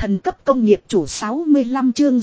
Thần cấp công nghiệp chủ 65 chương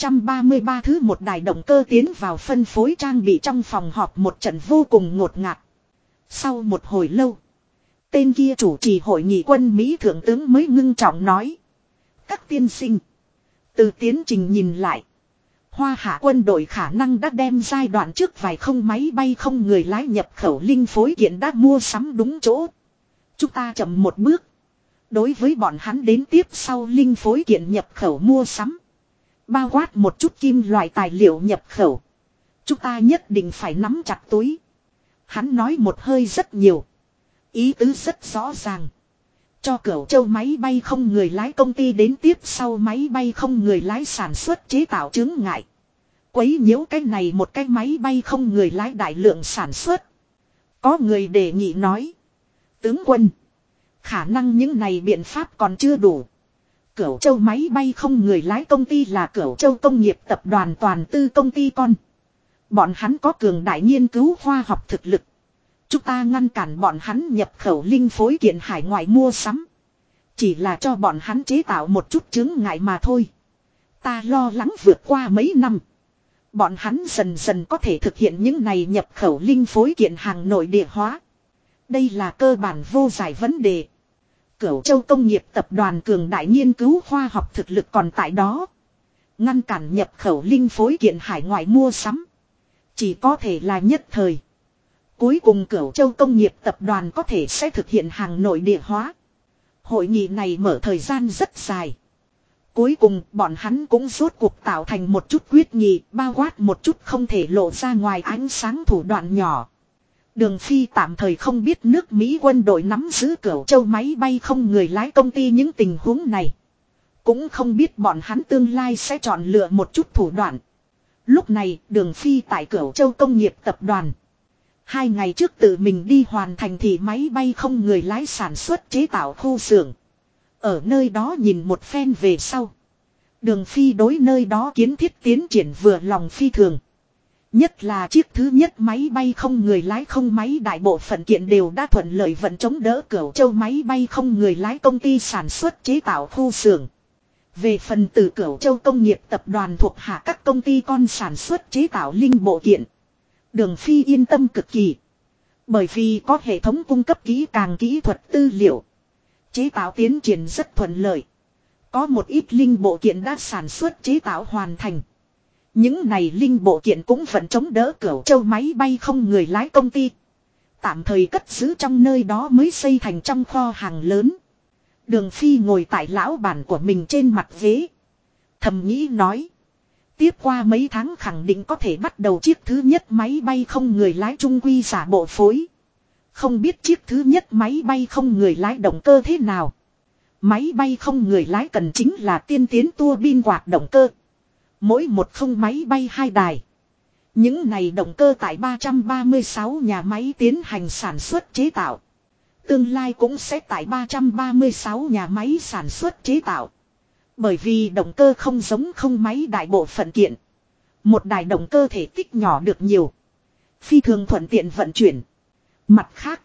633 thứ một đài động cơ tiến vào phân phối trang bị trong phòng họp một trận vô cùng ngột ngạt. Sau một hồi lâu, tên kia chủ trì hội nghị quân Mỹ thượng tướng mới ngưng trọng nói. Các tiên sinh, từ tiến trình nhìn lại, Hoa Hạ quân đội khả năng đã đem giai đoạn trước vài không máy bay không người lái nhập khẩu linh phối kiện đã mua sắm đúng chỗ. Chúng ta chậm một bước. Đối với bọn hắn đến tiếp sau linh phối kiện nhập khẩu mua sắm. Bao quát một chút kim loại tài liệu nhập khẩu. Chúng ta nhất định phải nắm chặt túi. Hắn nói một hơi rất nhiều. Ý tứ rất rõ ràng. Cho Cửu Châu máy bay không người lái công ty đến tiếp sau máy bay không người lái sản xuất chế tạo chướng ngại. Quấy nhiễu cái này một cái máy bay không người lái đại lượng sản xuất. Có người đề nghị nói. Tướng quân. Khả năng những này biện pháp còn chưa đủ. Cửu Châu máy bay không người lái công ty là Cửu Châu công nghiệp tập đoàn toàn tư công ty con. Bọn hắn có cường đại nghiên cứu khoa học thực lực. Chúng ta ngăn cản bọn hắn nhập khẩu linh phối kiện hải ngoại mua sắm. Chỉ là cho bọn hắn chế tạo một chút chướng ngại mà thôi. Ta lo lắng vượt qua mấy năm. Bọn hắn dần dần có thể thực hiện những này nhập khẩu linh phối kiện hàng nội địa hóa. Đây là cơ bản vô giải vấn đề. Cửu Châu công nghiệp tập đoàn cường đại nghiên cứu khoa học thực lực còn tại đó. Ngăn cản nhập khẩu linh phối kiện hải ngoại mua sắm. Chỉ có thể là nhất thời. Cuối cùng Cửu Châu công nghiệp tập đoàn có thể sẽ thực hiện hàng nội địa hóa. Hội nghị này mở thời gian rất dài. Cuối cùng bọn hắn cũng rốt cuộc tạo thành một chút quyết nghị, bao quát một chút không thể lộ ra ngoài ánh sáng thủ đoạn nhỏ. Đường Phi tạm thời không biết nước Mỹ quân đội nắm giữ Cửu Châu máy bay không người lái công ty những tình huống này. Cũng không biết bọn hắn tương lai sẽ chọn lựa một chút thủ đoạn. Lúc này Đường Phi tại Cửu Châu công nghiệp tập đoàn. 2 ngày trước tự mình đi hoàn thành thì máy bay không người lái sản xuất chế tạo khu xưởng. Ở nơi đó nhìn một phen về sau. Đường Phi đối nơi đó kiến thiết tiến triển vừa lòng phi thường. Nhất là chiếc thứ nhất máy bay không người lái không máy đại bộ phận kiện đều đã thuận lợi vận chống đỡ Cửu Châu máy bay không người lái công ty sản xuất chế tạo khu xưởng. Về phần từ Cửu Châu công nghiệp tập đoàn thuộc hạ các công ty con sản xuất chế tạo linh bộ kiện. Đường Phi yên tâm cực kỳ. Bởi vì có hệ thống cung cấp kỹ càng kỹ thuật tư liệu. Chế tạo tiến triển rất thuận lợi. Có một ít linh bộ kiện đã sản xuất chế tạo hoàn thành. Những này linh bộ kiện cũng vẫn chống đỡ Cửu Châu máy bay không người lái công ty. Tạm thời cất giữ trong nơi đó mới xây thành trong kho hàng lớn. Đường Phi ngồi tại lão bản của mình trên mặt ghế. Thầm nghĩ nói. Tiếp qua mấy tháng khẳng định có thể bắt đầu chiếc thứ nhất máy bay không người lái trung quy giả bộ phối. Không biết chiếc thứ nhất máy bay không người lái động cơ thế nào. Máy bay không người lái cần chính là tiên tiến tua bin quạt động cơ. Mỗi một không máy bay 2 đài. Những này động cơ tại 336 nhà máy tiến hành sản xuất chế tạo. Tương lai cũng sẽ tại 336 nhà máy sản xuất chế tạo. Bởi vì động cơ không giống không máy đại bộ phận kiện. Một đài động cơ thể tích nhỏ được nhiều. Phi thường thuận tiện vận chuyển. Mặt khác,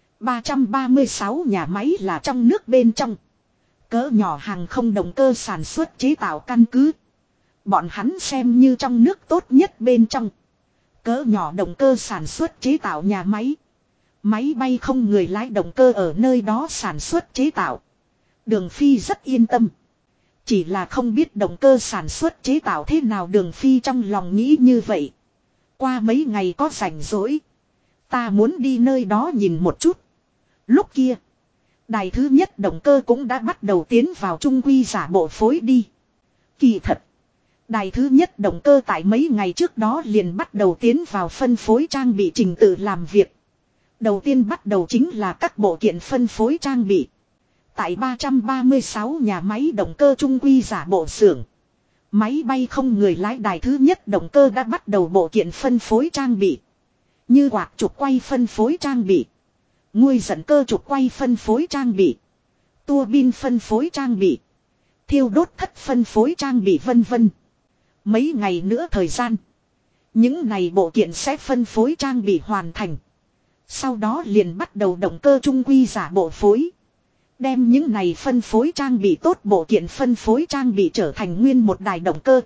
336 nhà máy là trong nước bên trong. Cỡ nhỏ hàng không động cơ sản xuất chế tạo căn cứ. Bọn hắn xem như trong nước tốt nhất bên trong. Cỡ nhỏ động cơ sản xuất chế tạo nhà máy. Máy bay không người lái động cơ ở nơi đó sản xuất chế tạo. Đường Phi rất yên tâm. Chỉ là không biết động cơ sản xuất chế tạo thế nào Đường Phi trong lòng nghĩ như vậy. Qua mấy ngày có rảnh rỗi. Ta muốn đi nơi đó nhìn một chút. Lúc kia. Đài thứ nhất động cơ cũng đã bắt đầu tiến vào trung quy giả bộ phối đi. Kỳ thật. Đài thứ nhất động cơ tại mấy ngày trước đó liền bắt đầu tiến vào phân phối trang bị trình tự làm việc. Đầu tiên bắt đầu chính là các bộ kiện phân phối trang bị. Tại 336 nhà máy động cơ trung quy giả bộ xưởng. Máy bay không người lái đài thứ nhất động cơ đã bắt đầu bộ kiện phân phối trang bị. Như quạt trục quay phân phối trang bị. Nguôi dẫn cơ trục quay phân phối trang bị. Tua bin phân phối trang bị. Thiêu đốt thất phân phối trang bị vân vân. Mấy ngày nữa thời gian. Những này bộ kiện sẽ phân phối trang bị hoàn thành. Sau đó liền bắt đầu động cơ trung quy giả bộ phối. Đem những này phân phối trang bị tốt bộ kiện phân phối trang bị trở thành nguyên một đài động cơ.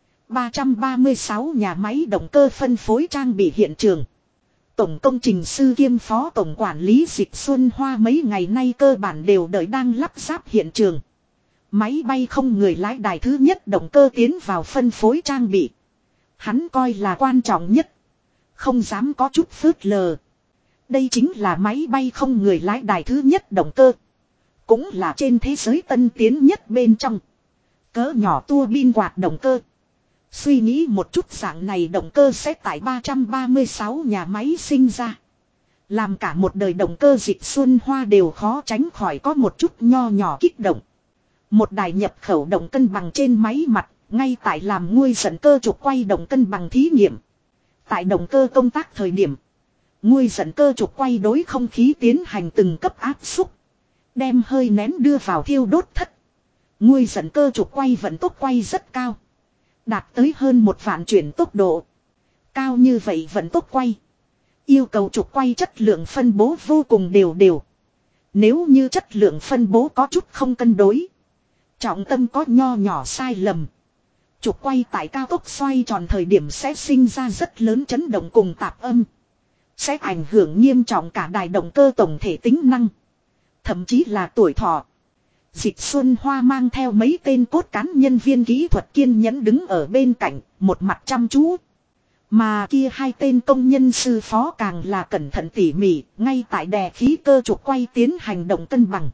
336 nhà máy động cơ phân phối trang bị hiện trường. Tổng công trình sư kiêm phó tổng quản lý Dịch Xuân Hoa mấy ngày nay cơ bản đều đợi đang lắp ráp hiện trường. Máy bay không người lái đài thứ nhất động cơ tiến vào phân phối trang bị. Hắn coi là quan trọng nhất. Không dám có chút phớt lờ. Đây chính là máy bay không người lái đài thứ nhất động cơ. Cũng là trên thế giới tân tiến nhất bên trong. Cỡ nhỏ tua bin quạt động cơ. Suy nghĩ một chút dạng này động cơ sẽ tại 336 nhà máy sinh ra. Làm cả một đời động cơ Dịch Xuân Hoa đều khó tránh khỏi có một chút nho nhỏ kích động. Một đài nhập khẩu động cân bằng trên máy mặt, ngay tại làm nguôi dẫn cơ trục quay động cân bằng thí nghiệm. Tại động cơ công tác thời điểm, nguôi dẫn cơ trục quay đối không khí tiến hành từng cấp áp xúc. Đem hơi nén đưa vào thiêu đốt thất. Nguôi dẫn cơ trục quay vận tốc quay rất cao. Đạt tới hơn 1 vạn chuyển tốc độ. Cao như vậy vận tốc quay. Yêu cầu trục quay chất lượng phân bố vô cùng đều đều. Nếu như chất lượng phân bố có chút không cân đối. Trọng tâm có nho nhỏ sai lầm. Trục quay tại cao tốc xoay tròn thời điểm sẽ sinh ra rất lớn chấn động cùng tạp âm. Sẽ ảnh hưởng nghiêm trọng cả đài động cơ tổng thể tính năng. Thậm chí là tuổi thọ. Dịch Xuân Hoa mang theo mấy tên cốt cán nhân viên kỹ thuật kiên nhẫn đứng ở bên cạnh, một mặt chăm chú. Mà kia 2 tên công nhân sư phó càng là cẩn thận tỉ mỉ, ngay tại đè khí cơ trục quay tiến hành động cân bằng.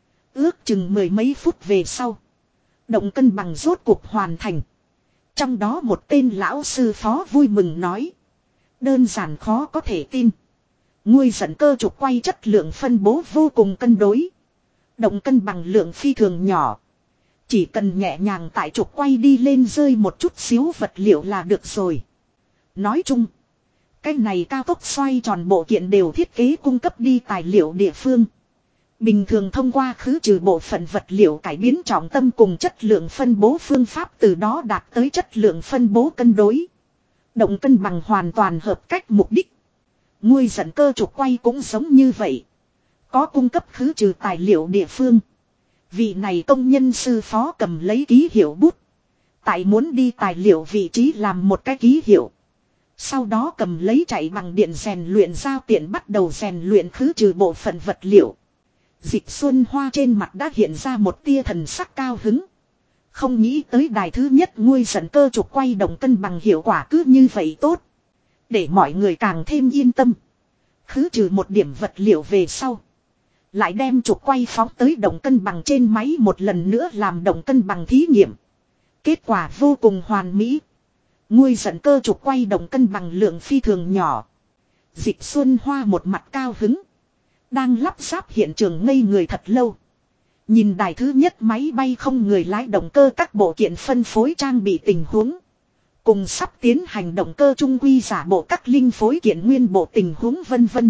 Ước chừng 10 mấy phút về sau. Động cân bằng rốt cuộc hoàn thành. Trong đó một tên lão sư phó vui mừng nói. Đơn giản khó có thể tin. Nguôi dẫn cơ trục quay chất lượng phân bố vô cùng cân đối. Động cân bằng lượng phi thường nhỏ. Chỉ cần nhẹ nhàng tại trục quay đi lên rơi một chút xíu vật liệu là được rồi. Nói chung, cái này cao tốc xoay tròn bộ kiện đều thiết kế cung cấp đi tài liệu địa phương. Bình thường thông qua khứ trừ bộ phận vật liệu cải biến trọng tâm cùng chất lượng phân bố phương pháp từ đó đạt tới chất lượng phân bố cân đối. Động cân bằng hoàn toàn hợp cách mục đích. Nguôi dẫn cơ trục quay cũng giống như vậy. Có cung cấp khứ trừ tài liệu địa phương. Vị này công nhân sư phó cầm lấy ký hiệu bút. Tại muốn đi tài liệu vị trí làm một cái ký hiệu. Sau đó cầm lấy chạy bằng điện rèn luyện giao tiện bắt đầu rèn luyện khứ trừ bộ phận vật liệu. Dịch Xuân Hoa trên mặt đã hiện ra một tia thần sắc cao hứng. Không nghĩ tới đài thứ nhất nguôi dẫn cơ trục quay động cân bằng hiệu quả cứ như vậy tốt. Để mọi người càng thêm yên tâm. Khứ trừ một điểm vật liệu về sau. Lại đem trục quay phóng tới động cân bằng trên máy một lần nữa làm động cân bằng thí nghiệm. Kết quả vô cùng hoàn mỹ. Nguôi dẫn cơ trục quay động cân bằng lượng phi thường nhỏ. Dịch Xuân Hoa một mặt cao hứng. Đang lắp ráp hiện trường ngây người thật lâu. Nhìn đài thứ nhất máy bay không người lái động cơ các bộ kiện phân phối trang bị tình huống. Cùng sắp tiến hành động cơ trung quy giả bộ các linh phối kiện nguyên bộ tình huống vân vân.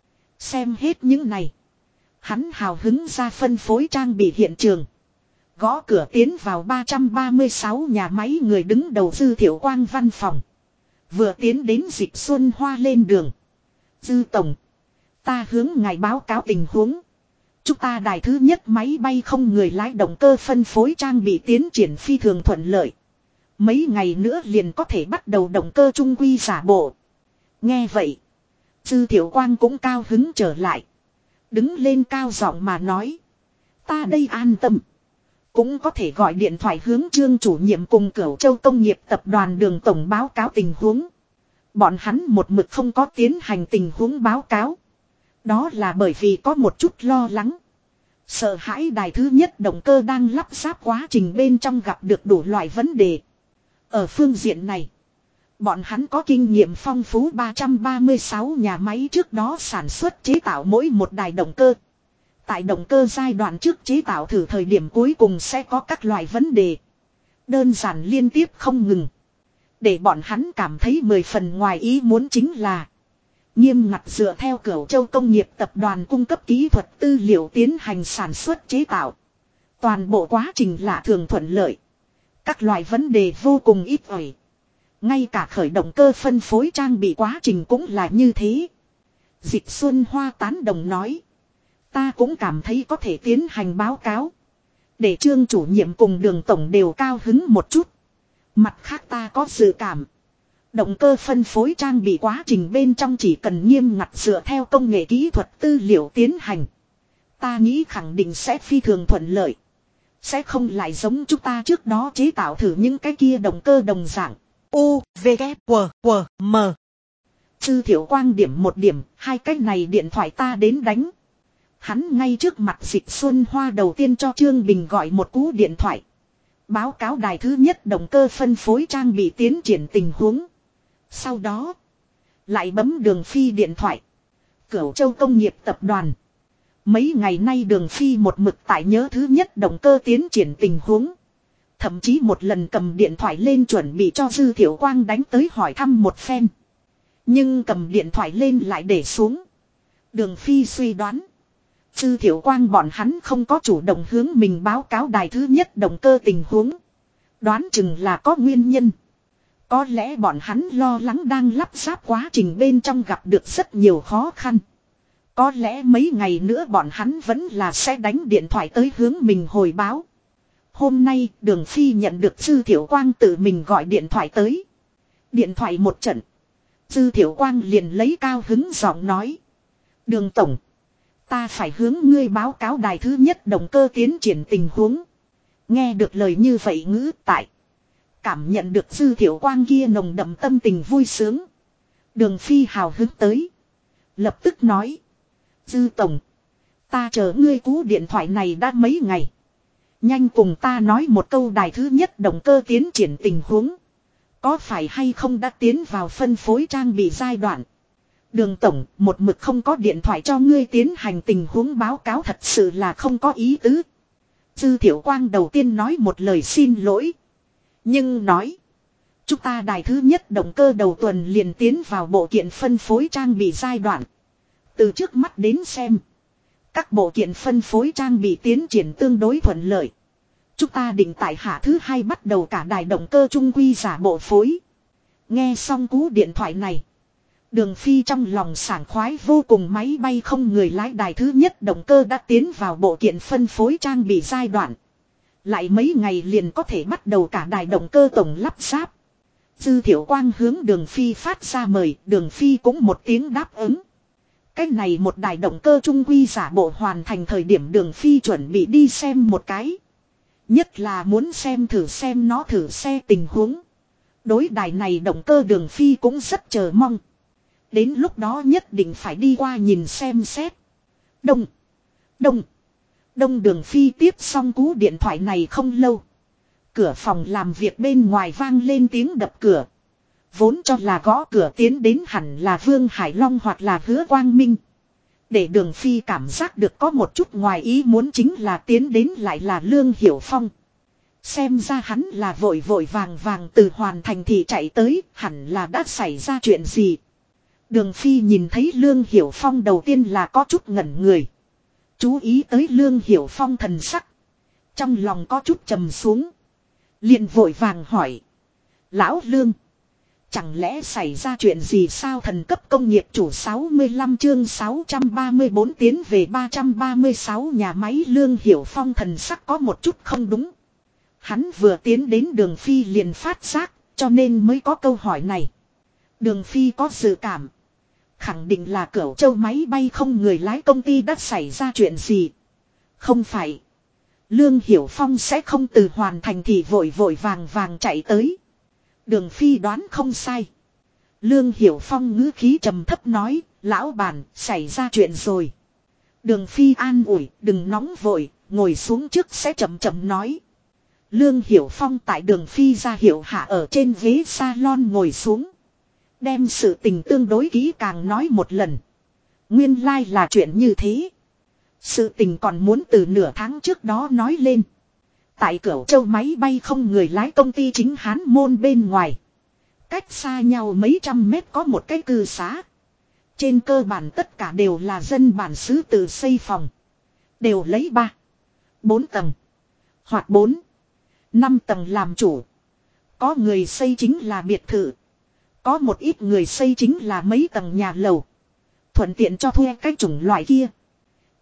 Xem hết những này. Hắn hào hứng ra phân phối trang bị hiện trường. Gõ cửa tiến vào 336 nhà máy người đứng đầu Dư Thiệu Quang văn phòng. Vừa tiến đến Dịch Xuân Hoa lên đường. Dư Tổng. Ta hướng ngài báo cáo tình huống. Chúng ta đài thứ nhất máy bay không người lái động cơ phân phối trang bị tiến triển phi thường thuận lợi. Mấy ngày nữa liền có thể bắt đầu động cơ trung quy giả bộ. Nghe vậy. Dư Thiệu Quang cũng cao hứng trở lại. Đứng lên cao giọng mà nói. Ta đây an tâm. Cũng có thể gọi điện thoại hướng Trương chủ nhiệm cùng Cửu Châu Công nghiệp tập đoàn Đường tổng báo cáo tình huống. Bọn hắn một mực không có tiến hành tình huống báo cáo. Đó là bởi vì có một chút lo lắng. Sợ hãi đài thứ nhất động cơ đang lắp ráp quá trình bên trong gặp được đủ loại vấn đề. Ở phương diện này, bọn hắn có kinh nghiệm phong phú 336 nhà máy trước đó sản xuất chế tạo mỗi một đài động cơ. Tại động cơ giai đoạn trước chế tạo thử thời điểm cuối cùng sẽ có các loại vấn đề. Đơn giản liên tiếp không ngừng. Để bọn hắn cảm thấy 10 phần ngoài ý muốn chính là nghiêm ngặt dựa theo Cửu Châu Công nghiệp tập đoàn cung cấp kỹ thuật tư liệu tiến hành sản xuất chế tạo. Toàn bộ quá trình lạ thường thuận lợi. Các loại vấn đề vô cùng ít ỏi. Ngay cả khởi động cơ phân phối trang bị quá trình cũng là như thế. Dịch Xuân Hoa tán đồng nói. Ta cũng cảm thấy có thể tiến hành báo cáo. Để Trương chủ nhiệm cùng Đường tổng đều cao hứng một chút. Mặt khác ta có dự cảm. Động cơ phân phối trang bị quá trình bên trong chỉ cần nghiêm ngặt dựa theo công nghệ kỹ thuật tư liệu tiến hành. Ta nghĩ khẳng định sẽ phi thường thuận lợi. Sẽ không lại giống chúng ta trước đó chế tạo thử những cái kia động cơ đồng dạng. U, V, K, W, W, M. Dư Thiệu Quang điểm một điểm, hai cái này điện thoại ta đến đánh. Hắn ngay trước mặt Dịch Xuân Hoa đầu tiên cho Trương Bình gọi một cú điện thoại. Báo cáo đài thứ nhất động cơ phân phối trang bị tiến triển tình huống. Sau đó, lại bấm Đường Phi điện thoại. Cửu Châu Công nghiệp tập đoàn. Mấy ngày nay Đường Phi một mực tại nhớ thứ nhất động cơ tiến triển tình huống. Thậm chí một lần cầm điện thoại lên chuẩn bị cho Dư Thiệu Quang đánh tới hỏi thăm một phen. Nhưng cầm điện thoại lên lại để xuống. Đường Phi suy đoán. Dư Thiệu Quang bọn hắn không có chủ động hướng mình báo cáo đài thứ nhất động cơ tình huống. Đoán chừng là có nguyên nhân. Có lẽ bọn hắn lo lắng đang lắp ráp quá trình bên trong gặp được rất nhiều khó khăn. Có lẽ mấy ngày nữa bọn hắn vẫn là sẽ đánh điện thoại tới hướng mình hồi báo. Hôm nay Đường Phi nhận được Dư Thiệu Quang tự mình gọi điện thoại tới. Điện thoại một trận. Dư Thiệu Quang liền lấy cao hứng giọng nói. Đường tổng. Ta phải hướng ngươi báo cáo đài thứ nhất động cơ tiến triển tình huống. Nghe được lời như vậy ngữ tại. Cảm nhận được Dư Thiệu Quang kia nồng đậm tâm tình vui sướng. Đường Phi hào hứng tới. Lập tức nói. Dư tổng. Ta chờ ngươi cú điện thoại này đã mấy ngày. Nhanh cùng ta nói một câu đài thứ nhất động cơ tiến triển tình huống. Có phải hay không đã tiến vào phân phối trang bị giai đoạn. Đường tổng một mực không có điện thoại cho ngươi tiến hành tình huống báo cáo thật sự là không có ý tứ. Dư Thiệu Quang đầu tiên nói một lời xin lỗi. Nhưng nói. Chúng ta đài thứ nhất động cơ đầu tuần liền tiến vào bộ kiện phân phối trang bị giai đoạn. Từ trước mắt đến xem. Các bộ kiện phân phối trang bị tiến triển tương đối thuận lợi. Chúng ta định tại hạ thứ hai bắt đầu cả đài động cơ trung quy giả bộ phối. Nghe xong cú điện thoại này. Đường Phi trong lòng sảng khoái vô cùng, máy bay không người lái đài thứ nhất động cơ đã tiến vào bộ kiện phân phối trang bị giai đoạn. Lại mấy ngày liền có thể bắt đầu cả đài động cơ tổng lắp ráp. Dư Thiệu Quang hướng Đường Phi phát ra mời, Đường Phi cũng một tiếng đáp ứng. Cái này một đài động cơ trung quy giả bộ hoàn thành thời điểm Đường Phi chuẩn bị đi xem một cái. Nhất là muốn xem nó thử xe tình huống. Đối đài này động cơ Đường Phi cũng rất chờ mong. Đến lúc đó nhất định phải đi qua nhìn xem xét. Đông Đường Phi tiếp xong cú điện thoại này không lâu. Cửa phòng làm việc bên ngoài vang lên tiếng đập cửa. Vốn cho là gõ cửa tiến đến hẳn là Vương Hải Long hoặc là Hứa Quang Minh. Để Đường Phi cảm giác được có một chút ngoài ý muốn chính là tiến đến lại là Lương Hiểu Phong. Xem ra hắn là vội vội vàng từ hoàn thành thì chạy tới, hẳn là đã xảy ra chuyện gì. Đường Phi nhìn thấy Lương Hiểu Phong đầu tiên là có chút ngẩn người. Chú ý tới Lương Hiểu Phong thần sắc. Trong lòng có chút trầm xuống. Liền vội vàng hỏi. Lão Lương. Chẳng lẽ xảy ra chuyện gì sao? Thần cấp công nghiệp chủ 65 chương 634 tiến về 336 nhà máy. Lương Hiểu Phong thần sắc có một chút không đúng. Hắn vừa tiến đến Đường Phi liền phát giác, cho nên mới có câu hỏi này. Đường Phi có dự cảm. Khẳng định là Cửu Châu máy bay không người lái công ty đã xảy ra chuyện gì. Không phải. Lương Hiểu Phong sẽ không từ hoàn thành thì vội vội vàng chạy tới. Đường Phi đoán không sai. Lương Hiểu Phong ngữ khí trầm thấp nói, lão bản, xảy ra chuyện rồi. Đường Phi an ủi, đừng nóng vội, ngồi xuống trước sẽ chậm chậm nói. Lương Hiểu Phong tại Đường Phi ra hiệu hạ ở trên ghế salon ngồi xuống. Đem sự tình tương đối kỹ càng nói một lần. Nguyên lai là chuyện như thế. Sự tình còn muốn từ nửa tháng trước đó nói lên. Tại Cửu Châu máy bay không người lái công ty chính Hán Môn bên ngoài. Cách xa nhau mấy trăm mét có một cái cư xá. Trên cơ bản tất cả đều là dân bản xứ tự xây phòng. Đều lấy 3, 4 tầng. Hoặc 4, 5 tầng làm chủ. Có người xây chính là biệt thự. Có một ít người xây chính là mấy tầng nhà lầu. Thuận tiện cho thuê cái chủng loại kia.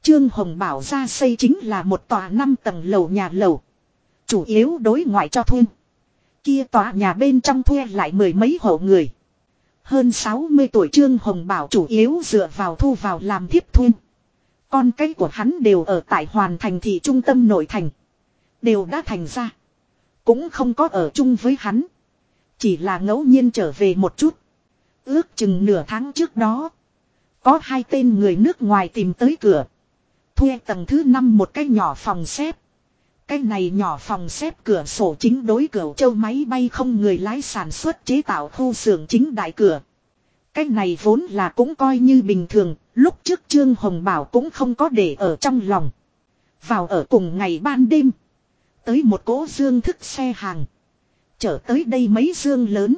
Trương Hồng Bảo ra xây chính là một tòa 5 tầng lầu nhà lầu. Chủ yếu đối ngoại cho thuê. Kia tòa nhà bên trong thuê lại mười mấy hộ người. Hơn 60 tuổi Trương Hồng Bảo chủ yếu dựa vào thu vào làm thiếp thuê. Con cái của hắn đều ở tại Hoàn Thành thị trung tâm nội thành. Đều đã thành ra. Cũng không có ở chung với hắn. Chỉ là ngẫu nhiên trở về một chút. Ước chừng nửa tháng trước đó. Có hai tên người nước ngoài tìm tới cửa. Thuê tầng thứ 5 một cái nhỏ phòng xếp. Cái này nhỏ phòng xếp cửa sổ chính đối cửa châu máy bay không người lái sản xuất chế tạo khu xưởng chính đại cửa. Cái này vốn là cũng coi như bình thường, lúc trước Trương Hồng Bảo cũng không có để ở trong lòng. Vào ở cùng ngày ban đêm. Tới một cỗ dương thức xe hàng. Chở tới đây mấy dương lớn.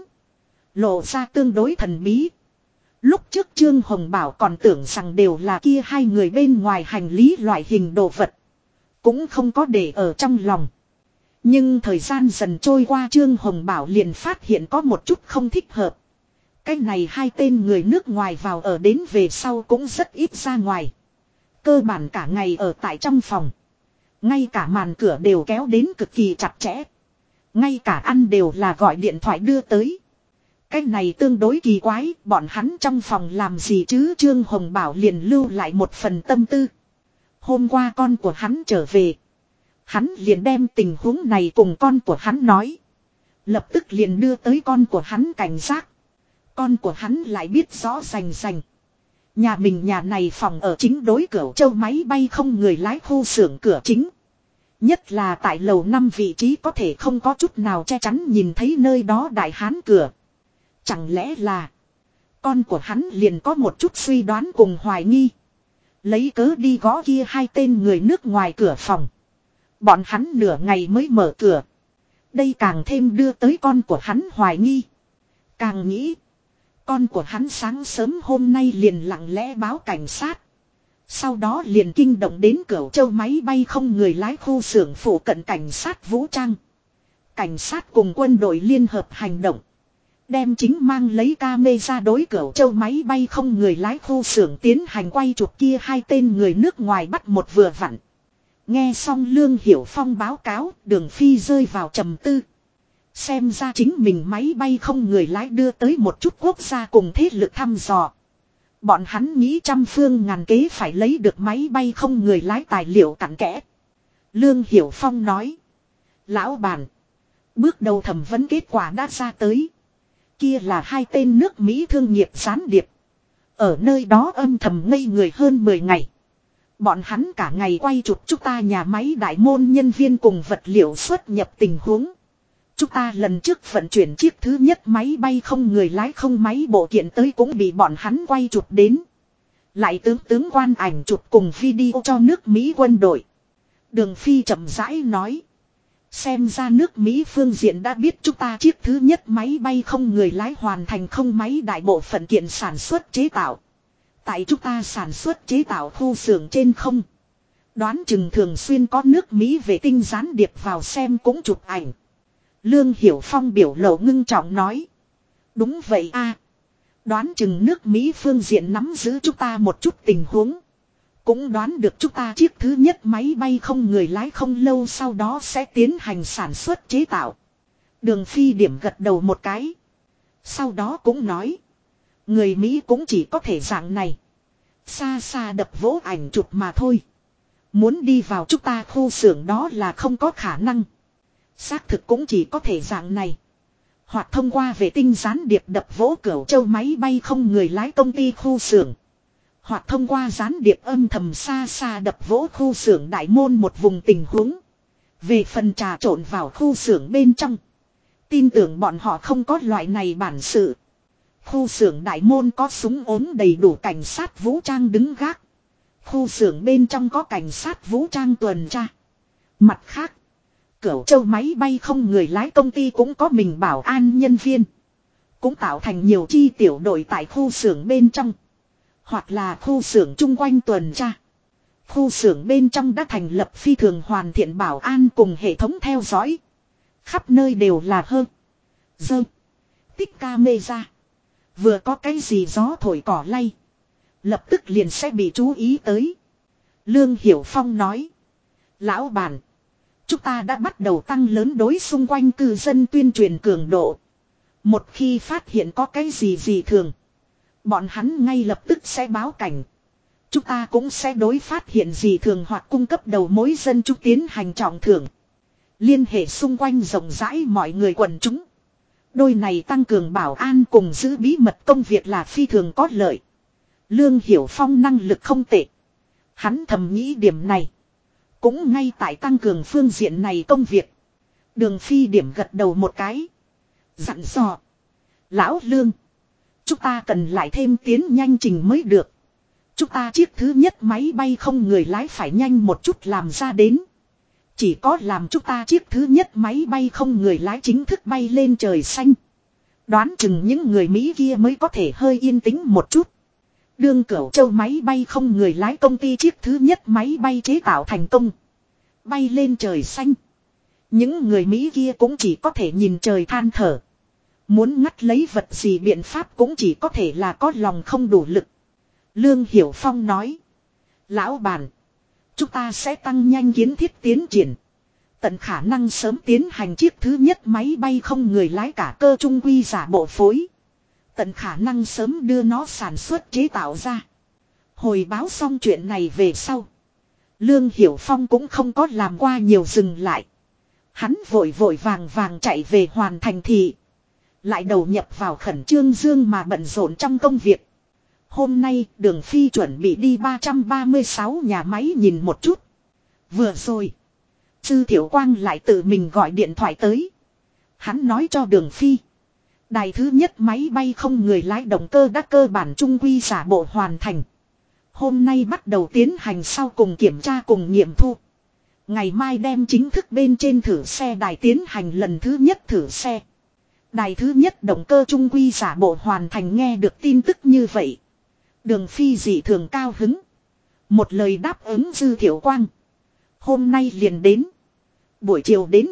Lộ ra tương đối thần bí. Lúc trước Trương Hồng Bảo còn tưởng rằng đều là kia hai người bên ngoài hành lý loại hình đồ vật. Cũng không có để ở trong lòng. Nhưng thời gian dần trôi qua Trương Hồng Bảo liền phát hiện có một chút không thích hợp. Cái này hai tên người nước ngoài vào ở đến về sau cũng rất ít ra ngoài. Cơ bản cả ngày ở tại trong phòng. Ngay cả màn cửa đều kéo đến cực kỳ chặt chẽ. Ngay cả ăn đều là gọi điện thoại đưa tới. Cái này tương đối kỳ quái, bọn hắn trong phòng làm gì chứ? Trương Hồng Bảo liền lưu lại một phần tâm tư. Hôm qua con của hắn trở về. Hắn liền đem tình huống này cùng con của hắn nói. Lập tức liền đưa tới con của hắn cảnh giác. Con của hắn lại biết rõ rành rành. Nhà mình nhà này phòng ở chính đối cửa châu máy bay không người lái khu xưởng cửa chính. Nhất là tại lầu 5 vị trí có thể không có chút nào che chắn nhìn thấy nơi đó đại hán cửa. Chẳng lẽ là con của hắn liền có một chút suy đoán cùng hoài nghi. Lấy cớ đi gõ kia hai tên người nước ngoài cửa phòng. Bọn hắn nửa ngày mới mở cửa. Đây càng thêm đưa tới con của hắn hoài nghi. Càng nghĩ. Con của hắn sáng sớm hôm nay liền lặng lẽ báo cảnh sát. Sau đó liền kinh động đến Cửu Châu máy bay không người lái khu xưởng phụ cận cảnh sát vũ trang. Cảnh sát cùng quân đội liên hợp hành động. Đem chính mang lấy camera đối Cửu Châu máy bay không người lái khu xưởng tiến hành quay chụp kia hai tên người nước ngoài bắt một vừa vặn. Nghe xong Lương Hiểu Phong báo cáo, Đường Phi rơi vào trầm tư. Xem ra chính mình máy bay không người lái đưa tới một chút quốc gia cùng thế lực thăm dò. Bọn hắn nghĩ trăm phương ngàn kế phải lấy được máy bay không người lái tài liệu cặn kẽ. Lương Hiểu Phong nói. Lão bản. Bước đầu thẩm vấn kết quả đã ra tới. Kia là hai tên nước Mỹ thương nghiệp gián điệp. Ở nơi đó âm thầm ngây người hơn 10 ngày. Bọn hắn cả ngày quay chụp chúng ta nhà máy đại môn nhân viên cùng vật liệu xuất nhập tình huống. Chúng ta lần trước vận chuyển chiếc thứ nhất máy bay không người lái không máy bộ kiện tới cũng bị bọn hắn quay chụp đến. Lại tướng quan ảnh chụp cùng video cho nước Mỹ quân đội. Đường Phi chậm rãi nói. Xem ra nước Mỹ phương diện đã biết chúng ta chiếc thứ nhất máy bay không người lái hoàn thành không máy đại bộ phận kiện sản xuất chế tạo. Tại chúng ta sản xuất chế tạo khu xưởng trên không. Đoán chừng thường xuyên có nước Mỹ vệ tinh gián điệp vào xem cũng chụp ảnh. Lương Hiểu Phong biểu lộ ngưng trọng nói. Đúng vậy a, đoán chừng nước Mỹ phương diện nắm giữ chúng ta một chút tình huống. Cũng đoán được chúng ta chiếc thứ nhất máy bay không người lái không lâu sau đó sẽ tiến hành sản xuất chế tạo. Đường Phi điểm gật đầu một cái. Sau đó cũng nói. Người Mỹ cũng chỉ có thể dạng này. Xa xa đập vỗ ảnh chụp mà thôi. Muốn đi vào chúng ta khu xưởng đó là không có khả năng. Xác thực cũng chỉ có thể dạng này. Hoặc thông qua vệ tinh gián điệp đập vỗ Cửu Châu máy bay không người lái công ty khu xưởng. Hoặc thông qua gián điệp âm thầm xa xa đập vỗ khu xưởng đại môn một vùng tình huống. Về phần trà trộn vào khu xưởng bên trong. Tin tưởng bọn họ không có loại này bản sự. Khu xưởng đại môn có súng ốm đầy đủ cảnh sát vũ trang đứng gác. Khu xưởng bên trong có cảnh sát vũ trang tuần tra. Mặt khác. Cửu Châu máy bay không người lái công ty cũng có mình bảo an nhân viên. Cũng tạo thành nhiều chi tiểu đội tại khu xưởng bên trong. Hoặc là khu xưởng chung quanh tuần tra. Khu xưởng bên trong đã thành lập phi thường hoàn thiện bảo an cùng hệ thống theo dõi. Khắp nơi đều là dơ, tích camera. Vừa có cái gì gió thổi cỏ lay. Lập tức liền sẽ bị chú ý tới. Lương Hiểu Phong nói. Lão bản. Chúng ta đã bắt đầu tăng lớn đối xung quanh cư dân tuyên truyền cường độ. Một khi phát hiện có cái gì dị thường. Bọn hắn ngay lập tức sẽ báo cảnh. Chúng ta cũng sẽ đối phát hiện dị thường hoặc cung cấp đầu mối dân chúng tiến hành trọng thưởng. Liên hệ xung quanh rộng rãi mọi người quần chúng. Đôi này tăng cường bảo an cùng giữ bí mật công việc là phi thường có lợi. Lương Hiểu Phong năng lực không tệ. Hắn thầm nghĩ điểm này. Cũng ngay tại tăng cường phương diện này công việc. Đường Phi điểm gật đầu một cái. Dặn dò. Lão Lương. Chúng ta cần lại thêm tiến nhanh trình mới được. Chúng ta chiếc thứ nhất máy bay không người lái phải nhanh một chút làm ra đến. Chỉ có làm chúng ta chiếc thứ nhất máy bay không người lái chính thức bay lên trời xanh. Đoán chừng những người Mỹ kia mới có thể hơi yên tĩnh một chút. Đương Cửu Châu máy bay không người lái công ty chiếc thứ nhất máy bay chế tạo thành công. Bay lên trời xanh. Những người Mỹ kia cũng chỉ có thể nhìn trời than thở. Muốn ngắt lấy vật gì biện pháp cũng chỉ có thể là có lòng không đủ lực. Lương Hiểu Phong nói. Lão bản. Chúng ta sẽ tăng nhanh kiến thiết tiến triển. Tận khả năng sớm tiến hành chiếc thứ nhất máy bay không người lái cả cơ trung quy giả bộ phối. Tận khả năng sớm đưa nó sản xuất chế tạo ra. Hồi báo xong chuyện này về sau. Lương Hiểu Phong cũng không có làm qua nhiều dừng lại. Hắn vội vội vàng vàng chạy về hoàn thành thị. Lại đầu nhập vào khẩn trương dương mà bận rộn trong công việc. Hôm nay Đường Phi chuẩn bị đi 336 nhà máy nhìn một chút. Vừa rồi. Sư Thiểu Quang lại tự mình gọi điện thoại tới. Hắn nói cho Đường Phi. Đài thứ nhất máy bay không người lái động cơ đã cơ bản trung quy giả bộ hoàn thành. Hôm nay bắt đầu tiến hành sau cùng kiểm tra cùng nghiệm thu. Ngày mai đem chính thức bên trên thử xe đài tiến hành lần thứ nhất thử xe. Đài thứ nhất động cơ trung quy giả bộ hoàn thành, nghe được tin tức như vậy. Đường Phi dị thường cao hứng. Một lời đáp ứng Dư Thiểu Quang. Hôm nay liền đến. Buổi chiều đến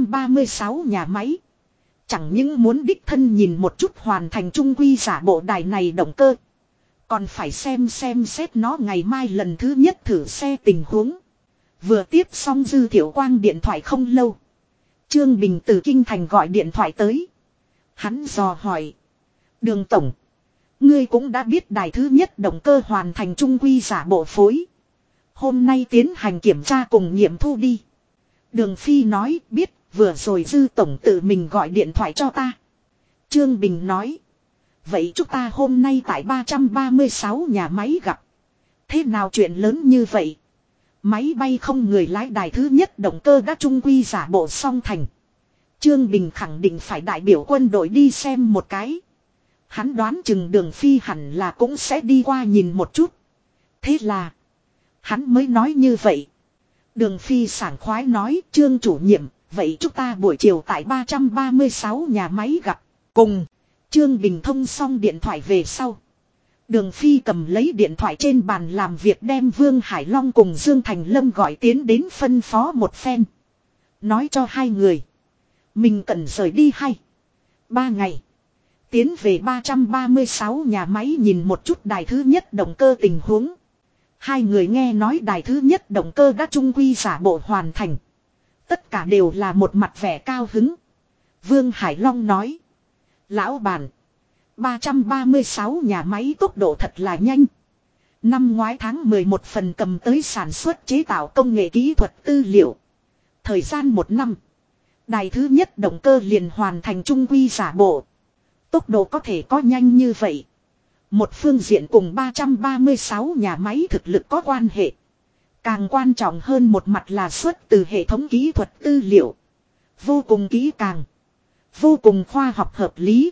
336 nhà máy. Chẳng những muốn đích thân nhìn một chút hoàn thành trung quy giả bộ đài này động cơ. Còn phải xem xét nó ngày mai lần thứ nhất thử xe tình huống. Vừa tiếp xong Dư Thiểu Quang điện thoại không lâu. Trương Bình từ Kinh Thành gọi điện thoại tới. Hắn dò hỏi. Đường Tổng. Ngươi cũng đã biết đài thứ nhất động cơ hoàn thành trung quy giả bộ phối. Hôm nay tiến hành kiểm tra cùng nghiệm thu đi. Đường Phi nói biết, vừa rồi Dư Tổng tự mình gọi điện thoại cho ta. Trương Bình nói. Vậy chúng ta hôm nay tại 336 nhà máy gặp. Thế nào chuyện lớn như vậy? Máy bay không người lái đài thứ nhất động cơ đã trung quy giả bộ xong thành. Trương Bình khẳng định phải đại biểu quân đội đi xem một cái. Hắn đoán chừng Đường Phi hẳn là cũng sẽ đi qua nhìn một chút. Thế là hắn mới nói như vậy. Đường Phi sảng khoái nói, Trương chủ nhiệm, vậy chúng ta buổi chiều tại 336 nhà máy gặp. Cùng, Trương Bình thông xong điện thoại về sau. Đường Phi cầm lấy điện thoại trên bàn làm việc đem Vương Hải Long cùng Dương Thành Lâm gọi tiến đến phân phó một phen. Nói cho hai người. Mình cần rời đi 3 ngày. Tiến về 336 nhà máy nhìn một chút đài thứ nhất động cơ tình huống. Hai người nghe nói đài thứ nhất động cơ đã trung quy giả bộ hoàn thành. Tất cả đều là một mặt vẻ cao hứng. Vương Hải Long nói. Lão bản. 336 nhà máy tốc độ thật là nhanh. Năm ngoái tháng 11 phần cầm tới sản xuất chế tạo công nghệ kỹ thuật tư liệu. Thời gian 1 năm. Đài thứ nhất động cơ liền hoàn thành trung quy giả bộ. Tốc độ có thể có nhanh như vậy. Một phương diện cùng 336 nhà máy thực lực có quan hệ. Càng quan trọng hơn một mặt là xuất từ hệ thống kỹ thuật tư liệu. Vô cùng kỹ càng. Vô cùng khoa học hợp lý.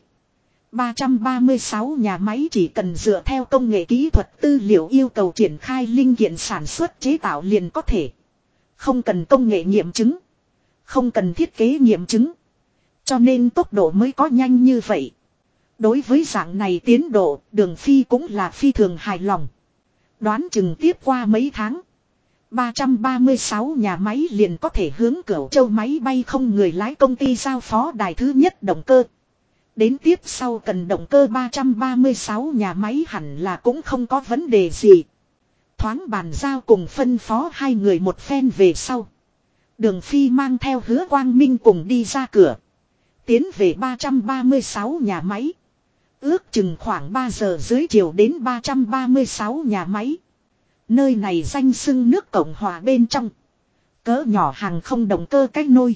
336 nhà máy chỉ cần dựa theo công nghệ kỹ thuật tư liệu yêu cầu triển khai linh kiện sản xuất chế tạo liền có thể. Không cần công nghệ nghiệm chứng. Không cần thiết kế nghiệm chứng. Cho nên tốc độ mới có nhanh như vậy. Đối với dạng này tiến độ, Đường Phi cũng là phi thường hài lòng. Đoán chừng tiếp qua mấy tháng. 336 nhà máy liền có thể hướng Cửu Châu máy bay không người lái công ty giao phó đài thứ nhất động cơ. Đến tiếp sau cần động cơ 336 nhà máy hẳn là cũng không có vấn đề gì. Thoáng bàn giao cùng phân phó hai người một phen về sau. Đường Phi mang theo Hứa Quang Minh cùng đi ra cửa. Tiến về 336 nhà máy. Ước chừng khoảng 3 giờ dưới chiều đến 336 nhà máy. Nơi này danh xưng nước Cộng Hòa bên trong. Cỡ nhỏ hàng không động cơ cách nôi.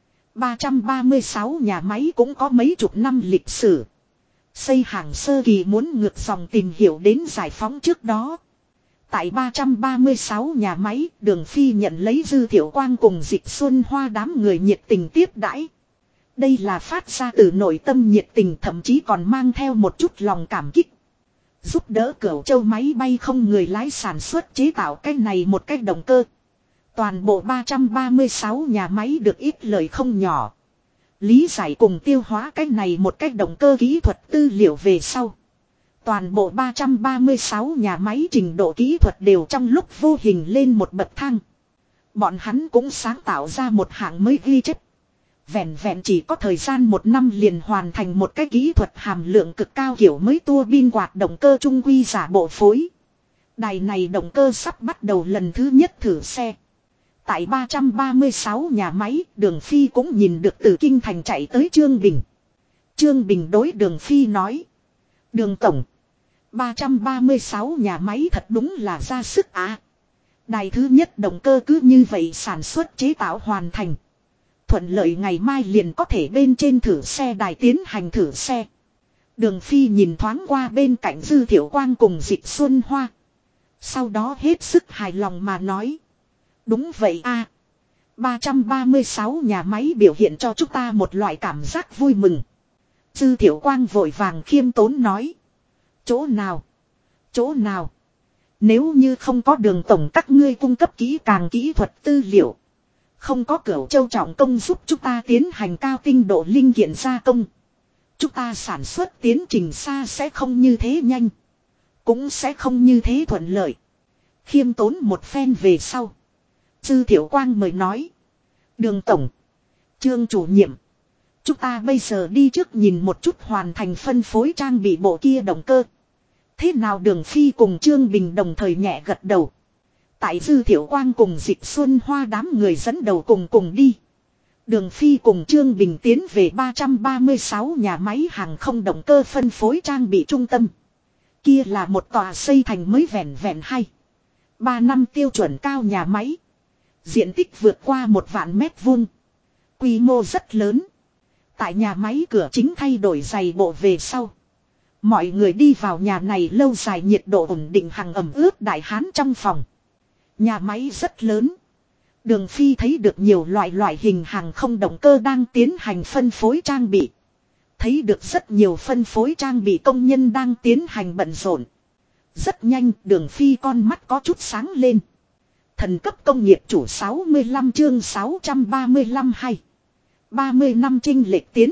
336 nhà máy cũng có mấy chục năm lịch sử. Xây hàng sơ kỳ muốn ngược dòng tìm hiểu đến giải phóng trước đó. Tại 336 nhà máy, Đường Phi nhận lấy Dư Thiệu Quang cùng Dịch Xuân Hoa đám người nhiệt tình tiếp đãi. Đây là phát ra từ nội tâm nhiệt tình, thậm chí còn mang theo một chút lòng cảm kích. Giúp đỡ Cửu Châu máy bay không người lái sản xuất chế tạo cái này một cái động cơ. Toàn bộ 336 nhà máy được ít lời không nhỏ. Lý giải cùng tiêu hóa cái này một cái động cơ kỹ thuật tư liệu về sau. Toàn bộ 336 nhà máy trình độ kỹ thuật đều trong lúc vô hình lên một bậc thang. Bọn hắn cũng sáng tạo ra một hạng mới ghi chép. Vẹn vẹn chỉ có thời gian 1 năm liền hoàn thành một cái kỹ thuật hàm lượng cực cao kiểu mới tua bin quạt động cơ trung quy giả bộ phối. Đài này động cơ sắp bắt đầu lần thứ nhất thử xe. Tại 336 nhà máy, Đường Phi cũng nhìn được từ Kinh Thành chạy tới Trương Bình. Trương Bình đối Đường Phi nói. Đường Tổng, 336 nhà máy thật đúng là ra sức á. Đài thứ nhất động cơ cứ như vậy sản xuất chế tạo hoàn thành. Thuận lợi ngày mai liền có thể bên trên thử xe đài tiến hành thử xe. Đường Phi nhìn thoáng qua bên cạnh Dư Thiệu Quang cùng Dịch Xuân Hoa. Sau đó hết sức hài lòng mà nói. Đúng vậy a, 336 nhà máy biểu hiện cho chúng ta một loại cảm giác vui mừng. Dư Thiệu Quang vội vàng khiêm tốn nói. Chỗ nào? Chỗ nào? Nếu như không có Đường Tổng các ngươi cung cấp kỹ càng kỹ thuật tư liệu. Không có Cửu Châu trọng công giúp chúng ta tiến hành cao tinh độ linh kiện gia công. Chúng ta sản xuất tiến trình xa sẽ không như thế nhanh. Cũng sẽ không như thế thuận lợi. Khiêm tốn một phen về sau. Dư Thiệu Quang mời nói. Đường Tổng, Trương chủ nhiệm, chúng ta bây giờ đi trước nhìn một chút hoàn thành phân phối trang bị bộ kia động cơ. Thế nào? Đường Phi cùng Trương Bình đồng thời nhẹ gật đầu. Tại Dư Thiệu Quang cùng Dịch Xuân Hoa đám người dẫn đầu cùng đi. Đường Phi cùng Trương Bình tiến về 336 nhà máy hàng không động cơ phân phối trang bị trung tâm. Kia là một tòa xây thành mới vẹn 3 năm tiêu chuẩn cao nhà máy. Diện tích vượt qua 1 vạn mét vuông. Quy mô rất lớn. Tại nhà máy cửa chính thay đổi giày bộ về sau. Mọi người đi vào nhà này lâu dài nhiệt độ ổn định hằng ẩm ướt đại hán trong phòng. Nhà máy rất lớn. Đường Phi thấy được nhiều loại hình hàng không động cơ đang tiến hành phân phối trang bị. Thấy được rất nhiều phân phối trang bị công nhân đang tiến hành bận rộn. Rất nhanh Đường Phi con mắt có chút sáng lên. Thần cấp công nghiệp chủ 65 chương 635 hay. 30 năm chinh lệch tiến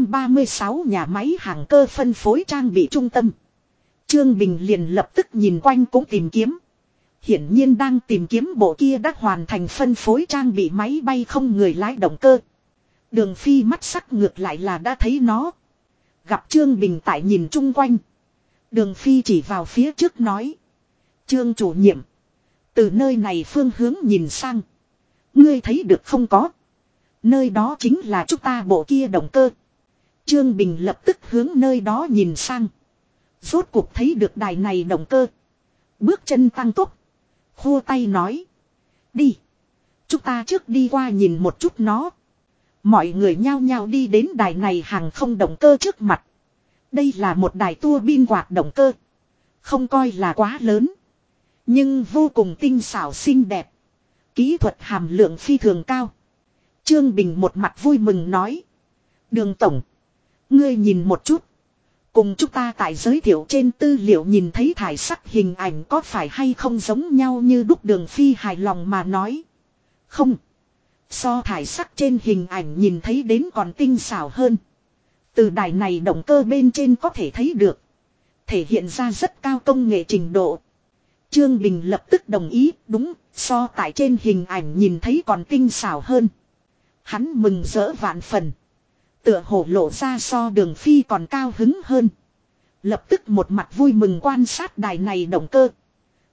336 nhà máy hàng cơ phân phối trang bị trung tâm. Trương Bình liền lập tức nhìn quanh cũng tìm kiếm. Hiển nhiên đang tìm kiếm bộ kia đã hoàn thành phân phối trang bị máy bay không người lái động cơ. Đường Phi mắt sắc ngược lại là đã thấy nó. Gặp Trương Bình tại nhìn chung quanh. Đường Phi chỉ vào phía trước nói. Trương chủ nhiệm. Từ nơi này phương hướng nhìn sang. Ngươi thấy được không có? Nơi đó chính là chúng ta bộ kia động cơ. Trương Bình lập tức hướng nơi đó nhìn sang. Rốt cuộc thấy được đài này động cơ. Bước chân tăng tốc. Khô tay nói. Đi. Chúng ta trước đi qua nhìn một chút nó. Mọi người nhao nhao đi đến đài này hàng không động cơ trước mặt. Đây là một đài tua bin quạt động cơ. Không coi là quá lớn. Nhưng vô cùng tinh xảo xinh đẹp. Kỹ thuật hàm lượng phi thường cao. Trương Bình một mặt vui mừng nói. Đường Tổng. Ngươi nhìn một chút. Cùng chúng ta tại giới thiệu trên tư liệu nhìn thấy thải sắc hình ảnh có phải hay không giống nhau như đúc. Đường Phi hài lòng mà nói. Không. So thải sắc trên hình ảnh nhìn thấy đến còn tinh xảo hơn. Từ đài này động cơ bên trên có thể thấy được. Thể hiện ra rất cao công nghệ trình độ. Trương Bình lập tức đồng ý. Đúng, so tại trên hình ảnh nhìn thấy còn tinh xảo hơn. Hắn mừng rỡ vạn phần. Tựa hồ lộ ra so Đường Phi còn cao hứng hơn. Lập tức một mặt vui mừng quan sát đài này động cơ.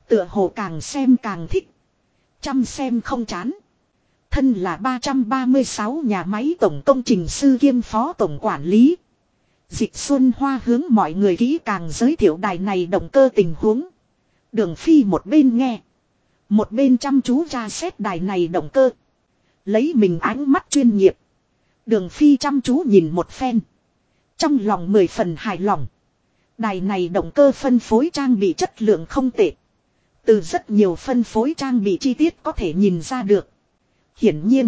Tựa hồ càng xem càng thích. Chăm xem không chán. Thân là 336 nhà máy tổng công trình sư kiêm phó tổng quản lý. Dịch Xuân Hoa hướng mọi người kỹ càng giới thiệu đài này động cơ tình huống. Đường Phi một bên nghe. Một bên chăm chú tra xét đài này động cơ. Lấy mình ánh mắt chuyên nghiệp. Đường Phi chăm chú nhìn một phen. Trong lòng 10 phần hài lòng. Đài này động cơ phân phối trang bị chất lượng không tệ. Từ rất nhiều phân phối trang bị chi tiết có thể nhìn ra được. Hiển nhiên,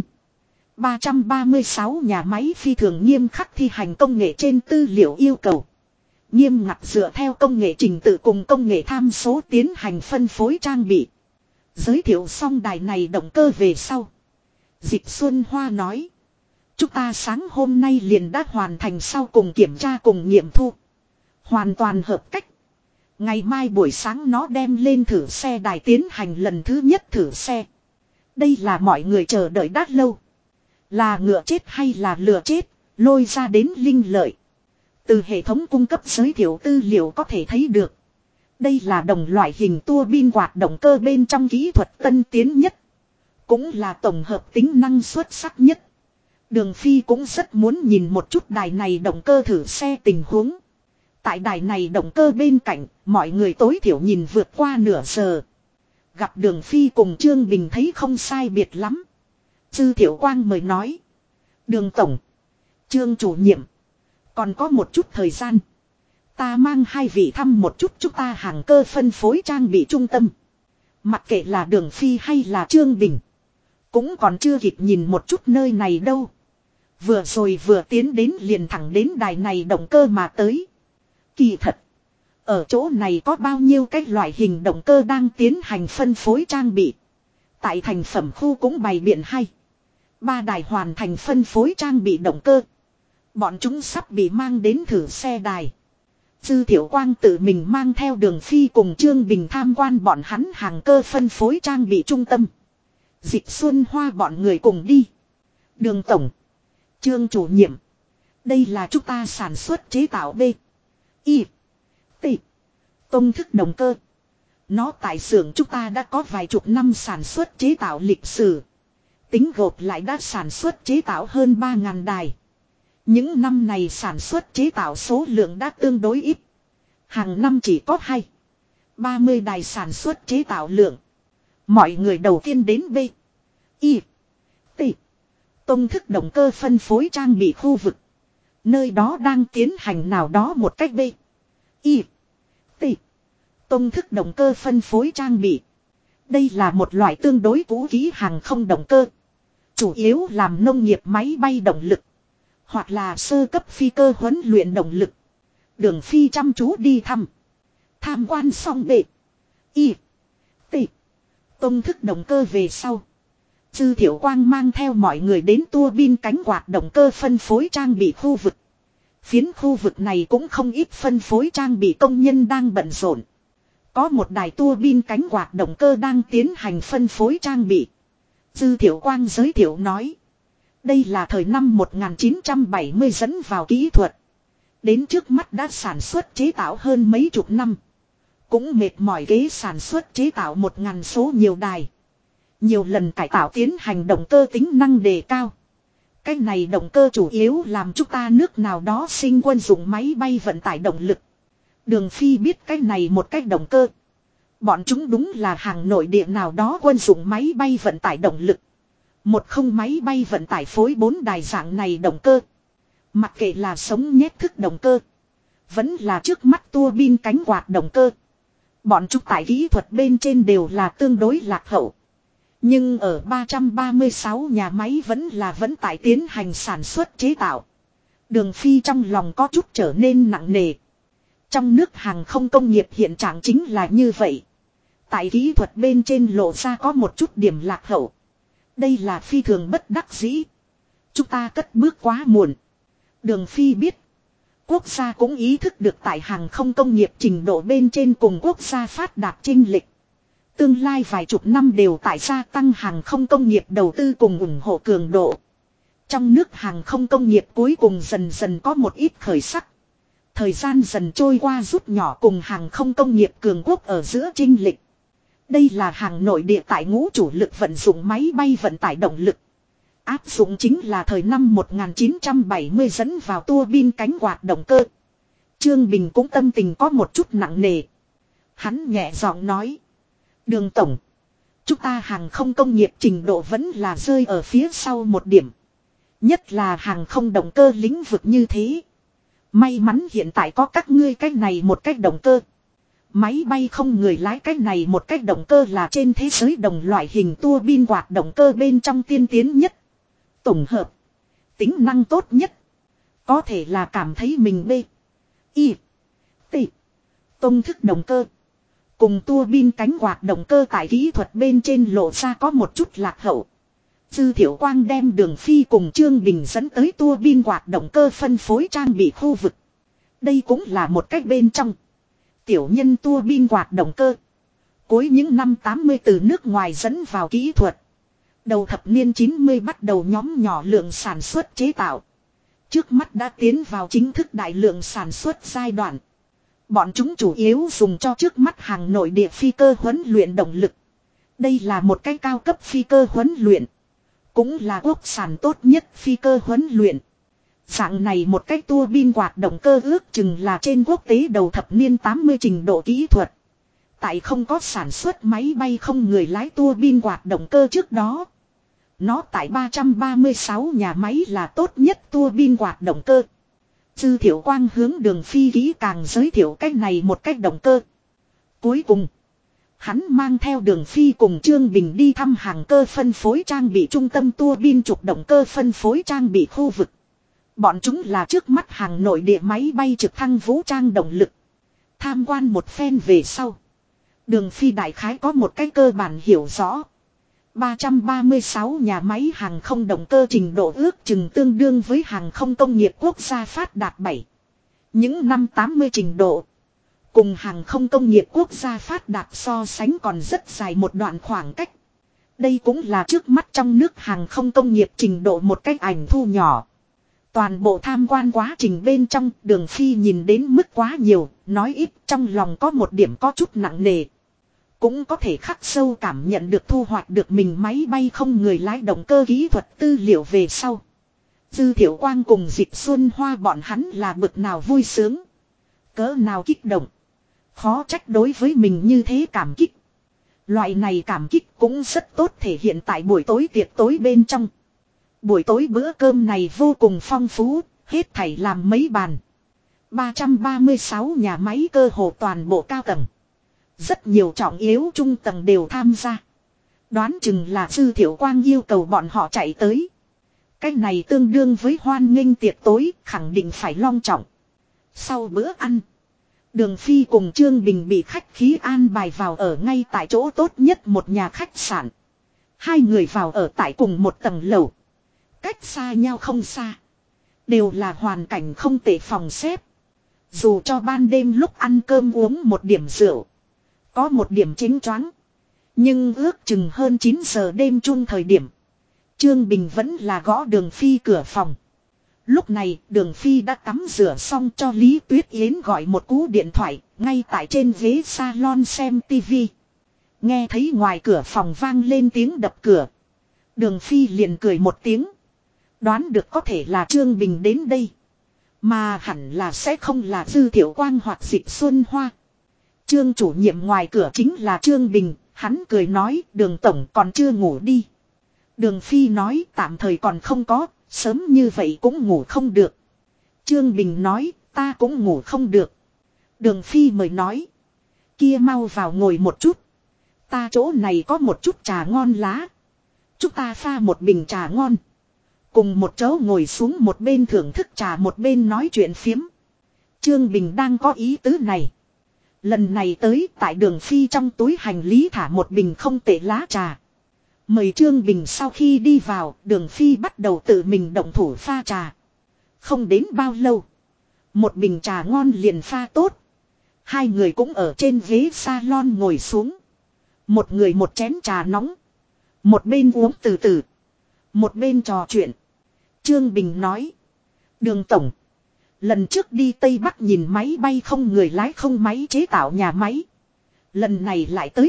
336 nhà máy phi thường nghiêm khắc thi hành công nghệ trên tư liệu yêu cầu. Nghiêm ngặt dựa theo công nghệ trình tự cùng công nghệ tham số tiến hành phân phối trang bị. Giới thiệu xong đài này động cơ về sau. Dịch Xuân Hoa nói. Chúng ta sáng hôm nay liền đã hoàn thành sau cùng kiểm tra cùng nghiệm thu. Hoàn toàn hợp cách. Ngày mai buổi sáng nó đem lên thử xe đài tiến hành lần thứ nhất thử xe. Đây là mọi người chờ đợi đã lâu. Là ngựa chết hay là lừa chết, lôi ra đến linh lợi. Từ hệ thống cung cấp giới thiệu tư liệu có thể thấy được. Đây là đồng loại hình tua bin quạt động cơ bên trong kỹ thuật tân tiến nhất. Cũng là tổng hợp tính năng xuất sắc nhất. Đường Phi cũng rất muốn nhìn một chút đài này động cơ thử xe tình huống. Tại đài này động cơ bên cạnh, mọi người tối thiểu nhìn vượt qua nửa giờ. Gặp Đường Phi cùng Trương Bình thấy không sai biệt lắm. Dư Thiệu Quang mời nói. Đường Tổng, Trương chủ nhiệm, còn có một chút thời gian. Ta mang hai vị thăm một chút chúng ta hàng cơ phân phối trang bị trung tâm. Mặc kệ là Đường Phi hay là Trương Bình. Cũng còn chưa kịp nhìn một chút nơi này đâu. Vừa rồi vừa tiến đến liền thẳng đến đài này động cơ mà tới. Kỳ thật. Ở chỗ này có bao nhiêu cái loại hình động cơ đang tiến hành phân phối trang bị. Tại thành phẩm khu cũng bày biện hay. 3 đài hoàn thành phân phối trang bị động cơ. Bọn chúng sắp bị mang đến thử xe đài. Dư Thiệu Quang tự mình mang theo Đường Phi cùng Trương Bình tham quan bọn hắn hàng cơ phân phối trang bị trung tâm. Dịch Xuân Hoa bọn người cùng đi. Đường Tổng, Trương chủ nhiệm, đây là chúng ta sản xuất chế tạo B, I, T, công thức động cơ. Nó tại xưởng chúng ta đã có vài chục năm sản xuất chế tạo lịch sử. Tính gộp lại đã sản xuất chế tạo hơn 3.000 đài. Những năm này sản xuất chế tạo số lượng đã tương đối ít. Hàng năm chỉ có 30 đài sản xuất chế tạo lượng. Mọi người đầu tiên đến B, I, T, công thức động cơ phân phối trang bị khu vực. Nơi đó đang tiến hành nào đó một cách B, I, T, công thức động cơ phân phối trang bị. Đây là một loại tương đối cũ kỹ hàng không động cơ. Chủ yếu làm nông nghiệp máy bay động lực. Hoặc là sơ cấp phi cơ huấn luyện động lực. Đường Phi chăm chú đi thăm. Tham quan xong bệ. Y. T. Công thức động cơ về sau. Dư Thiệu Quang mang theo mọi người đến tua bin cánh quạt động cơ phân phối trang bị khu vực. Phiến khu vực này cũng không ít phân phối trang bị công nhân đang bận rộn. Có một đài tua bin cánh quạt động cơ đang tiến hành phân phối trang bị. Dư Thiệu Quang giới thiệu nói. Đây là thời năm 1970 dẫn vào kỹ thuật. Đến trước mắt đã sản xuất chế tạo hơn mấy chục năm. Cũng mệt mỏi kế sản xuất chế tạo 1.000 số nhiều đài. Nhiều lần cải tạo tiến hành động cơ tính năng đề cao. Cái này động cơ chủ yếu làm chúng ta nước nào đó sinh quân dụng máy bay vận tải động lực. Đường Phi biết cái này một cách động cơ. Bọn chúng đúng là hàng nội địa nào đó quân dụng máy bay vận tải động lực. Một không máy bay vận tải phối 4 đài dạng này động cơ. Mặc kệ là sống nhét thức động cơ. Vẫn là trước mắt tua bin cánh quạt động cơ. Bọn chúng tại kỹ thuật bên trên đều là tương đối lạc hậu. Nhưng ở 336 nhà máy vẫn tại tiến hành sản xuất chế tạo. Đường Phi trong lòng có chút trở nên nặng nề. Trong nước hàng không công nghiệp hiện trạng chính là như vậy. Tại kỹ thuật bên trên lộ ra có một chút điểm lạc hậu. Đây là phi thường bất đắc dĩ. Chúng ta cất bước quá muộn. Đường Phi biết. Quốc gia cũng ý thức được tại hàng không công nghiệp trình độ bên trên cùng quốc gia phát đạt chênh lệch. Tương lai vài chục năm đều tại gia tăng hàng không công nghiệp đầu tư cùng ủng hộ cường độ. Trong nước hàng không công nghiệp cuối cùng dần dần có một ít khởi sắc. Thời gian dần trôi qua rút nhỏ cùng hàng không công nghiệp cường quốc ở giữa chênh lệch. Đây là hàng nội địa tại ngũ chủ lực vận dụng máy bay vận tải động lực. Áp dụng chính là thời năm 1970 dẫn vào tua bin cánh quạt động cơ. Trương Bình cũng tâm tình có một chút nặng nề. Hắn nhẹ giọng nói. Đường tổng. Chúng ta hàng không công nghiệp trình độ vẫn là rơi ở phía sau một điểm. Nhất là hàng không động cơ lĩnh vực như thế. May mắn hiện tại có các ngươi cách này một cách động cơ. Máy bay không người lái cách này một cách động cơ là trên thế giới đồng loại hình tua bin quạt động cơ bên trong tiên tiến nhất. Tổng hợp. Tính năng tốt nhất. Có thể là cảm thấy mình bê. Y. T. Tông thức động cơ. Cùng tua bin cánh quạt động cơ tại kỹ thuật bên trên lộ ra có một chút lạc hậu. Dư Thiệu Quang đem Đường Phi cùng Trương Bình dẫn tới tua bin quạt động cơ phân phối trang bị khu vực. Đây cũng là một cách bên trong. Tiểu nhân tua bin quạt động cơ. Cuối những năm 80 từ nước ngoài dẫn vào kỹ thuật. Đầu thập niên 90 bắt đầu nhóm nhỏ lượng sản xuất chế tạo. Trước mắt đã tiến vào chính thức đại lượng sản xuất giai đoạn. Bọn chúng chủ yếu dùng cho trước mắt hàng nội địa phi cơ huấn luyện động lực. Đây là một cái cao cấp phi cơ huấn luyện. Cũng là quốc sản tốt nhất phi cơ huấn luyện. Dạng này một cái tua bin quạt động cơ ước chừng là trên quốc tế đầu thập niên 80 trình độ kỹ thuật. Tại không có sản xuất máy bay không người lái tua bin quạt động cơ trước đó. Nó tại 336 nhà máy là tốt nhất tua bin quạt động cơ. Dư Thiệu Quang hướng Đường Phi kỹ càng giới thiệu cách này một cách động cơ. Cuối cùng, hắn mang theo Đường Phi cùng Trương Bình đi thăm hàng cơ phân phối trang bị trung tâm tua bin trục động cơ phân phối trang bị khu vực. Bọn chúng là trước mắt hàng nội địa máy bay trực thăng vũ trang động lực. Tham quan một phen về sau. Đường Phi đại khái có một cái cơ bản hiểu rõ. 336 nhà máy hàng không động cơ trình độ ước chừng tương đương với hàng không công nghiệp quốc gia phát đạt 7. Những năm 80 trình độ. Cùng hàng không công nghiệp quốc gia phát đạt so sánh còn rất dài một đoạn khoảng cách. Đây cũng là trước mắt trong nước hàng không công nghiệp trình độ một cách ảnh thu nhỏ. Toàn bộ tham quan quá trình bên trong Đường Phi nhìn đến mức quá nhiều, nói ít trong lòng có một điểm có chút nặng nề. Cũng có thể khắc sâu cảm nhận được thu hoạch được mình máy bay không người lái động cơ kỹ thuật tư liệu về sau. Dư Thiệu Quang cùng Dịch Xuân Hoa bọn hắn là bực nào vui sướng. Cỡ nào kích động. Khó trách đối với mình như thế cảm kích. Loại này cảm kích cũng rất tốt thể hiện tại buổi tối tiệc tối bên trong. Buổi tối bữa cơm này vô cùng phong phú, hết thảy làm mấy bàn. 336 nhà máy cơ hồ toàn bộ cao tầng. Rất nhiều trọng yếu trung tầng đều tham gia. Đoán chừng là Dư Thiệu Quang yêu cầu bọn họ chạy tới. Cái này tương đương với hoan nghênh tiệc tối, khẳng định phải long trọng. Sau bữa ăn, Đường Phi cùng Trương Bình bị khách khí an bài vào ở ngay tại chỗ tốt nhất một nhà khách sạn. Hai người vào ở tại cùng một tầng lầu. Cách xa nhau không xa. Đều là hoàn cảnh không tệ phòng xếp. Dù cho ban đêm lúc ăn cơm uống một điểm rượu. Có một điểm chính choáng. Nhưng ước chừng hơn 9 giờ đêm chung thời điểm. Trương Bình vẫn là gõ Đường Phi cửa phòng. Lúc này Đường Phi đã tắm rửa xong cho Lý Tuyết Yến gọi một cú điện thoại. Ngay tại trên ghế salon xem tivi. Nghe thấy ngoài cửa phòng vang lên tiếng đập cửa. Đường Phi liền cười một tiếng. Đoán được có thể là Trương Bình đến đây. Mà hẳn là sẽ không là Dư Thiệu Quang hoặc Dịch Xuân Hoa. Trương chủ nhiệm ngoài cửa chính là Trương Bình. Hắn cười nói Đường tổng còn chưa ngủ đi. Đường Phi nói tạm thời còn không có. Sớm như vậy cũng ngủ không được. Trương Bình nói ta cũng ngủ không được. Đường Phi mời nói. Kia mau vào ngồi một chút. Ta chỗ này có một chút trà ngon lá. Chúng ta pha một bình trà ngon. Cùng một chỗ ngồi xuống một bên thưởng thức trà một bên nói chuyện phiếm. Trương Bình đang có ý tứ này. Lần này tới tại Đường Phi trong túi hành lý thả một bình không tệ lá trà. Mời Trương Bình sau khi đi vào, Đường Phi bắt đầu tự mình động thủ pha trà. Không đến bao lâu. Một bình trà ngon liền pha tốt. Hai người cũng ở trên ghế salon ngồi xuống. Một người một chén trà nóng. Một bên uống từ từ. Một bên trò chuyện. Trương Bình nói. Đường tổng. Lần trước đi Tây Bắc nhìn máy bay không người lái không máy chế tạo nhà máy. Lần này lại tới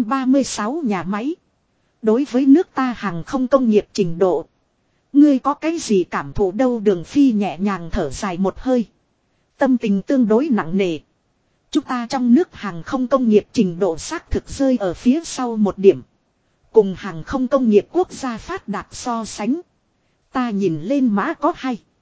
336 nhà máy. Đối với nước ta hàng không công nghiệp trình độ. Ngươi có cái gì cảm thụ đâu? Đường Phi nhẹ nhàng thở dài một hơi. Tâm tình tương đối nặng nề. Chúng ta trong nước hàng không công nghiệp trình độ xác thực rơi ở phía sau một điểm. Cùng hàng không công nghiệp quốc gia phát đạt so sánh. Ta nhìn lên mã có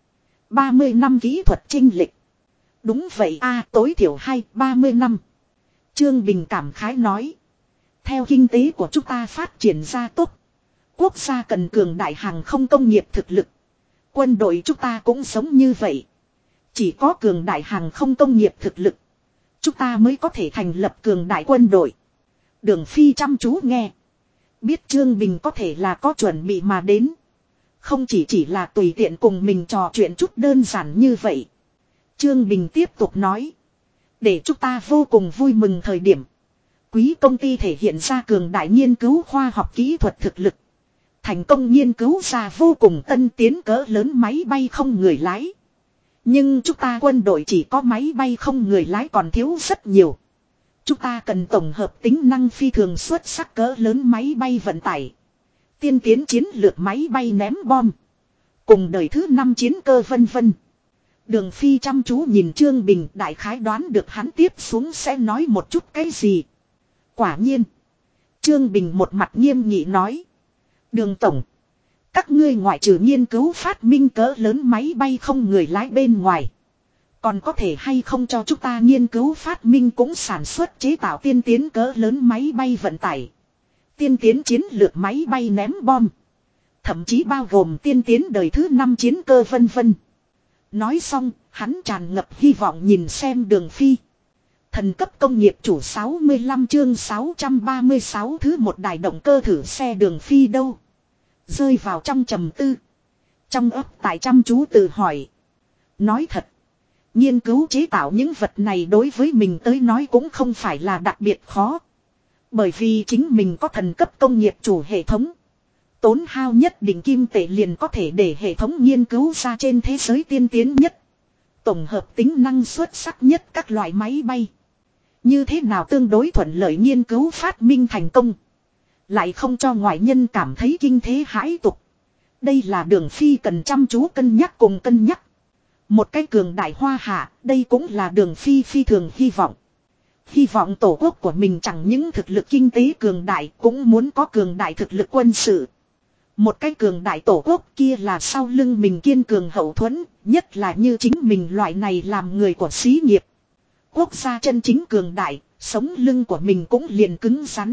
30 năm kỹ thuật chênh lệch. Đúng vậy a, tối thiểu 30 năm. Trương Bình cảm khái nói. Theo kinh tế của chúng ta phát triển ra tốt. Quốc gia cần cường đại hàng không công nghiệp thực lực. Quân đội chúng ta cũng giống như vậy. Chỉ có cường đại hàng không công nghiệp thực lực. Chúng ta mới có thể thành lập cường đại quân đội. Đường Phi chăm chú nghe. Biết Trương Bình có thể là có chuẩn bị mà đến. Không chỉ là tùy tiện cùng mình trò chuyện chút đơn giản như vậy. Trương Bình tiếp tục nói. Để chúng ta vô cùng vui mừng thời điểm. Quý công ty thể hiện ra cường đại nghiên cứu khoa học kỹ thuật thực lực. Thành công nghiên cứu ra vô cùng tân tiến cỡ lớn máy bay không người lái. Nhưng chúng ta quân đội chỉ có máy bay không người lái còn thiếu rất nhiều. Chúng ta cần tổng hợp tính năng phi thường xuất sắc cỡ lớn máy bay vận tải. Tiên tiến chiến lược máy bay ném bom. Cùng đời thứ 5 chiến cơ vân vân. Đường Phi chăm chú nhìn Trương Bình, đại khái đoán được hắn tiếp xuống sẽ nói một chút cái gì. Quả nhiên. Trương Bình một mặt nghiêm nghị nói. Đường tổng. Các ngươi ngoại trừ nghiên cứu phát minh cỡ lớn máy bay không người lái bên ngoài. Còn có thể hay không cho chúng ta nghiên cứu phát minh cũng sản xuất chế tạo tiên tiến cỡ lớn máy bay vận tải. Tiên tiến chiến lược máy bay ném bom. Thậm chí bao gồm tiên tiến đời thứ 5 chiến cơ vân vân. Nói xong, hắn tràn ngập hy vọng nhìn xem Đường Phi. Thần cấp công nghiệp chủ 65 chương 636 thứ một đài động cơ thử xe Đường Phi đâu. Rơi vào trong trầm tư. Trong ấp tại chăm chú tự hỏi. Nói thật. Nghiên cứu chế tạo những vật này đối với mình tới nói cũng không phải là đặc biệt khó. Bởi vì chính mình có thần cấp công nghiệp chủ hệ thống. Tốn hao nhất định kim tệ liền có thể để hệ thống nghiên cứu ra trên thế giới tiên tiến nhất. Tổng hợp tính năng xuất sắc nhất các loại máy bay. Như thế nào tương đối thuận lợi nghiên cứu phát minh thành công. Lại không cho ngoại nhân cảm thấy kinh thế hãi tục. Đây là Đường Phi cần chăm chú cân nhắc cùng cân nhắc. Một cái cường đại hoa hạ, đây cũng là Đường Phi phi thường hy vọng. Hy vọng tổ quốc của mình chẳng những thực lực kinh tế cường đại cũng muốn có cường đại thực lực quân sự. Một cái cường đại tổ quốc kia là sau lưng mình kiên cường hậu thuẫn, nhất là như chính mình loại này làm người của xí nghiệp. Quốc gia chân chính cường đại, sống lưng của mình cũng liền cứng rắn.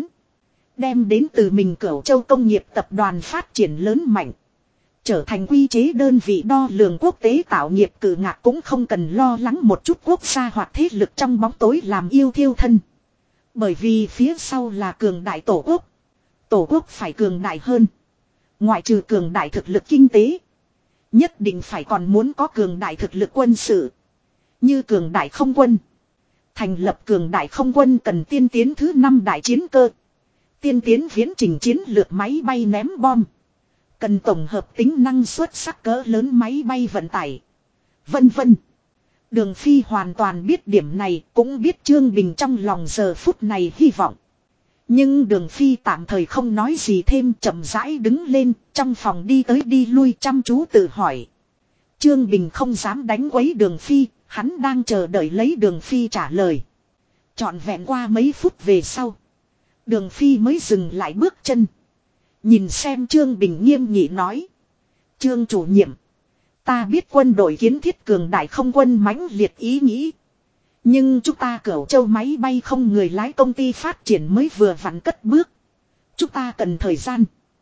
Đem đến từ mình Cửu Châu công nghiệp tập đoàn phát triển lớn mạnh. Trở thành quy chế đơn vị đo lường quốc tế tạo nghiệp cử ngạc cũng không cần lo lắng một chút quốc gia hoặc thế lực trong bóng tối làm yêu thiêu thân. Bởi vì phía sau là cường đại tổ quốc. Tổ quốc phải cường đại hơn. Ngoại trừ cường đại thực lực kinh tế. Nhất định phải còn muốn có cường đại thực lực quân sự. Như cường đại không quân. Thành lập cường đại không quân cần tiên tiến thứ 5 đại chiến cơ. Tiên tiến viễn trình chiến lược máy bay ném bom. Cần tổng hợp tính năng xuất sắc cỡ lớn máy bay vận tải. Vân vân. Đường Phi hoàn toàn biết điểm này, cũng biết Trương Bình trong lòng giờ phút này hy vọng. Nhưng Đường Phi tạm thời không nói gì thêm, chậm rãi đứng lên, trong phòng đi tới đi lui chăm chú tự hỏi. Trương Bình không dám đánh quấy Đường Phi, hắn đang chờ đợi lấy Đường Phi trả lời. Trọn vẹn qua mấy phút về sau. Đường Phi mới dừng lại bước chân. Nhìn xem Trương Bình nghiêm nghị nói. Trương chủ nhiệm. Ta biết quân đội kiến thiết cường đại không quân mãnh liệt ý nghĩ. Nhưng chúng ta Cửu Châu máy bay không người lái công ty phát triển mới vừa vặn cất bước. Chúng ta cần thời gian.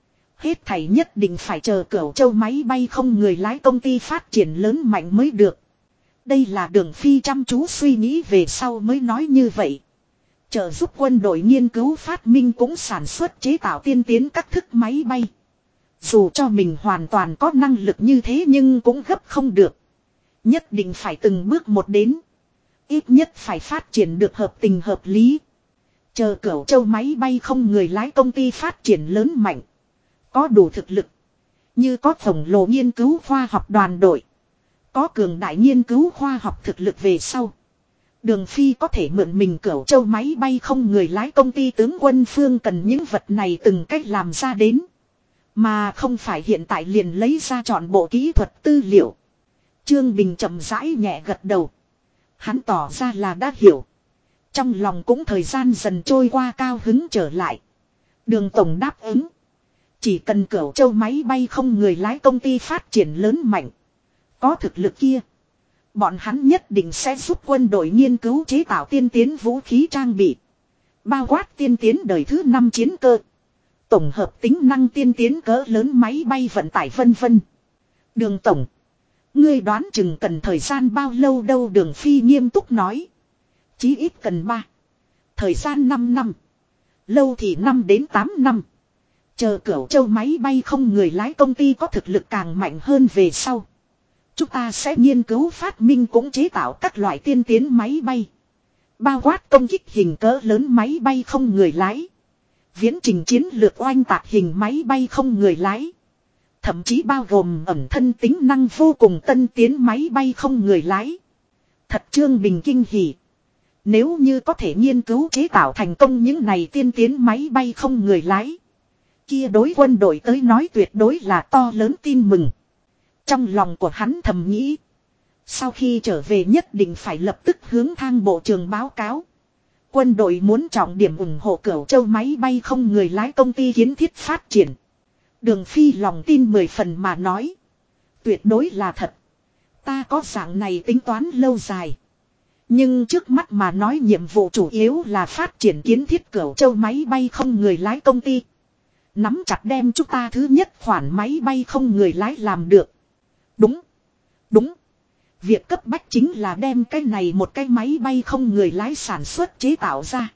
Hết thảy nhất định phải chờ Cửu Châu máy bay không người lái công ty phát triển lớn mạnh mới được. Đây là Đường Phi chăm chú suy nghĩ về sau mới nói như vậy. Trợ giúp quân đội nghiên cứu phát minh cũng sản xuất chế tạo tiên tiến các thức máy bay. Dù cho mình hoàn toàn có năng lực như thế nhưng cũng gấp không được. Nhất định phải từng bước một đến. Ít nhất phải phát triển được hợp tình hợp lý. Chờ Cửu Châu máy bay không người lái công ty phát triển lớn mạnh. Có đủ thực lực. Như có khổng lồ nghiên cứu khoa học đoàn đội. Có cường đại nghiên cứu khoa học thực lực về sau. Đường Phi có thể mượn mình Cửu Châu máy bay không người lái công ty tướng quân Phương cần những vật này từng cách làm ra đến. Mà không phải hiện tại liền lấy ra chọn bộ kỹ thuật tư liệu. Trương Bình chậm rãi nhẹ gật đầu. Hắn tỏ ra là đã hiểu. Trong lòng cũng thời gian dần trôi qua cao hứng trở lại. Đường Tổng đáp ứng. Chỉ cần Cửu Châu máy bay không người lái công ty phát triển lớn mạnh. Có thực lực kia. Bọn hắn nhất định sẽ giúp quân đội nghiên cứu chế tạo tiên tiến vũ khí trang bị. Bao quát tiên tiến đời thứ 5 chiến cơ. Tổng hợp tính năng tiên tiến cỡ lớn máy bay vận tải vân vân. Đường Tổng. Ngươi đoán chừng cần thời gian bao lâu đâu? Đường Phi nghiêm túc nói. Chí ít cần 3. Thời gian 5 năm. Lâu thì 5 đến 8 năm. Chờ Cửu Châu máy bay không người lái công ty có thực lực càng mạnh hơn về sau. Chúng ta sẽ nghiên cứu phát minh cũng chế tạo các loại tiên tiến máy bay. Bao quát công kích hình cỡ lớn máy bay không người lái. Viễn trình chiến lược oanh tạc hình máy bay không người lái. Thậm chí bao gồm ẩn thân tính năng vô cùng tân tiến máy bay không người lái. Thật Trương Bình kinh hỉ. Nếu như có thể nghiên cứu chế tạo thành công những này tiên tiến máy bay không người lái. Kia đối quân đội tới nói tuyệt đối là to lớn tin mừng. Trong lòng của hắn thầm nghĩ. Sau khi trở về nhất định phải lập tức hướng Thang bộ trưởng báo cáo. Quân đội muốn trọng điểm ủng hộ Cửu Châu máy bay không người lái công ty kiến thiết phát triển. Đường Phi lòng tin 10 phần mà nói. Tuyệt đối là thật. Ta có dạng này tính toán lâu dài. Nhưng trước mắt mà nói nhiệm vụ chủ yếu là phát triển kiến thiết Cửu Châu máy bay không người lái công ty. Nắm chặt đem chúng ta thứ nhất khoản máy bay không người lái làm được. Đúng. Đúng. Việc cấp bách chính là đem cái này một cái máy bay không người lái sản xuất chế tạo ra.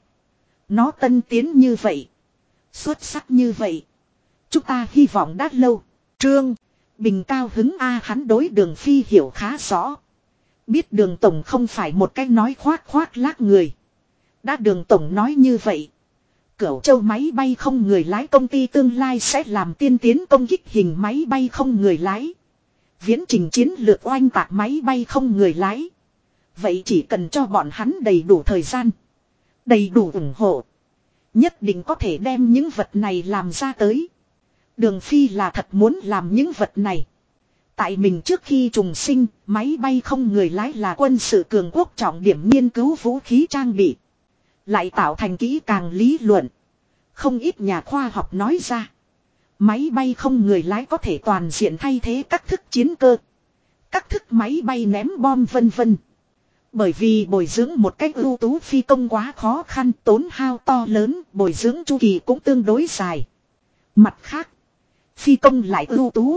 Nó tân tiến như vậy. Xuất sắc như vậy. Chúng ta hy vọng đã lâu. Trương Bình cao hứng hắn đối Đường Phi hiểu khá rõ. Biết Đường Tổng không phải một cái nói khoác lác người. Đã Đường Tổng nói như vậy. Cửu Châu máy bay không người lái công ty tương lai sẽ làm tiên tiến công kích hình máy bay không người lái. Viễn trình chiến lược oanh tạc máy bay không người lái. Vậy chỉ cần cho bọn hắn đầy đủ thời gian. Đầy đủ ủng hộ. Nhất định có thể đem những vật này làm ra tới. Đường Phi là thật muốn làm những vật này. Tại mình trước khi trùng sinh, máy bay không người lái là quân sự cường quốc trọng điểm nghiên cứu vũ khí trang bị. Lại tạo thành kỹ càng lý luận. Không ít nhà khoa học nói ra. Máy bay không người lái có thể toàn diện thay thế các thức chiến cơ. Các thức máy bay ném bom vân vân. Bởi vì bồi dưỡng một cách ưu tú phi công quá khó khăn, tốn hao to lớn, bồi dưỡng chu kỳ cũng tương đối dài. Mặt khác, phi công lại ưu tú.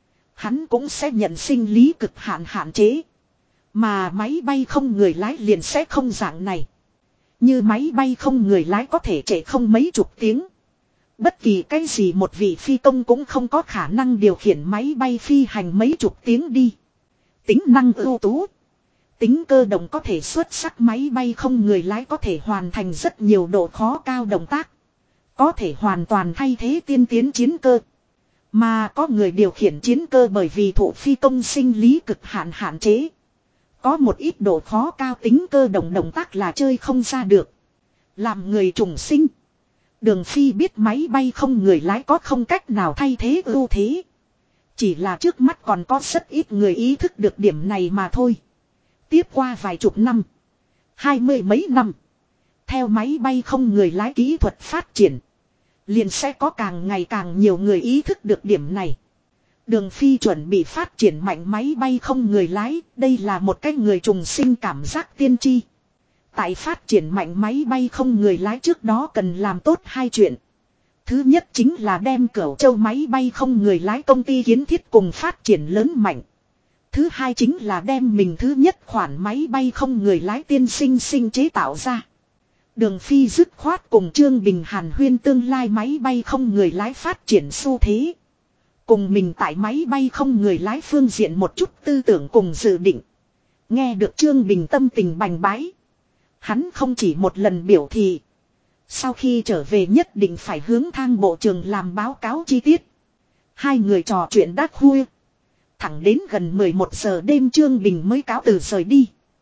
Hắn cũng sẽ nhận sinh lý cực hạn chế. Mà máy bay không người lái liền sẽ không dạng này. Như máy bay không người lái có thể chạy không mấy chục tiếng. Bất kỳ cái gì một vị phi công cũng không có khả năng điều khiển máy bay phi hành mấy chục tiếng đi. Tính năng ưu tú. Tính cơ động có thể xuất sắc, máy bay không người lái có thể hoàn thành rất nhiều độ khó cao động tác. Có thể hoàn toàn thay thế tiên tiến chiến cơ. Mà có người điều khiển chiến cơ bởi vì thụ phi công sinh lý cực hạn chế. Có một ít độ khó cao tính cơ động tác là chơi không ra được. Làm người trùng sinh. Đường Phi biết máy bay không người lái có không cách nào thay thế ưu thế. Chỉ là trước mắt còn có rất ít người ý thức được điểm này mà thôi. Tiếp qua vài chục năm. 20 mấy năm. Theo máy bay không người lái kỹ thuật phát triển. Liền sẽ có càng ngày càng nhiều người ý thức được điểm này. Đường Phi chuẩn bị phát triển mạnh máy bay không người lái. Đây là một cái người trùng sinh cảm giác tiên tri. Tại phát triển mạnh máy bay không người lái trước đó cần làm tốt hai chuyện. Thứ nhất chính là đem Cửu Châu máy bay không người lái công ty kiến thiết cùng phát triển lớn mạnh. Thứ hai chính là đem mình thứ nhất khoản máy bay không người lái tiên sinh chế tạo ra. Đường Phi dứt khoát cùng Trương Bình hàn huyên tương lai máy bay không người lái phát triển xu thế. Cùng mình tại máy bay không người lái phương diện một chút tư tưởng cùng dự định. Nghe được Trương Bình tâm tình bành bái. Hắn không chỉ một lần biểu thị. Sau khi trở về nhất định phải hướng Thang bộ trưởng làm báo cáo chi tiết. Hai người trò chuyện đắt khuya. Thẳng đến gần 11 giờ đêm Trương Bình mới cáo từ rời đi.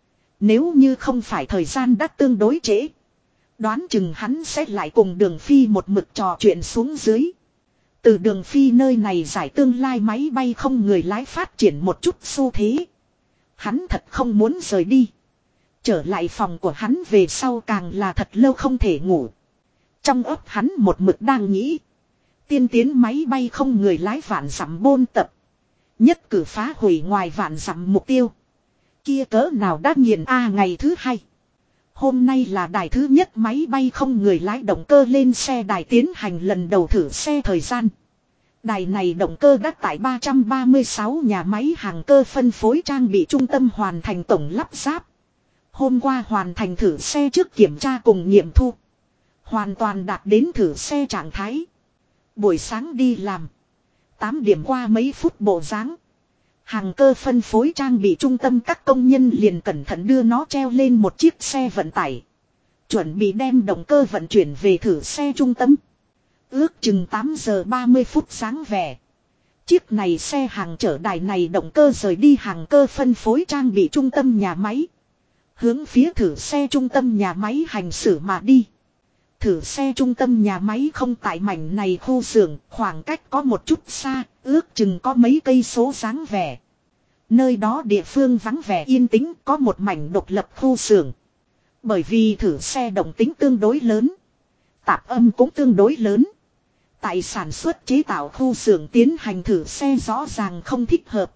Nếu như không phải thời gian đã tương đối trễ. Đoán chừng hắn sẽ lại cùng Đường Phi một mực trò chuyện xuống dưới. Từ Đường Phi nơi này giải tương lai máy bay không người lái phát triển một chút xu thế. Hắn thật không muốn rời đi. Trở lại phòng của hắn về sau càng là thật lâu không thể ngủ. Trong óc hắn một mực đang nghĩ. Tiên tiến máy bay không người lái vạn dặm bôn tập. Nhất cử phá hủy ngoài vạn dặm mục tiêu. Kia cỡ nào đã nghiền ngày thứ hai. Hôm nay là đài thứ nhất máy bay không người lái động cơ lên xe đài tiến hành lần đầu thử xe thời gian. Đài này động cơ đã tại 336 nhà máy hàng cơ phân phối trang bị trung tâm hoàn thành tổng lắp ráp. Hôm qua hoàn thành thử xe trước kiểm tra cùng nghiệm thu. Hoàn toàn đạt đến thử xe trạng thái. Buổi sáng đi làm. 8 điểm qua mấy phút bộ dáng. Hàng cơ phân phối trang bị trung tâm các công nhân liền cẩn thận đưa nó treo lên một chiếc xe vận tải. Chuẩn bị đem động cơ vận chuyển về thử xe trung tâm. Ước chừng 8 giờ 30 phút sáng vẻ. Chiếc này xe hàng chở đài này động cơ rời đi hàng cơ phân phối trang bị trung tâm nhà máy. Hướng phía thử xe trung tâm nhà máy hành xử mà đi. Thử xe trung tâm nhà máy không tại mảnh này khu xưởng, khoảng cách có một chút xa, ước chừng có mấy cây số dáng vẻ. Nơi đó địa phương vắng vẻ yên tĩnh, có một mảnh độc lập khu xưởng. Bởi vì thử xe động tính tương đối lớn, tạp âm cũng tương đối lớn. Tại sản xuất chế tạo khu xưởng tiến hành thử xe rõ ràng không thích hợp.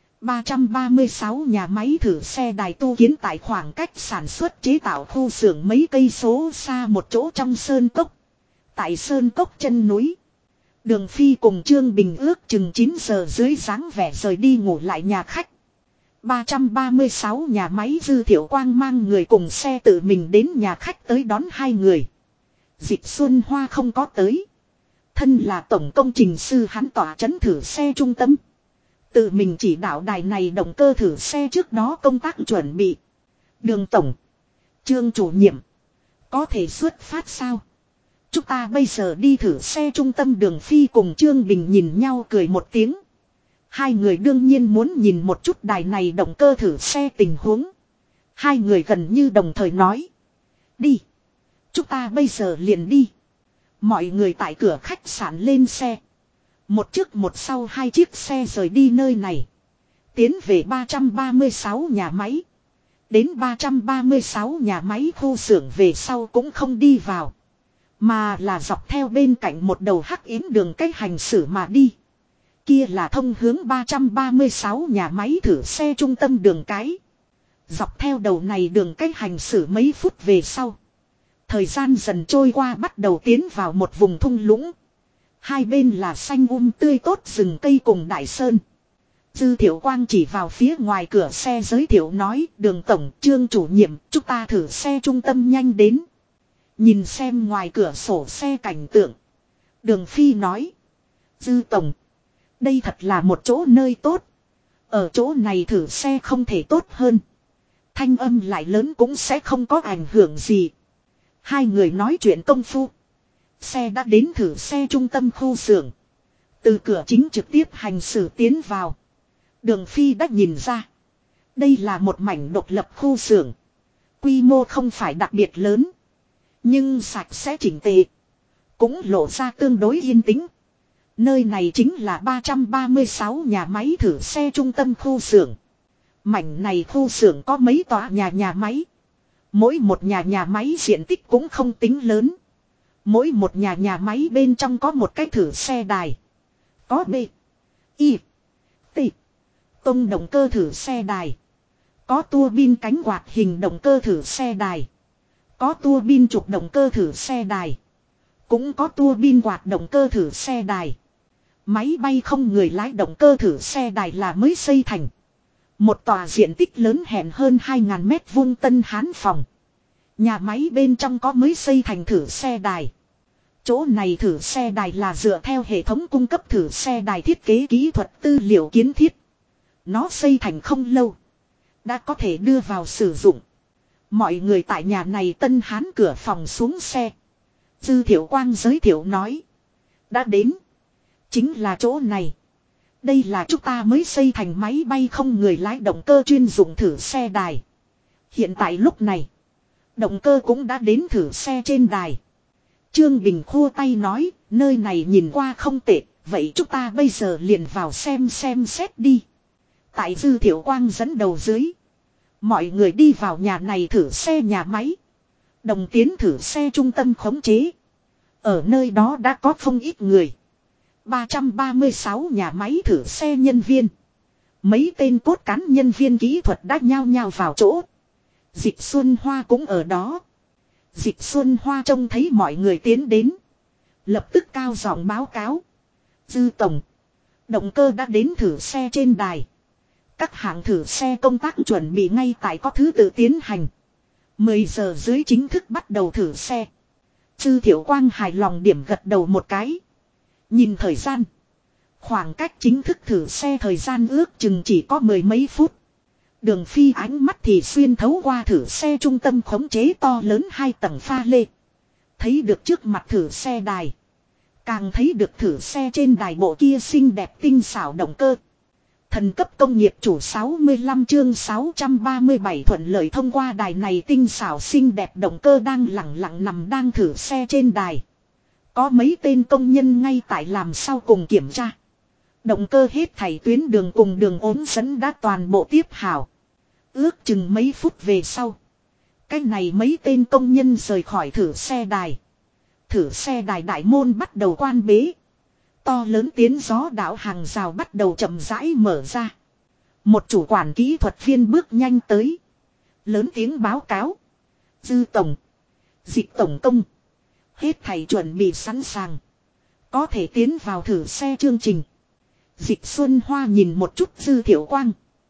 336 nhà máy thử xe đài tu kiến tại khoảng cách sản xuất chế tạo khu xưởng mấy cây số xa một chỗ trong sơn cốc. Tại sơn cốc chân núi. Đường Phi cùng Trương Bình ước chừng 9 giờ dưới dáng vẻ rời đi ngủ lại nhà khách. 336 nhà máy Dư Thiệu Quang mang người cùng xe tự mình đến nhà khách tới đón hai người. Dịch Xuân Hoa không có tới. Thân là tổng công trình sư hắn tỏa chấn thử xe trung tâm. Tự mình chỉ đạo đài này động cơ thử xe trước đó công tác chuẩn bị. Đường tổng. Trương chủ nhiệm. Có thể xuất phát sao? Chúng ta bây giờ đi thử xe trung tâm Đường Phi cùng Trương Bình nhìn nhau cười một tiếng. Hai người đương nhiên muốn nhìn một chút đài này động cơ thử xe tình huống. Hai người gần như đồng thời nói. Đi. Chúng ta bây giờ liền đi. Mọi người tại cửa khách sạn lên xe. Một trước một sau hai chiếc xe rời đi nơi này. Tiến về 336 nhà máy. Đến 336 nhà máy khu xưởng về sau cũng không đi vào. Mà là dọc theo bên cạnh một đầu hắc yến đường cách hành xử mà đi. Kia là thông hướng 336 nhà máy thử xe trung tâm đường cái. Dọc theo đầu này đường cách hành xử mấy phút về sau. Thời gian dần trôi qua bắt đầu tiến vào một vùng thung lũng. Hai bên là xanh tươi tốt rừng cây cùng đại sơn. Dư Thiệu Quang chỉ vào phía ngoài cửa xe giới thiệu nói Đường tổng Trương chủ nhiệm chúng ta thử xe trung tâm nhanh đến. Nhìn xem ngoài cửa sổ xe cảnh tượng. Đường Phi nói. Dư tổng. Đây thật là một chỗ nơi tốt. Ở chỗ này thử xe không thể tốt hơn. Thanh âm lại lớn cũng sẽ không có ảnh hưởng gì. Hai người nói chuyện công phu. Xe đã đến thử xe trung tâm khu xưởng. Từ cửa chính trực tiếp hành xử tiến vào. Đường Phi đã nhìn ra. Đây là một mảnh độc lập khu xưởng. Quy mô không phải đặc biệt lớn. Nhưng sạch sẽ chỉnh tề. Cũng lộ ra tương đối yên tĩnh. Nơi này chính là 336 nhà máy thử xe trung tâm khu xưởng. Mảnh này khu xưởng có mấy tòa nhà máy. Mỗi một nhà máy diện tích cũng không tính lớn. Mỗi một nhà máy bên trong có một cái thử xe đài. Có B, I, T, tông động cơ thử xe đài. Có tua bin cánh quạt hình động cơ thử xe đài. Có tua bin trục động cơ thử xe đài. Cũng có tua bin quạt động cơ thử xe đài. Máy bay không người lái động cơ thử xe đài là mới xây thành. Một tòa diện tích lớn hẹn hơn 2.000 mét vuông tân hán phòng. Nhà máy bên trong có mới xây thành thử xe đài. Chỗ này thử xe đài là dựa theo hệ thống cung cấp thử xe đài thiết kế kỹ thuật tư liệu kiến thiết. Nó xây thành không lâu. Đã có thể đưa vào sử dụng. Mọi người tại nhà này tân hán cửa phòng xuống xe. Dư Thiệu Quang giới thiệu nói. Đã đến. Chính là chỗ này. Đây là chúng ta mới xây thành máy bay không người lái động cơ chuyên dụng thử xe đài. Hiện tại lúc này, động cơ cũng đã đến thử xe trên đài. Trương Bình khua tay nói, nơi này nhìn qua không tệ, vậy chúng ta bây giờ liền vào xem xét đi. Tại Dư Thiệu Quang dẫn đầu dưới, mọi người đi vào nhà này thử xe nhà máy. Đồng tiến thử xe trung tâm khống chế. Ở nơi đó đã có không ít người. 336 nhà máy thử xe nhân viên. Mấy tên cốt cán nhân viên kỹ thuật đã nhao nhao vào chỗ. Dịch Xuân Hoa cũng ở đó. Dịch Xuân Hoa trông thấy mọi người tiến đến. Lập tức cao giọng báo cáo. Dư tổng. Động cơ đã đến thử xe trên đài. Các hãng thử xe công tác chuẩn bị ngay tại có thứ tự tiến hành. 10 giờ dưới chính thức bắt đầu thử xe. Dư Thiệu Quang hài lòng điểm gật đầu một cái. Nhìn thời gian. Khoảng cách chính thức thử xe thời gian ước chừng chỉ có 10 mấy phút. Đường Phi ánh mắt thì xuyên thấu qua thử xe trung tâm khống chế to lớn 2 tầng pha lê. Thấy được trước mặt thử xe đài. Càng thấy được thử xe trên đài bộ kia xinh đẹp tinh xảo động cơ. Thần cấp công nghiệp chủ 65 chương 637 thuận lợi thông qua đài này tinh xảo xinh đẹp động cơ đang lẳng lặng nằm đang thử xe trên đài. Có mấy tên công nhân ngay tại làm sau cùng kiểm tra. Động cơ hết thảy tuyến đường cùng đường ốm dẫn đã toàn bộ tiếp hảo. Ước chừng mấy phút về sau. Cái này mấy tên công nhân rời khỏi thử xe đài. Thử xe đài đại môn bắt đầu quan bế. To lớn tiến gió đảo hàng rào bắt đầu chậm rãi mở ra. Một chủ quản kỹ thuật viên bước nhanh tới. Lớn tiếng báo cáo. Dư tổng. Dịch tổng công. Hết thảy chuẩn bị sẵn sàng. Có thể tiến vào thử xe chương trình. Dịch Xuân Hoa nhìn một chút Dư Thiệu Quang.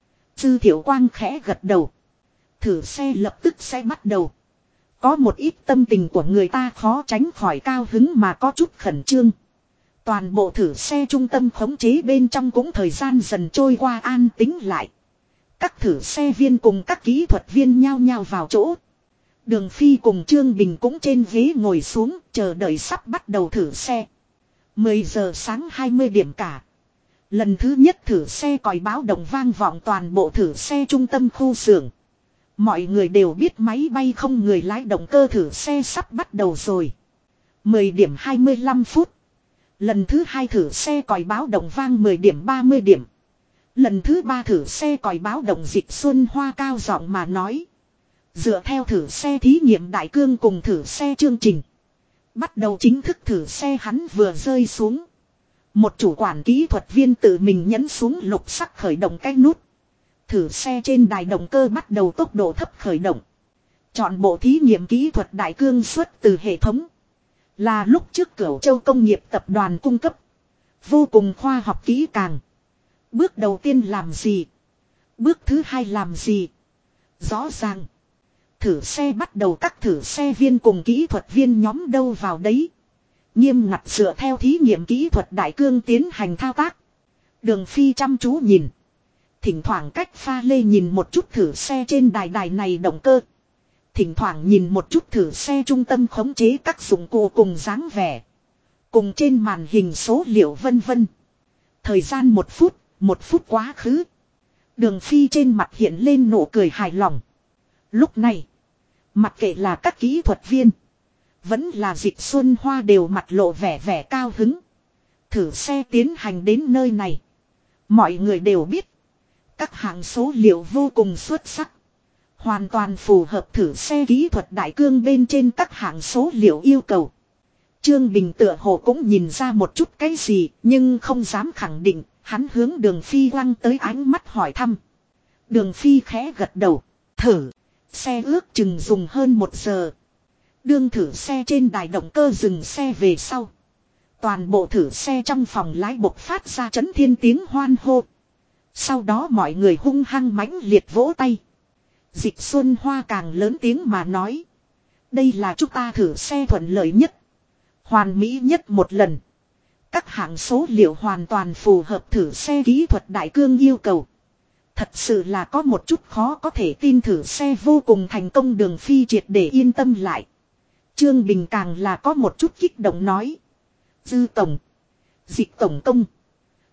Dư Thiệu Quang khẽ gật đầu. Thử xe lập tức sẽ bắt đầu. Có một ít tâm tình của người ta khó tránh khỏi cao hứng mà có chút khẩn trương. Toàn bộ thử xe trung tâm khống chế bên trong cũng thời gian dần trôi qua an tĩnh lại. Các thử xe viên cùng các kỹ thuật viên nhao nhao vào chỗ. Đường Phi cùng Trương Bình cũng trên ghế ngồi xuống chờ đợi sắp bắt đầu thử xe. 10 giờ sáng 20 điểm cả. Lần thứ nhất thử xe còi báo động vang vọng toàn bộ thử xe trung tâm khu xưởng. Mọi người đều biết máy bay không người lái động cơ thử xe sắp bắt đầu rồi. 10 điểm 25 phút. Lần thứ hai thử xe còi báo động vang 10 điểm 30 điểm. Lần thứ ba thử xe còi báo động Dịch Xuân Hoa cao giọng mà nói. Dựa theo thử xe thí nghiệm đại cương cùng thử xe chương trình. Bắt đầu chính thức thử xe hắn vừa rơi xuống. Một chủ quản kỹ thuật viên tự mình nhấn xuống lục sắc khởi động cái nút. Thử xe trên đài động cơ bắt đầu tốc độ thấp khởi động. Chọn bộ thí nghiệm kỹ thuật đại cương xuất từ hệ thống. Là lúc trước Cửu Châu Công nghiệp tập đoàn cung cấp. Vô cùng khoa học kỹ càng. Bước đầu tiên làm gì? Bước thứ hai làm gì? Rõ ràng. Thử xe bắt đầu các thử xe viên cùng kỹ thuật viên nhóm đâu vào đấy. Nghiêm ngặt dựa theo thí nghiệm kỹ thuật đại cương tiến hành thao tác. Đường Phi chăm chú nhìn. Thỉnh thoảng cách pha lê nhìn một chút thử xe trên đài này động cơ. Thỉnh thoảng nhìn một chút thử xe trung tâm khống chế các dụng cụ cùng dáng vẻ. Cùng trên màn hình số liệu vân vân. Thời gian 1 phút quá khứ. Đường Phi trên mặt hiện lên nụ cười hài lòng. Lúc này, mặc kệ là các kỹ thuật viên, vẫn là Dịch Xuân Hoa đều mặt lộ vẻ cao hứng. Thử xe tiến hành đến nơi này. Mọi người đều biết. Các hạng số liệu vô cùng xuất sắc. Hoàn toàn phù hợp thử xe kỹ thuật đại cương bên trên các hạng số liệu yêu cầu. Trương Bình tựa hồ cũng nhìn ra một chút cái gì, nhưng không dám khẳng định. Hắn hướng Đường Phi quăng tới ánh mắt hỏi thăm. Đường Phi khẽ gật đầu. Thử. Xe ước chừng dùng hơn 1 giờ. Đương thử xe trên đài động cơ dừng xe về sau. Toàn bộ thử xe trong phòng lái bộc phát ra chấn thiên tiếng hoan hô. Sau đó mọi người hung hăng mãnh liệt vỗ tay. Dịch Xuân Hoa càng lớn tiếng mà nói. Đây là chúng ta thử xe thuận lợi nhất. Hoàn mỹ nhất một lần. Các hạng số liệu hoàn toàn phù hợp thử xe kỹ thuật đại cương yêu cầu. Thật sự là có một chút khó có thể tin thử xe vô cùng thành công. Đường Phi triệt để yên tâm lại. Trương Bình càng là có một chút kích động nói. Dư tổng. Dịch tổng công.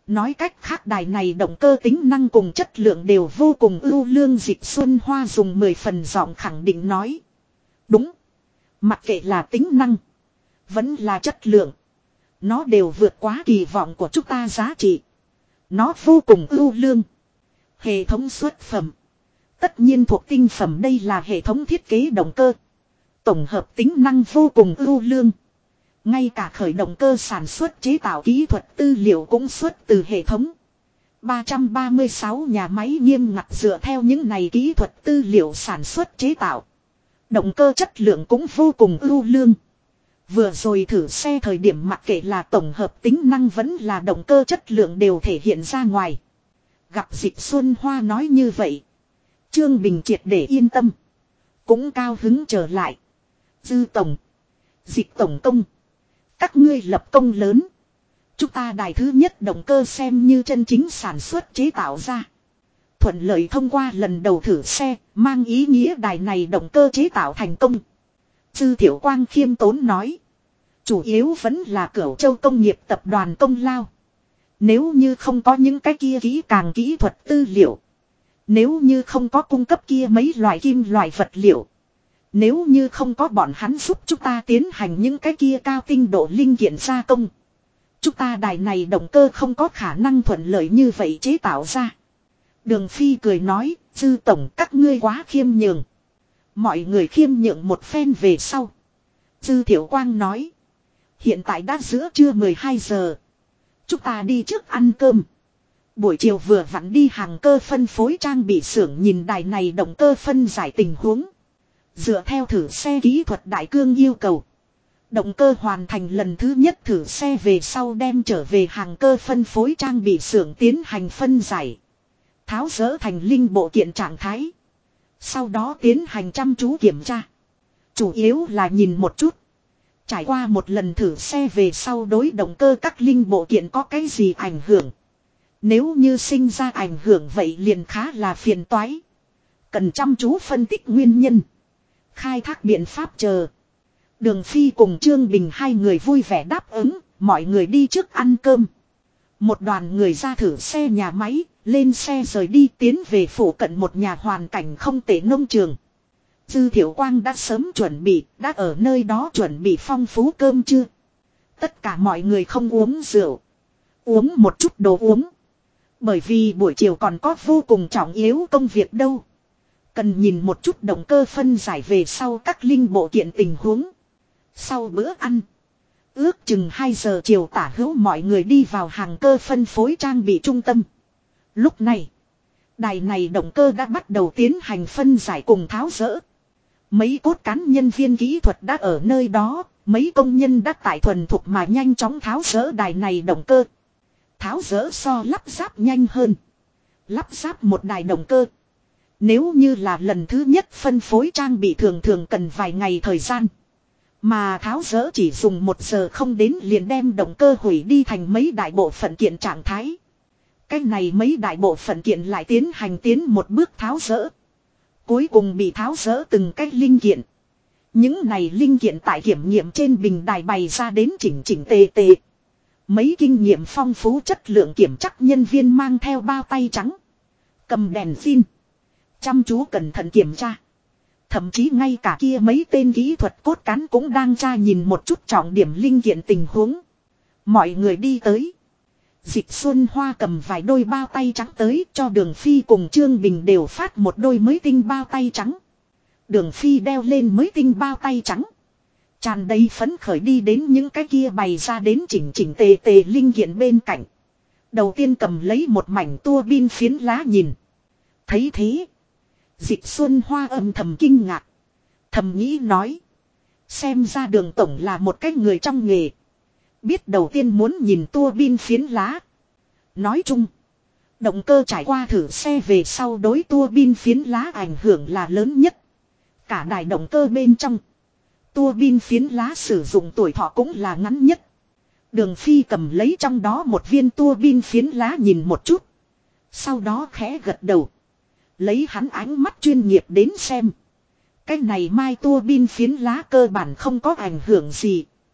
Nói cách khác đài này động cơ tính năng cùng chất lượng đều vô cùng ưu lương. Dịch Xuân Hoa dùng 10 phần giọng khẳng định nói. Đúng. Mặc kệ là tính năng. Vẫn là chất lượng. Nó đều vượt quá kỳ vọng của chúng ta giá trị. Nó vô cùng ưu lương. Hệ thống xuất phẩm. Tất nhiên thuộc tinh phẩm, đây là hệ thống thiết kế động cơ. Tổng hợp tính năng vô cùng ưu lương. Ngay cả khởi động cơ sản xuất chế tạo kỹ thuật tư liệu cũng xuất từ hệ thống. 336 nhà máy nghiêm ngặt dựa theo những này kỹ thuật tư liệu sản xuất chế tạo. Động cơ chất lượng cũng vô cùng ưu lương. Vừa rồi thử xe thời điểm mặc kệ là tổng hợp tính năng vẫn là động cơ chất lượng đều thể hiện ra ngoài. Gặp Dịch Xuân Hoa nói như vậy, Trương Bình triệt để yên tâm. Cũng cao hứng trở lại. Dư tổng, Dịch tổng công, các ngươi lập công lớn. Chúng ta đài thứ nhất động cơ xem như chân chính sản xuất chế tạo ra. Thuận lợi thông qua lần đầu thử xe, mang ý nghĩa đài này động cơ chế tạo thành công. Dư Thiểu Quang khiêm tốn nói. Chủ yếu vẫn là Cửu Châu Công nghiệp tập đoàn công lao. Nếu như không có những cái kia kỹ càng kỹ thuật tư liệu. Nếu như không có cung cấp kia mấy loại kim loại vật liệu. Nếu như không có bọn hắn giúp chúng ta tiến hành những cái kia cao tinh độ linh kiện gia công. Chúng ta đài này động cơ không có khả năng thuận lợi như vậy chế tạo ra. Đường Phi cười nói, Dư tổng các ngươi quá khiêm nhường. Mọi người khiêm nhượng một phen về sau. Dư Thiểu Quang nói. Hiện tại đã giữa trưa 12 giờ. Chúng ta đi trước ăn cơm. Buổi chiều vừa vặn đi hàng cơ phân phối trang bị xưởng nhìn đài này động cơ phân giải tình huống. Dựa theo thử xe kỹ thuật đại cương yêu cầu. Động cơ hoàn thành lần thứ nhất thử xe về sau đem trở về hàng cơ phân phối trang bị xưởng tiến hành phân giải. Tháo dỡ thành linh bộ kiện trạng thái. Sau đó tiến hành chăm chú kiểm tra. Chủ yếu là nhìn một chút. Trải qua một lần thử xe về sau đối động cơ các linh bộ kiện có cái gì ảnh hưởng. Nếu như sinh ra ảnh hưởng vậy liền khá là phiền toái. Cần chăm chú phân tích nguyên nhân. Khai thác biện pháp chờ. Đường Phi cùng Trương Bình hai người vui vẻ đáp ứng. Mọi người đi trước ăn cơm. Một đoàn người ra thử xe nhà máy. Lên xe rời đi tiến về phủ cận một nhà hoàn cảnh không tệ nông trường. Dư Thiểu Quang đã sớm chuẩn bị, đã ở nơi đó chuẩn bị phong phú cơm trưa. Tất cả mọi người không uống rượu. Uống một chút đồ uống. Bởi vì buổi chiều còn có vô cùng trọng yếu công việc đâu. Cần nhìn một chút động cơ phân giải về sau các linh bộ kiện tình huống. Sau bữa ăn. Ước chừng 2 giờ chiều tả hữu mọi người đi vào hàng cơ phân phối trang bị trung tâm. Lúc này. Đài này động cơ đã bắt đầu tiến hành phân giải cùng tháo dỡ. Mấy cốt cán nhân viên kỹ thuật đã ở nơi đó, mấy công nhân đã tại thuần thục mà nhanh chóng tháo dỡ đài này động cơ. Tháo dỡ so lắp ráp nhanh hơn. Lắp ráp một đài động cơ. Nếu như là lần thứ nhất phân phối trang bị thường thường cần vài ngày thời gian. Mà tháo dỡ chỉ dùng 1 giờ không đến liền đem động cơ hủy đi thành mấy đại bộ phận kiện trạng thái. Cái này mấy đại bộ phận kiện lại tiến hành một bước tháo dỡ. Cuối cùng bị tháo dỡ từng cái linh kiện. Những này linh kiện tại kiểm nghiệm trên bình đài bày ra đến chỉnh chỉnh tề tề. Mấy kinh nghiệm phong phú chất lượng kiểm chắc nhân viên mang theo bao tay trắng. Cầm đèn pin. Chăm chú cẩn thận kiểm tra. Thậm chí ngay cả kia mấy tên kỹ thuật cốt cán cũng đang tra nhìn một chút trọng điểm linh kiện tình huống. Mọi người đi tới. Dịch Xuân Hoa cầm vài đôi bao tay trắng tới cho Đường Phi cùng Trương Bình đều phát một đôi mới tinh bao tay trắng. Đường Phi đeo lên mới tinh bao tay trắng. Tràn đầy phấn khởi đi đến những cái kia bày ra đến chỉnh chỉnh tề tề linh kiện bên cạnh. Đầu tiên cầm lấy một mảnh tua bin phiến lá nhìn. Thấy thế. Dịch Xuân Hoa âm thầm kinh ngạc. Thầm nghĩ nói. Xem ra Đường tổng là một cái người trong nghề. Biết đầu tiên muốn nhìn tua bin phiến lá. Nói chung. Động cơ trải qua thử xe về sau đối tua bin phiến lá ảnh hưởng là lớn nhất. Cả đài động cơ bên trong. Tua bin phiến lá sử dụng tuổi thọ cũng là ngắn nhất. Đường Phi cầm lấy trong đó một viên tua bin phiến lá nhìn một chút. Sau đó khẽ gật đầu. Lấy hắn ánh mắt chuyên nghiệp đến xem. Cái này mai tua bin phiến lá cơ bản không có ảnh hưởng gì.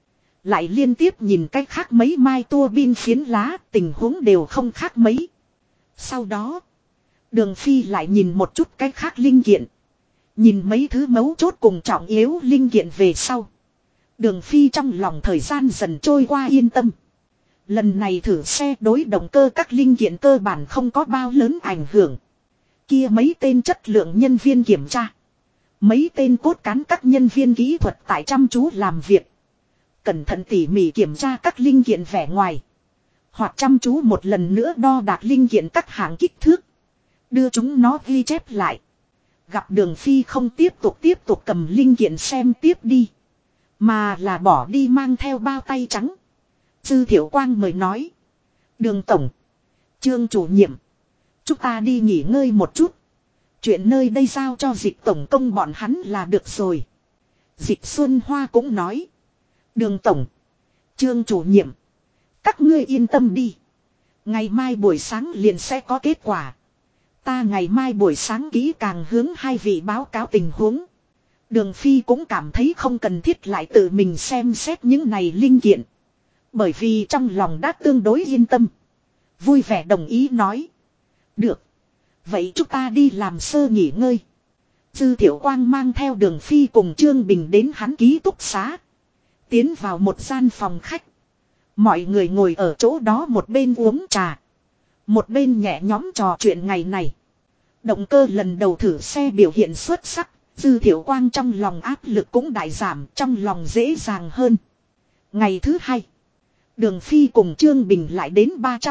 Lại liên tiếp nhìn cách khác mấy mai tua bin phiến lá, tình huống đều không khác mấy. Sau đó, Đường Phi lại nhìn một chút cách khác linh kiện. Nhìn mấy thứ mấu chốt cùng trọng yếu linh kiện về sau. Đường Phi trong lòng thời gian dần trôi qua yên tâm. Lần này thử xe đối động cơ các linh kiện cơ bản không có bao lớn ảnh hưởng. Kia mấy tên chất lượng nhân viên kiểm tra. Mấy tên cốt cán các nhân viên kỹ thuật tại chăm chú làm việc. Cẩn thận tỉ mỉ kiểm tra các linh kiện vẻ ngoài. Hoặc chăm chú một lần nữa đo đạc linh kiện các hạng kích thước. Đưa chúng nó ghi chép lại. Gặp Đường Phi không tiếp tục cầm linh kiện xem tiếp đi. Mà là bỏ đi mang theo bao tay trắng. Dư Thiệu Quang mời nói. Đường Tổng. Trương chủ nhiệm. Chúng ta đi nghỉ ngơi một chút. Chuyện nơi đây giao cho Dịch tổng công bọn hắn là được rồi. Dịch Xuân Hoa cũng nói. Đường Tổng. Trương chủ nhiệm. Các ngươi yên tâm đi. Ngày mai buổi sáng liền sẽ có kết quả. Ta ngày mai buổi sáng kỹ càng hướng hai vị báo cáo tình huống. Đường Phi cũng cảm thấy không cần thiết lại tự mình xem xét những này linh kiện. Bởi vì trong lòng đã tương đối yên tâm. Vui vẻ đồng ý nói. Được. Vậy chúng ta đi làm sơ nghỉ ngơi. Dư Thiệu Quang mang theo Đường Phi cùng Trương Bình đến hắn ký túc xá. Tiến vào một gian phòng khách. Mọi người ngồi ở chỗ đó một bên uống trà. Một bên nhẹ nhóm trò chuyện ngày này. Động cơ lần đầu thử xe biểu hiện xuất sắc. Dư Thiệu Quang trong lòng áp lực cũng đại giảm, trong lòng dễ dàng hơn. Ngày thứ hai. Đường Phi cùng Trương Bình lại đến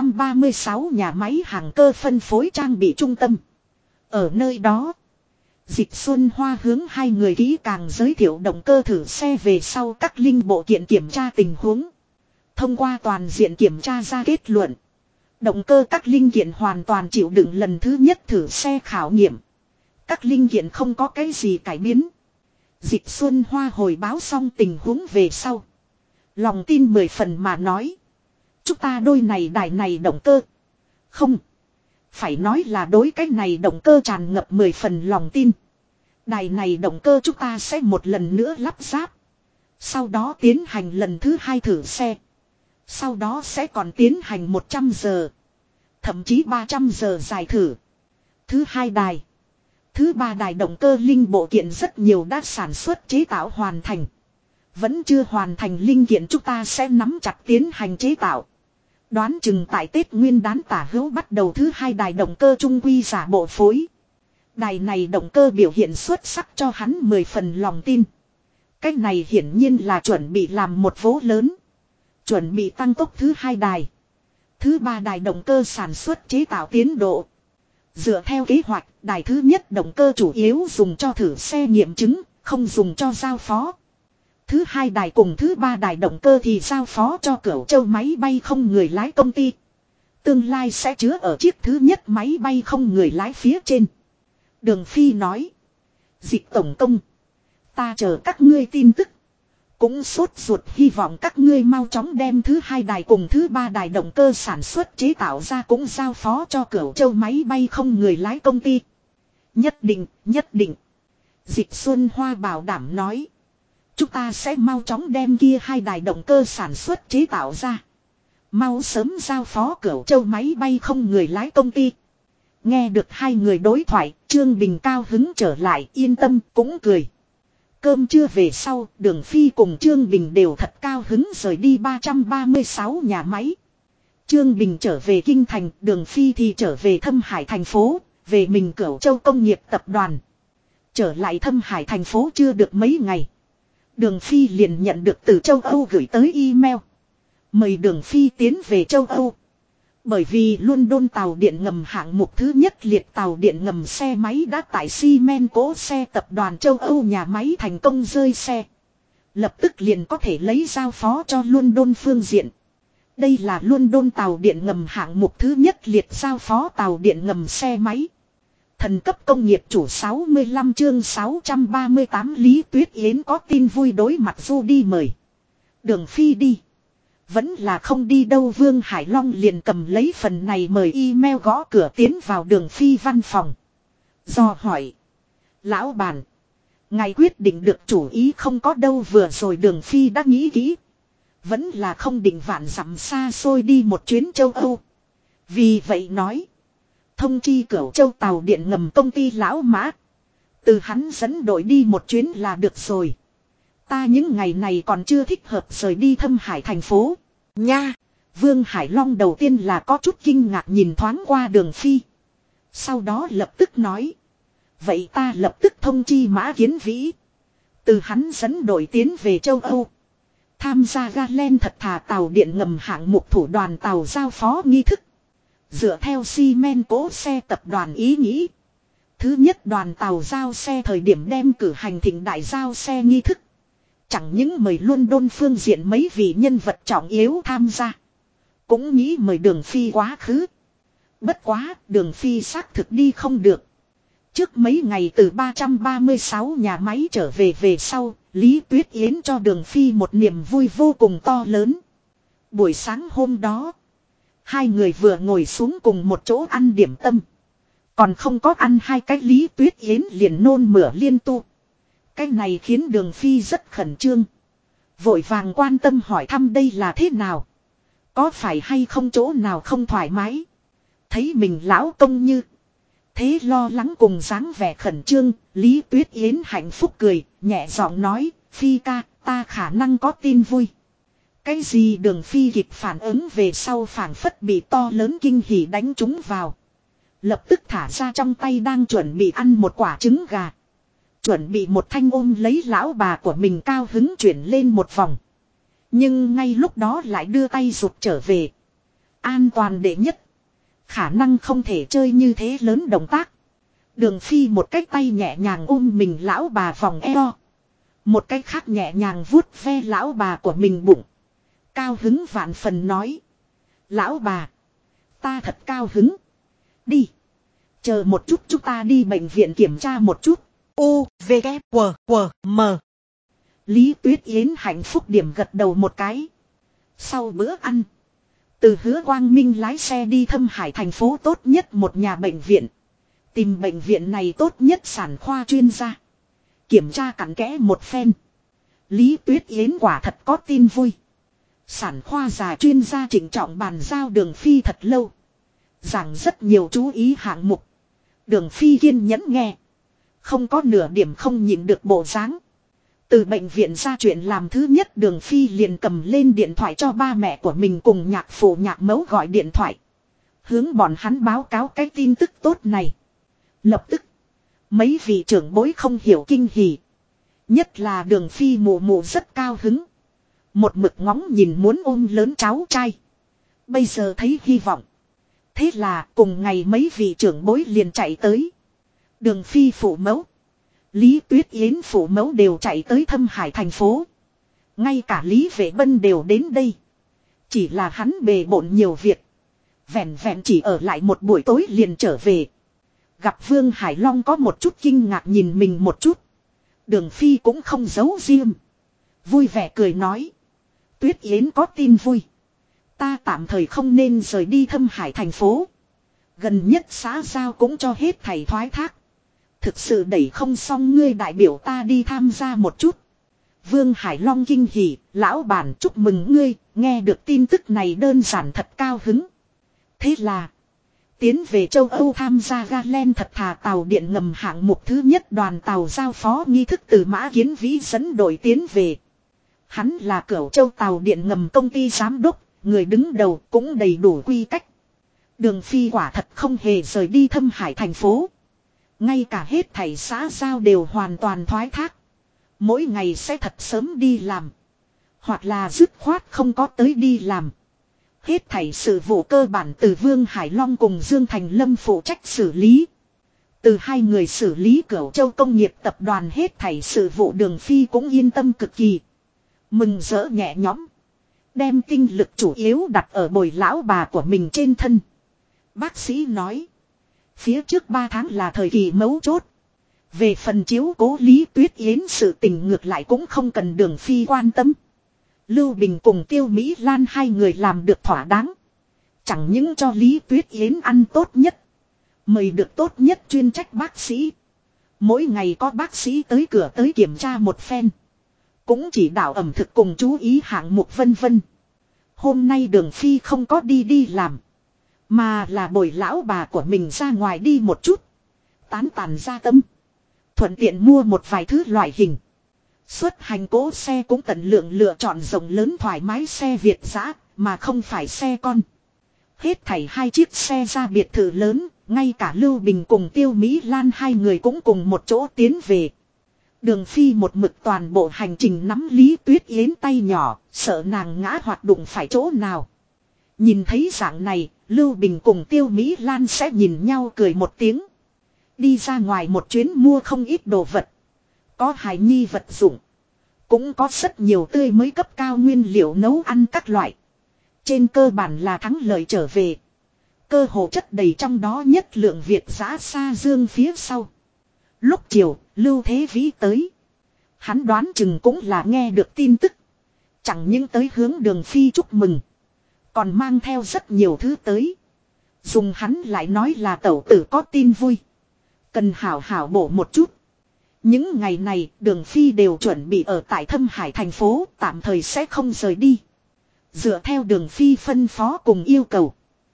336 nhà máy hàng cơ phân phối trang bị trung tâm. Ở nơi đó, Dịch Xuân Hoa hướng hai người kỹ càng giới thiệu động cơ thử xe về sau các linh bộ kiện kiểm tra tình huống. Thông qua toàn diện kiểm tra ra kết luận. Động cơ các linh kiện hoàn toàn chịu đựng lần thứ nhất thử xe khảo nghiệm. Các linh kiện không có cái gì cải biến. Dịch Xuân Hoa hồi báo xong tình huống về sau. Lòng tin 10 phần mà nói. Chúng ta đôi này đài này động cơ. Không. Phải nói là đối cái này động cơ tràn ngập 10 phần lòng tin. Đài này động cơ chúng ta sẽ một lần nữa lắp ráp. Sau đó tiến hành lần thứ hai thử xe. Sau đó sẽ còn tiến hành 100 giờ. Thậm chí 300 giờ dài thử. Thứ hai đài. Thứ ba đài động cơ linh bộ kiện rất nhiều đã sản xuất chế tạo hoàn thành. Vẫn chưa hoàn thành linh kiện chúng ta sẽ nắm chặt tiến hành chế tạo. Đoán chừng tại Tết Nguyên Đán tả hữu bắt đầu thứ hai đài động cơ trung quy giả bộ phối. Đài này động cơ biểu hiện xuất sắc cho hắn 10 phần lòng tin. Cách này hiển nhiên là chuẩn bị làm một vố lớn. Chuẩn bị tăng tốc thứ hai đài. Thứ ba đài động cơ sản xuất chế tạo tiến độ. Dựa theo kế hoạch, đài thứ nhất động cơ chủ yếu dùng cho thử xe nghiệm chứng, không dùng cho giao phó. Thứ hai đài cùng thứ ba đài động cơ thì giao phó cho Cửu Châu máy bay không người lái công ty. Tương lai sẽ chứa ở chiếc thứ nhất máy bay không người lái phía trên. Đường Phi nói. Dịch tổng công. Ta chờ các ngươi tin tức. Cũng sốt ruột hy vọng các ngươi mau chóng đem thứ hai đài cùng thứ ba đài động cơ sản xuất chế tạo ra cũng giao phó cho Cửu Châu máy bay không người lái công ty. Nhất định, nhất định. Dịch Xuân Hoa bảo đảm nói. Chúng ta sẽ mau chóng đem kia hai đài động cơ sản xuất chế tạo ra. Mau sớm giao phó Cửu Châu máy bay không người lái công ty. Nghe được hai người đối thoại, Trương Bình cao hứng trở lại, yên tâm, cũng cười. Cơm trưa về sau, Đường Phi cùng Trương Bình đều thật cao hứng rời đi 336 nhà máy. Trương Bình trở về Kinh Thành, Đường Phi thì trở về Thâm Hải thành phố, về mình Cửu Châu công nghiệp tập đoàn. Trở lại Thâm Hải thành phố chưa được mấy ngày. Đường Phi liền nhận được từ châu Âu gửi tới email. Mời Đường Phi tiến về châu Âu. Bởi vì London tàu điện ngầm hạng mục thứ nhất liệt tàu điện ngầm xe máy đã tại Siemens cố xe tập đoàn châu Âu nhà máy thành công rơi xe. Lập tức liền có thể lấy giao phó cho London phương diện. Đây là London tàu điện ngầm hạng mục thứ nhất liệt giao phó tàu điện ngầm xe máy. Thần cấp công nghiệp chủ 65 chương 638 Lý Tuyết Yến có tin vui đối mặt Du đi mời. Đường Phi đi. Vẫn là không đi đâu Vương Hải Long liền cầm lấy phần này mời email gõ cửa tiến vào Đường Phi văn phòng. Do hỏi. Lão bản. Ngài quyết định được chủ ý không có đâu vừa rồi Đường Phi đã nghĩ kỹ. Vẫn là không định vạn dặm xa xôi đi một chuyến châu Âu. Vì vậy nói. Thông chi Cửu Châu tàu điện ngầm công ty lão Mã. Từ hắn dẫn đội đi một chuyến là được rồi. Ta những ngày này còn chưa thích hợp rời đi Thâm Hải thành phố. Nha. Vương Hải Long đầu tiên là có chút kinh ngạc nhìn thoáng qua Đường Phi. Sau đó lập tức nói. Vậy ta lập tức thông chi Mã Kiến Vĩ. Từ hắn dẫn đội tiến về châu Âu. Tham gia Galen thật thà tàu điện ngầm hạng mục thủ đoàn tàu giao phó nghi thức. Dựa theo Siemens cố xe tập đoàn ý nghĩ. Thứ nhất đoàn tàu giao xe thời điểm đem cử hành thịnh đại giao xe nghi thức. Chẳng những mời London phương diện mấy vị nhân vật trọng yếu tham gia. Cũng nghĩ mời Đường Phi quá khứ. Bất quá Đường Phi xác thực đi không được. Trước mấy ngày từ 336 nhà máy trở về sau, Lý Tuyết Yến cho Đường Phi một niềm vui vô cùng to lớn. Buổi sáng hôm đó, hai người vừa ngồi xuống cùng một chỗ ăn điểm tâm. Còn không có ăn hai cái Lý Tuyết Yến liền nôn mửa liên tục. Cái này khiến Đường Phi rất khẩn trương. Vội vàng quan tâm hỏi thăm đây là thế nào. Có phải hay không chỗ nào không thoải mái. Thấy mình lão công như thế lo lắng cùng dáng vẻ khẩn trương, Lý Tuyết Yến hạnh phúc cười, nhẹ giọng nói, Phi ca, ta khả năng có tin vui. Cái gì Đường Phi kịp phản ứng về sau phảng phất bị to lớn kinh hỉ đánh trúng vào. Lập tức thả ra trong tay đang chuẩn bị ăn một quả trứng gà. Chuẩn bị một thanh ôm lấy lão bà của mình cao hứng chuyển lên một vòng. Nhưng ngay lúc đó lại đưa tay rụt trở về. An toàn đệ nhất. Khả năng không thể chơi như thế lớn động tác. Đường Phi một cái tay nhẹ nhàng ôm mình lão bà vòng eo. Một cái khác nhẹ nhàng vuốt ve lão bà của mình bụng. Cao hứng vạn phần nói. Lão bà. Ta thật cao hứng. Đi. Chờ một chút chúng ta đi bệnh viện kiểm tra một chút. U, V, K, W, W, M. Lý Tuyết Yến hạnh phúc điểm gật đầu một cái. Sau bữa ăn. Từ Hứa Quang Minh lái xe đi Thâm Hải thành phố tốt nhất một nhà bệnh viện. Tìm bệnh viện này tốt nhất sản khoa chuyên gia. Kiểm tra cặn kẽ một phen. Lý Tuyết Yến quả thật có tin vui. Sản khoa già chuyên gia trịnh trọng bàn giao Đường Phi thật lâu. Giảng rất nhiều chú ý hạng mục. Đường Phi kiên nhẫn nghe. Không có nửa điểm không nhịn được bộ dáng. Từ bệnh viện ra chuyện làm thứ nhất Đường Phi liền cầm lên điện thoại cho ba mẹ của mình cùng nhạc phụ nhạc mẫu gọi điện thoại. Hướng bọn hắn báo cáo cái tin tức tốt này. Lập tức. Mấy vị trưởng bối không hiểu kinh hỉ. Nhất là Đường Phi mụ mụ rất cao hứng. Một mực ngóng nhìn muốn ôm lớn cháu trai. Bây giờ thấy hy vọng. Thế là cùng ngày mấy vị trưởng bối liền chạy tới. Đường Phi phụ mẫu. Lý Tuyết Yến phụ mẫu đều chạy tới Thâm Hải thành phố. Ngay cả Lý Vệ Bân đều đến đây. Chỉ là hắn bề bộn nhiều việc. Vẹn vẹn chỉ ở lại một buổi tối liền trở về. Gặp Vương Hải Long có một chút kinh ngạc nhìn mình một chút. Đường Phi cũng không giấu riêng. Vui vẻ cười nói. Tuyết Yến có tin vui. Ta tạm thời không nên rời đi Thâm Hải thành phố. Gần nhất xã giao cũng cho hết thầy thoái thác. Thực sự đẩy không xong ngươi đại biểu ta đi tham gia một chút. Vương Hải Long kinh hỉ, lão bản chúc mừng ngươi, nghe được tin tức này đơn giản thật cao hứng. Thế là, tiến về châu Âu tham gia Galen thật thà tàu điện ngầm hạng mục thứ nhất đoàn tàu giao phó nghi thức từ Mã Kiến Vĩ dẫn đội tiến về. Hắn là Cửu Châu tàu điện ngầm công ty giám đốc, người đứng đầu cũng đầy đủ quy cách. Đường Phi quả thật không hề rời đi Thâm Hải thành phố. Ngay cả hết thảy xã giao đều hoàn toàn thoái thác. Mỗi ngày sẽ thật sớm đi làm. Hoặc là dứt khoát không có tới đi làm. Hết thảy sự vụ cơ bản từ Vương Hải Long cùng Dương Thành Lâm phụ trách xử lý. Từ hai người xử lý Cửu Châu công nghiệp tập đoàn hết thảy sự vụ Đường Phi cũng yên tâm cực kỳ. Mừng rỡ nhẹ nhõm. Đem tinh lực chủ yếu đặt ở bồi lão bà của mình trên thân. Bác sĩ nói. Phía trước 3 tháng là thời kỳ mấu chốt. Về phần chiếu cố Lý Tuyết Yến sự tình ngược lại cũng không cần Đường Phi quan tâm. Lưu Bình cùng Tiêu Mỹ Lan hai người làm được thỏa đáng. Chẳng những cho Lý Tuyết Yến ăn tốt nhất. Mời được tốt nhất chuyên trách bác sĩ. Mỗi ngày có bác sĩ tới cửa tới kiểm tra một phen. cũng chỉ đạo ẩm thực cùng chú ý hạng mục vân vân. Hôm nay Đường Phi không có đi làm, mà là bồi lão bà của mình ra ngoài đi một chút, tán tàn gia tâm, thuận tiện mua một vài thứ loại hình. Xuất hành cỗ xe cũng tận lượng lựa chọn rộng lớn thoải mái xe Việt dã, mà không phải xe con. Hết thảy 2 chiếc xe ra biệt thự lớn, ngay cả Lưu Bình cùng Tiêu Mỹ Lan 2 người cũng cùng một chỗ tiến về. Đường Phi một mực toàn bộ hành trình nắm Lý Tuyết Yến tay nhỏ, sợ nàng ngã hoặc đụng phải chỗ nào. Nhìn thấy dạng này, Lưu Bình cùng Tiêu Mỹ Lan sẽ nhìn nhau cười một tiếng. Đi ra ngoài một chuyến mua không ít đồ vật. Có hài nhi vật dụng. Cũng có rất nhiều tươi mới cấp cao nguyên liệu nấu ăn các loại. Trên cơ bản là thắng lợi trở về. Cơ hồ chất đầy trong đó nhất lượng Việt dã xa dương phía sau. Lúc chiều, Lưu Thế Vĩ tới. Hắn đoán chừng cũng là nghe được tin tức. Chẳng những tới hướng Đường Phi chúc mừng. Còn mang theo rất nhiều thứ tới. Dùng hắn lại nói là tẩu tử có tin vui. Cần hảo hảo bổ một chút. Những ngày này Đường Phi đều chuẩn bị ở tại Thâm Hải thành phố, tạm thời sẽ không rời đi. Dựa theo Đường Phi phân phó cùng yêu cầu,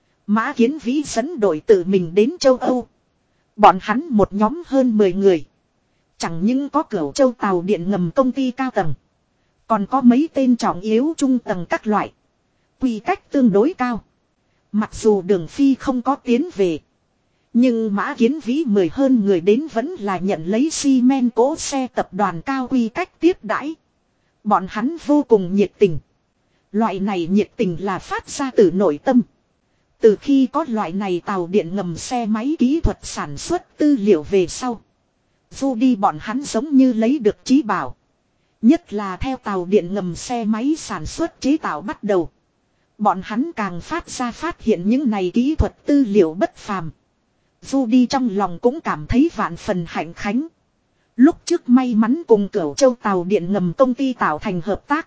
Mã Kiến Vĩ dẫn đội tự mình đến châu Âu. Bọn hắn một nhóm hơn 10 người. Chẳng những có Cửu Châu tàu điện ngầm công ty cao tầng, còn có mấy tên trọng yếu trung tầng các loại. Quy cách tương đối cao. Mặc dù Đường Phi không có tiến về, nhưng Mã Kiến Vĩ 10 hơn người đến vẫn là nhận lấy xi men cỗ xe tập đoàn cao quy cách tiếp đãi. Bọn hắn vô cùng nhiệt tình. Loại này nhiệt tình là phát ra từ nội tâm. Từ khi có loại này tàu điện ngầm xe máy kỹ thuật sản xuất tư liệu về sau, dù đi bọn hắn giống như lấy được trí bảo. Nhất là theo tàu điện ngầm xe máy sản xuất chế tạo bắt đầu, bọn hắn càng phát hiện những này kỹ thuật tư liệu bất phàm. Dù đi trong lòng cũng cảm thấy vạn phần hạnh khánh. Lúc trước may mắn cùng Cửu Châu tàu điện ngầm công ty tạo thành hợp tác.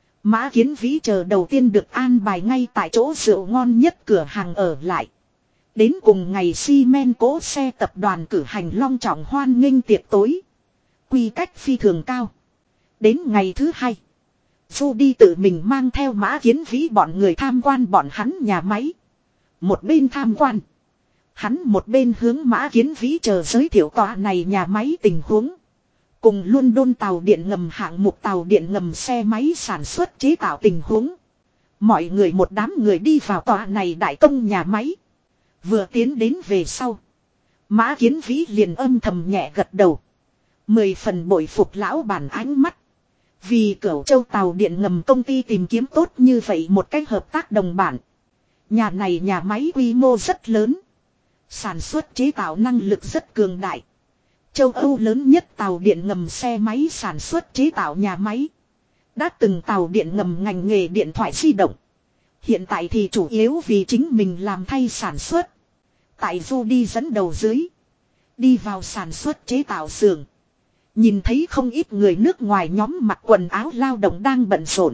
Mã Kiến Vĩ chờ đầu tiên được an bài ngay tại chỗ rượu ngon nhất cửa hàng ở lại. Đến cùng ngày xi men cỗ xe tập đoàn cử hành long trọng hoan nghênh tiệc tối. Quy cách phi thường cao. Đến ngày thứ 2, Du đi tự mình mang theo Mã Kiến Vĩ bọn người tham quan bọn hắn nhà máy. Một bên tham quan, hắn một bên hướng Mã Kiến Vĩ chờ giới thiệu tòa này nhà máy tình huống. Cùng London tàu điện ngầm hạng mục tàu điện ngầm xe máy sản xuất chế tạo tình huống. Mọi người một đám người đi vào tòa này đại công nhà máy. Vừa tiến đến về sau, Mã Kiến Vĩ liền âm thầm nhẹ gật đầu. 10 phần bội phục lão bản ánh mắt. Vì Cửu Châu tàu điện ngầm công ty tìm kiếm tốt như vậy một cách hợp tác đồng bản. Nhà này nhà máy quy mô rất lớn. Sản xuất chế tạo năng lực rất cường đại. Châu Âu lớn nhất tàu điện ngầm xe máy sản xuất chế tạo nhà máy. Đã từng tàu điện ngầm ngành nghề điện thoại di động. Hiện tại thì chủ yếu vì chính mình làm thay sản xuất. Tại Du đi dẫn đầu dưới, đi vào sản xuất chế tạo xưởng. Nhìn thấy không ít người nước ngoài nhóm mặc quần áo lao động đang bận rộn.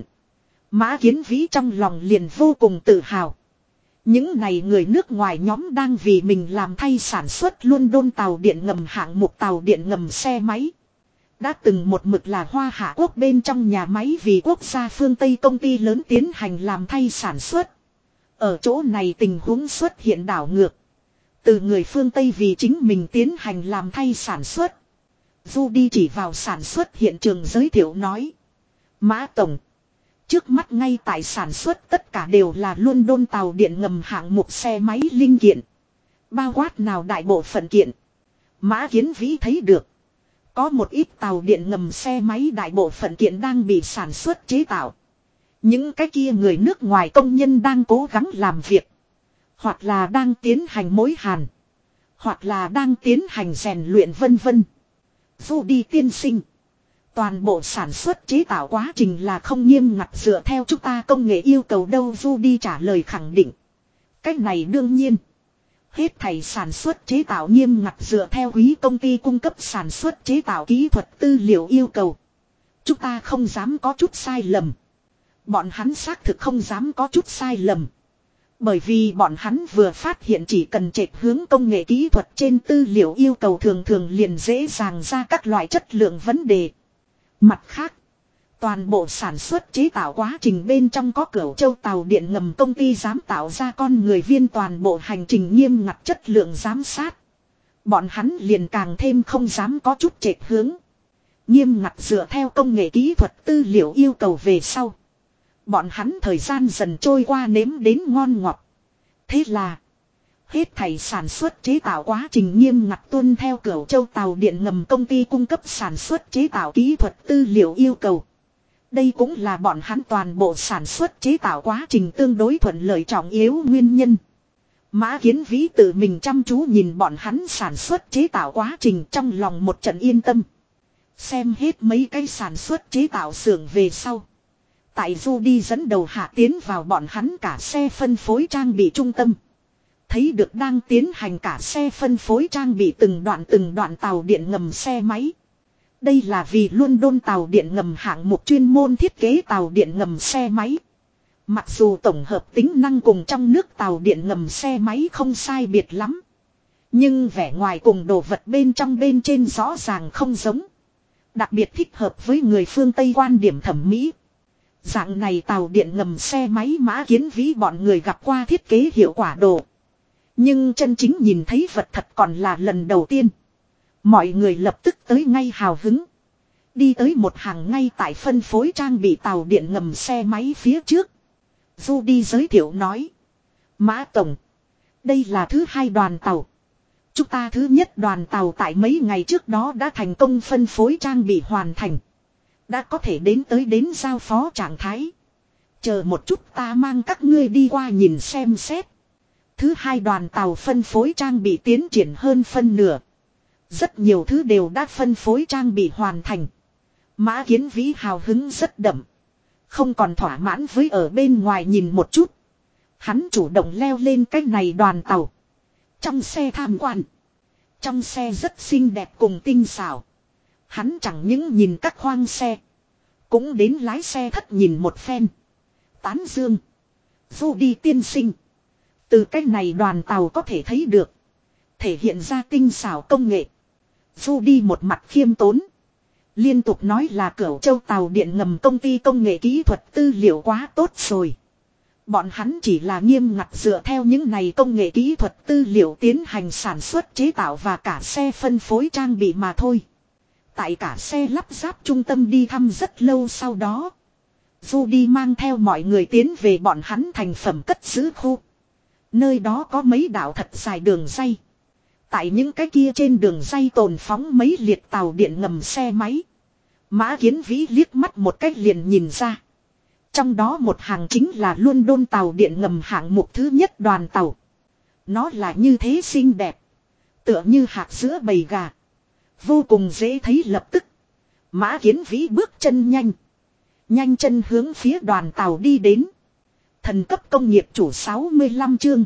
Mã Kiến Vĩ trong lòng liền vô cùng tự hào. Những này người nước ngoài nhóm đang vì mình làm thay sản xuất London tàu điện ngầm hạng mục tàu điện ngầm xe máy. Đã từng một mực là Hoa Hạ Quốc bên trong nhà máy vì quốc gia phương Tây công ty lớn tiến hành làm thay sản xuất. Ở chỗ này tình huống xuất hiện đảo ngược. Từ người phương Tây vì chính mình tiến hành làm thay sản xuất. Du đi chỉ vào sản xuất hiện trường giới thiệu nói. Mã Tổng, trước mắt ngay tại sản xuất tất cả đều là London tàu điện ngầm hạng mục xe máy linh kiện. Bao quát nào đại bộ phận kiện. Mã Kiến Vĩ thấy được. Có một ít tàu điện ngầm xe máy đại bộ phận kiện đang bị sản xuất chế tạo. Những cái kia người nước ngoài công nhân đang cố gắng làm việc. Hoặc là đang tiến hành mối hàn. Hoặc là đang tiến hành rèn luyện vân vân. Du đi tiên sinh. Toàn bộ sản xuất chế tạo quá trình là không nghiêm ngặt dựa theo chúng ta công nghệ yêu cầu đâu. Du đi trả lời khẳng định. Cách này đương nhiên. Hết thảy sản xuất chế tạo nghiêm ngặt dựa theo quý công ty cung cấp sản xuất chế tạo kỹ thuật tư liệu yêu cầu. Chúng ta không dám có chút sai lầm. Bọn hắn xác thực không dám có chút sai lầm. Bởi vì bọn hắn vừa phát hiện chỉ cần chệch hướng công nghệ kỹ thuật trên tư liệu yêu cầu thường thường liền dễ dàng ra các loại chất lượng vấn đề. Mặt khác, Toàn bộ sản xuất chế tạo quá trình bên trong có Cửu Châu tàu điện ngầm công ty dám tạo ra con người viên, toàn bộ hành trình nghiêm ngặt chất lượng giám sát. Bọn hắn liền càng thêm không dám có chút chệch hướng. Nghiêm ngặt dựa theo công nghệ kỹ thuật tư liệu yêu cầu về sau. Bọn hắn thời gian dần trôi qua nếm đến ngon ngọt. Thế là hết thảy sản xuất chế tạo quá trình nghiêm ngặt tuân theo Cửu Châu tàu điện ngầm công ty cung cấp sản xuất chế tạo kỹ thuật tư liệu yêu cầu. Đây cũng là bọn hắn toàn bộ sản xuất chế tạo quá trình tương đối thuận lợi trọng yếu nguyên nhân. Mã Kiến Vĩ tự mình chăm chú nhìn bọn hắn sản xuất chế tạo quá trình, trong lòng một trận yên tâm. Xem hết mấy cái sản xuất chế tạo xưởng về sau. Tại Rudy dẫn đầu hạ tiến vào bọn hắn cả xe phân phối trang bị trung tâm. Thấy được đang tiến hành cả xe phân phối trang bị từng đoạn tàu điện ngầm xe máy. Đây là vì London tàu điện ngầm hạng mục chuyên môn thiết kế tàu điện ngầm xe máy. Mặc dù tổng hợp tính năng cùng trong nước tàu điện ngầm xe máy không sai biệt lắm. Nhưng vẻ ngoài cùng đồ vật bên trong bên trên rõ ràng không giống. Đặc biệt thích hợp với người phương Tây quan điểm thẩm mỹ. Dạng này tàu điện ngầm xe máy Mã Kiến Vĩ bọn người gặp qua thiết kế hiệu quả đồ. Nhưng chân chính nhìn thấy vật thật còn là lần đầu tiên. Mọi người lập tức tới ngay hào hứng. Đi tới một hàng ngay tại phân phối trang bị tàu điện ngầm xe máy phía trước. Rudy giới thiệu nói. Mã Tổng. Đây là thứ hai đoàn tàu. Chúng ta thứ nhất đoàn tàu tại mấy ngày trước đó đã thành công phân phối trang bị hoàn thành. Đã có thể đến giao phó trạng thái. Chờ một chút ta mang các ngươi đi qua nhìn xem xét. Thứ hai đoàn tàu phân phối trang bị tiến triển hơn phân nửa. Rất nhiều thứ đều đã phân phối trang bị hoàn thành. Mã Kiến Vĩ hào hứng rất đậm. Không còn thỏa mãn với ở bên ngoài nhìn một chút. Hắn chủ động leo lên cái này đoàn tàu. Trong xe tham quan. Trong xe rất xinh đẹp cùng tinh xảo. Hắn chẳng những nhìn các khoang xe. Cũng đến lái xe thất nhìn một phen. Tán dương. Rudy tiên sinh. Từ cái này đoàn tàu có thể thấy được. Thể hiện ra tinh xảo công nghệ. Rudy một mặt khiêm tốn. Liên tục nói là Cửu Châu tàu điện ngầm công ty công nghệ kỹ thuật tư liệu quá tốt rồi. Bọn hắn chỉ là nghiêm ngặt dựa theo những này công nghệ kỹ thuật tư liệu tiến hành sản xuất chế tạo và cả xe phân phối trang bị mà thôi. Tại cả xe lắp ráp trung tâm đi thăm rất lâu sau đó. Rudy mang theo mọi người tiến về bọn hắn thành phẩm cất giữ khu. Nơi đó có mấy đạo thật dài đường ray. Tại những cái kia trên đường ray tồn phóng mấy liệt tàu điện ngầm xe máy. Mã Kiến Vĩ liếc mắt một cách liền nhìn ra. Trong đó một hàng chính là London tàu điện ngầm hạng mục thứ nhất đoàn tàu. Nó là như thế xinh đẹp. Tựa như hạt sữa bầy gà. Vô cùng dễ thấy lập tức. Mã Kiến Vĩ bước chân nhanh. Nhanh chân hướng phía đoàn tàu đi đến. Thần cấp công nghiệp chủ 65 chương.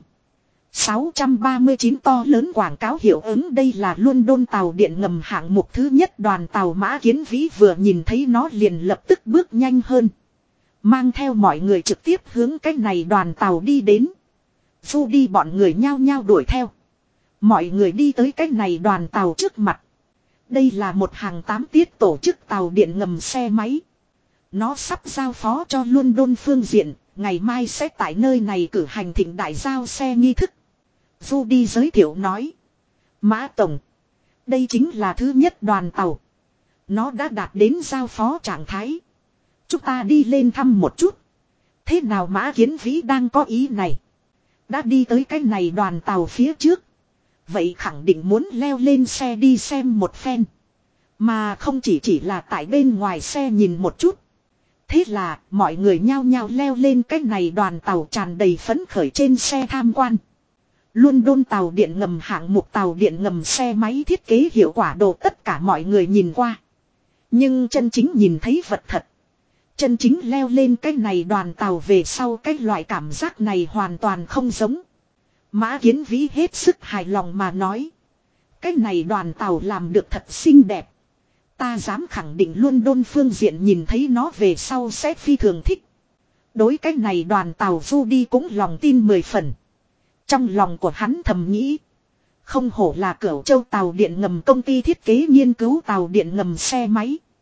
639 to lớn quảng cáo hiệu ứng. Đây là London tàu điện ngầm hạng mục thứ nhất đoàn tàu. Mã Kiến Vĩ vừa nhìn thấy nó liền lập tức bước nhanh hơn. Mang theo mọi người trực tiếp hướng cái này đoàn tàu đi đến. Rudy bọn người nhao nhao đuổi theo. Mọi người đi tới cái này đoàn tàu trước mặt. Đây là một hàng 8 tiết tổ chức tàu điện ngầm xe máy. Nó sắp giao phó cho London phương diện. Ngày mai sẽ tại nơi này cử hành thịnh đại giao xe nghi thức. Rudy giới thiệu nói. Mã Tổng. Đây chính là thứ nhất đoàn tàu. Nó đã đạt đến giao phó trạng thái. Chúng ta đi lên thăm một chút. Thế nào Mã Kiến Vĩ đang có ý này. Đã đi tới cái này đoàn tàu phía trước. Vậy khẳng định muốn leo lên xe đi xem một phen. Mà không chỉ là tại bên ngoài xe nhìn một chút. Thế là mọi người nhao nhao leo lên cái này đoàn tàu tràn đầy phấn khởi trên xe tham quan. London tàu điện ngầm hạng mục tàu điện ngầm xe máy thiết kế hiệu quả đồ tất cả mọi người nhìn qua. Nhưng chân chính nhìn thấy vật thật. Chân chính leo lên cái này đoàn tàu về sau cái loại cảm giác này hoàn toàn không giống. Mã Kiến Vĩ hết sức hài lòng mà nói. Cái này đoàn tàu làm được thật xinh đẹp. Ta dám khẳng định London phương diện nhìn thấy nó về sau sẽ phi thường thích. Đối cái này đoàn tàu Rudy cũng lòng tin 10 phần. Trong lòng của hắn thầm nghĩ. Không hổ là Cửu Châu tàu điện ngầm công ty thiết kế nghiên cứu tàu điện ngầm xe máy.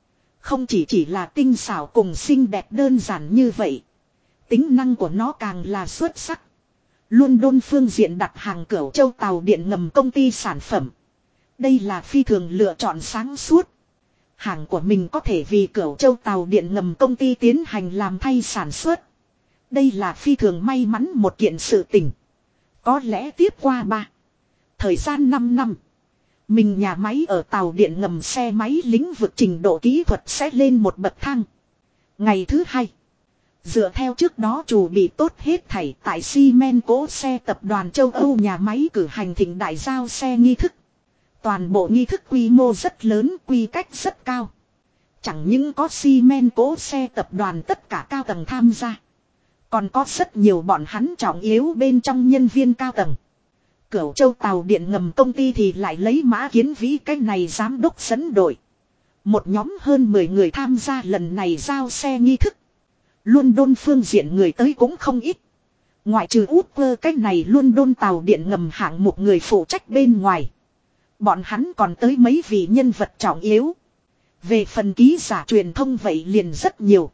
Không chỉ là tinh xảo cùng xinh đẹp đơn giản như vậy. Tính năng của nó càng là xuất sắc. London phương diện đặt hàng Cửu Châu tàu điện ngầm công ty sản phẩm. Đây là phi thường lựa chọn sáng suốt. Hàng của mình có thể vì Cửu Châu tàu điện ngầm công ty tiến hành làm thay sản xuất. Đây là phi thường may mắn một kiện sự tình. Có lẽ tiếp qua thời gian 5 năm. Mình nhà máy ở tàu điện ngầm xe máy lĩnh vực trình độ kỹ thuật sẽ lên một bậc thang. Ngày thứ hai. Dựa theo trước đó chuẩn bị tốt hết thảy tại Siemens cỗ xe tập đoàn châu Âu nhà máy cử hành thịnh đại giao xe nghi thức. Toàn bộ nghi thức quy mô rất lớn, quy cách rất cao. Chẳng những có Siemens cỗ xe tập đoàn tất cả cao tầng tham gia. Còn có rất nhiều bọn hắn trọng yếu bên trong nhân viên cao tầng. Cửu Châu tàu điện ngầm công ty thì lại lấy Mã Kiến Vĩ cái này giám đốc dẫn đội. Một nhóm hơn 10 người tham gia lần này giao xe nghi thức. London phương diện người tới cũng không ít. Ngoại trừ Uber cái này London tàu điện ngầm hạng một người phụ trách bên ngoài. Bọn hắn còn tới mấy vị nhân vật trọng yếu. Về phần ký giả truyền thông vậy liền rất nhiều.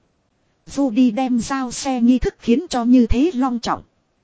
Judy đem giao xe nghi thức khiến cho như thế long trọng.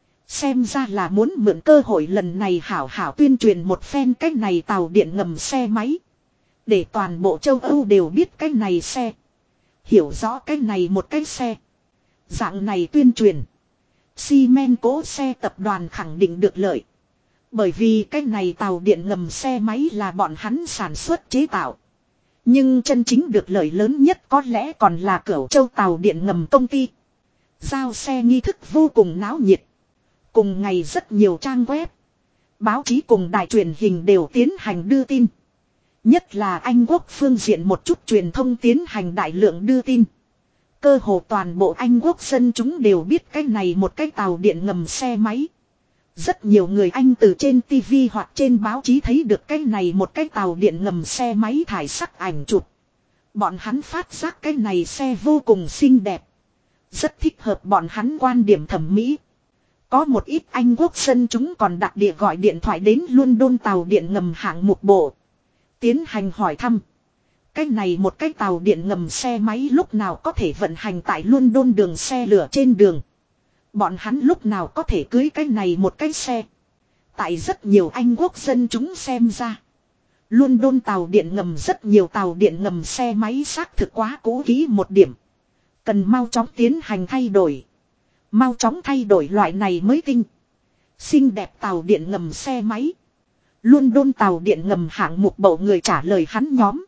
Xem ra là muốn mượn cơ hội lần này hảo hảo tuyên truyền một phen cái này tàu điện ngầm xe máy. Để toàn bộ châu Âu đều biết cái này xe. Hiểu rõ cái này một cái xe. Dạng này tuyên truyền. Siemens cỗ xe tập đoàn khẳng định được lợi. Bởi vì cái này tàu điện ngầm xe máy là bọn hắn sản xuất chế tạo. Nhưng chân chính được lợi lớn nhất có lẽ còn là Cửu Châu tàu điện ngầm công ty. Giao xe nghi thức vô cùng náo nhiệt. Cùng ngày rất nhiều trang web, báo chí cùng đài truyền hình đều tiến hành đưa tin. Nhất là Anh Quốc phương diện một chút truyền thông tiến hành đại lượng đưa tin. Cơ hồ toàn bộ Anh Quốc dân chúng đều biết cái này một cái tàu điện ngầm xe máy. Rất nhiều người Anh từ trên TV hoặc trên báo chí thấy được cái này một cái tàu điện ngầm xe máy thải sắc ảnh chụp. Bọn hắn phát giác cái này xe vô cùng xinh đẹp. Rất thích hợp bọn hắn quan điểm thẩm mỹ. Có một ít Anh Quốc dân chúng còn đặc địa gọi điện thoại đến London tàu điện ngầm hạng mục bộ. Tiến hành hỏi thăm. Cái này một cái tàu điện ngầm xe máy lúc nào có thể vận hành tại London đường xe lửa trên đường. Bọn hắn lúc nào có thể cưới cái này một cái xe. Tại rất nhiều Anh Quốc dân chúng xem ra. London tàu điện ngầm rất nhiều tàu điện ngầm xe máy xác thực quá cũ kỹ một điểm. Cần mau chóng tiến hành thay đổi. Mau chóng thay đổi loại này mới tinh. Xinh đẹp tàu điện ngầm xe máy. London tàu điện ngầm hạng mục bộ người trả lời hắn nhóm.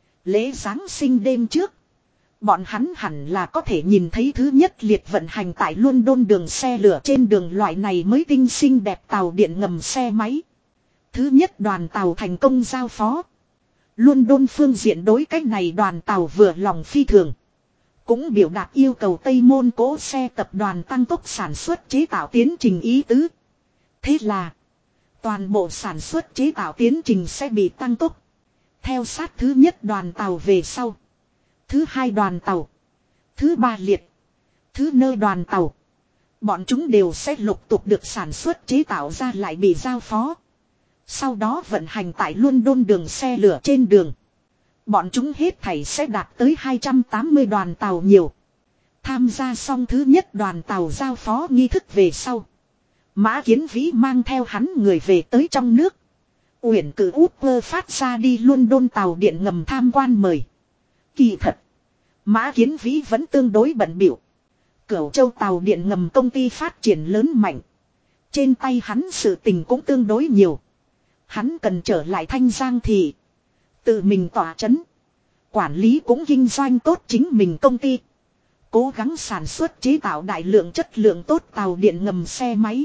Lễ Giáng sinh đêm trước. Bọn hắn hẳn là có thể nhìn thấy thứ nhất liệt vận hành tại London đường xe lửa trên đường loại này mới tinh xinh đẹp tàu điện ngầm xe máy. Thứ nhất đoàn tàu thành công giao phó. London phương diện đối cách này đoàn tàu vừa lòng phi thường. Cũng biểu đạt yêu cầu Tây Môn cỗ xe tập đoàn tăng tốc sản xuất chế tạo tiến trình ý tứ. Thế là toàn bộ sản xuất chế tạo tiến trình sẽ bị tăng tốc. Theo sát thứ nhất đoàn tàu về sau. Thứ hai đoàn tàu. Thứ ba liệt. Thứ nơ đoàn tàu. Bọn chúng đều sẽ lục tục được sản xuất chế tạo ra lại bị giao phó. Sau đó vận hành tại London đường xe lửa trên đường. Bọn chúng hết thảy sẽ đạt tới 280 đoàn tàu nhiều. Tham gia xong thứ nhất đoàn tàu giao phó nghi thức về sau. Mã Kiến Vĩ mang theo hắn người về tới trong nước. Uyển cử Uber phát ra đi London tàu điện ngầm tham quan mời. Kỳ thật. Mã Kiến Vĩ vẫn tương đối bận bịu. Cửu Châu tàu điện ngầm công ty phát triển lớn mạnh. Trên tay hắn sự tình cũng tương đối nhiều. Hắn cần trở lại Thanh Giang thì tự mình tỏa chấn. Quản lý cũng kinh doanh tốt chính mình công ty. Cố gắng sản xuất chế tạo đại lượng chất lượng tốt tàu điện ngầm xe máy.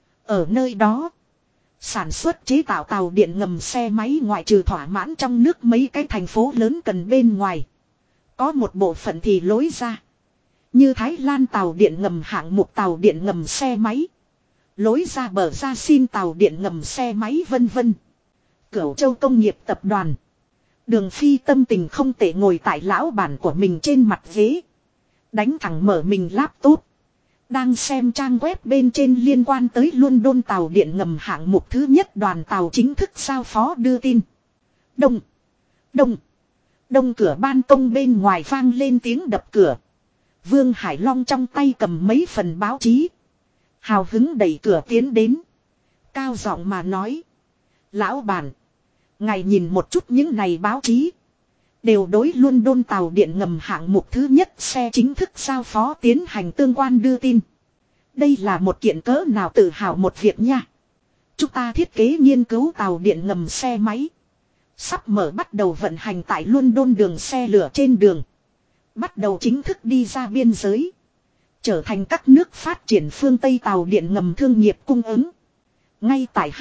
Ở nơi đó, sản xuất chế tạo tàu điện ngầm xe máy ngoại trừ thỏa mãn trong nước mấy cái thành phố lớn cần bên ngoài. Có một bộ phận thì lối ra. Như Thái Lan tàu điện ngầm hạng mục tàu điện ngầm xe máy. Lối ra bờ ra xin tàu điện ngầm xe máy vân vân. Cửu Châu công nghiệp tập đoàn. Đường Phi tâm tình không tệ ngồi tại lão bản của mình trên mặt ghế. Đánh thẳng mở mình laptop. Đang xem trang web bên trên liên quan tới London tàu điện ngầm hạng mục thứ nhất đoàn tàu chính thức giao phó đưa tin. Đông. Đông cửa ban công bên ngoài vang lên tiếng đập cửa. Vương Hải Long trong tay cầm mấy phần báo chí. Hào hứng đẩy cửa tiến đến. Cao giọng mà nói. Lão bản. Ngài nhìn một chút những này báo chí. Đều đối luôn đôn tàu điện ngầm hạng mục thứ nhất xe chính thức giao phó tiến hành tương quan đưa tin. Đây là một kiện cỡ nào tự hào một việc nha. Chúng ta thiết kế nghiên cứu tàu điện ngầm xe máy. Sắp mở bắt đầu vận hành tại London đường xe lửa trên đường. Bắt đầu chính thức đi ra biên giới. Trở thành các nước phát triển phương Tây tàu điện ngầm thương nghiệp cung ứng. Ngay tại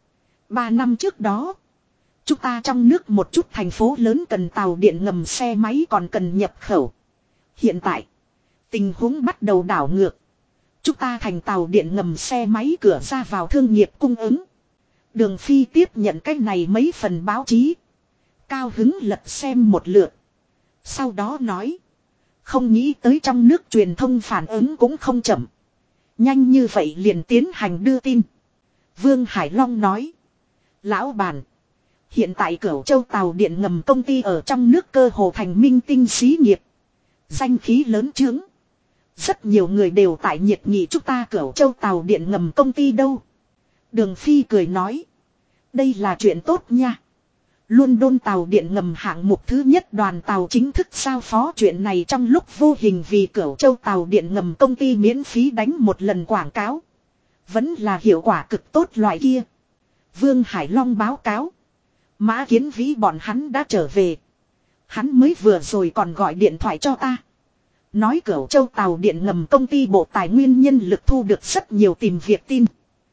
3 năm trước đó. Chúng ta trong nước một chút thành phố lớn cần tàu điện ngầm xe máy còn cần nhập khẩu. Hiện tại. Tình huống bắt đầu đảo ngược. Chúng ta thành tàu điện ngầm xe máy cửa ra vào thương nghiệp cung ứng. Đường Phi tiếp nhận cái này mấy phần báo chí. Cao hứng lật xem một lượt. Sau đó nói. Không nghĩ tới trong nước truyền thông phản ứng cũng không chậm. Nhanh như vậy liền tiến hành đưa tin. Vương Hải Long nói. Lão bản. Hiện tại Cửu Châu tàu điện ngầm công ty ở trong nước cơ hồ thành minh tinh xí nghiệp. Danh khí lớn chướng. Rất nhiều người đều tại nhiệt nghị chúng ta Cửu Châu tàu điện ngầm công ty đâu. Đường Phi cười nói. Đây là chuyện tốt nha. London tàu điện ngầm hạng mục thứ nhất đoàn tàu chính thức giao phó chuyện này trong lúc vô hình vì Cửu Châu tàu điện ngầm công ty miễn phí đánh một lần quảng cáo. Vẫn là hiệu quả cực tốt loại kia. Vương Hải Long báo cáo. Mã Kiến Vĩ bọn hắn đã trở về. Hắn mới vừa rồi còn gọi điện thoại cho ta. Nói Cửu Châu tàu điện ngầm công ty bộ tài nguyên nhân lực thu được rất nhiều tìm việc tin.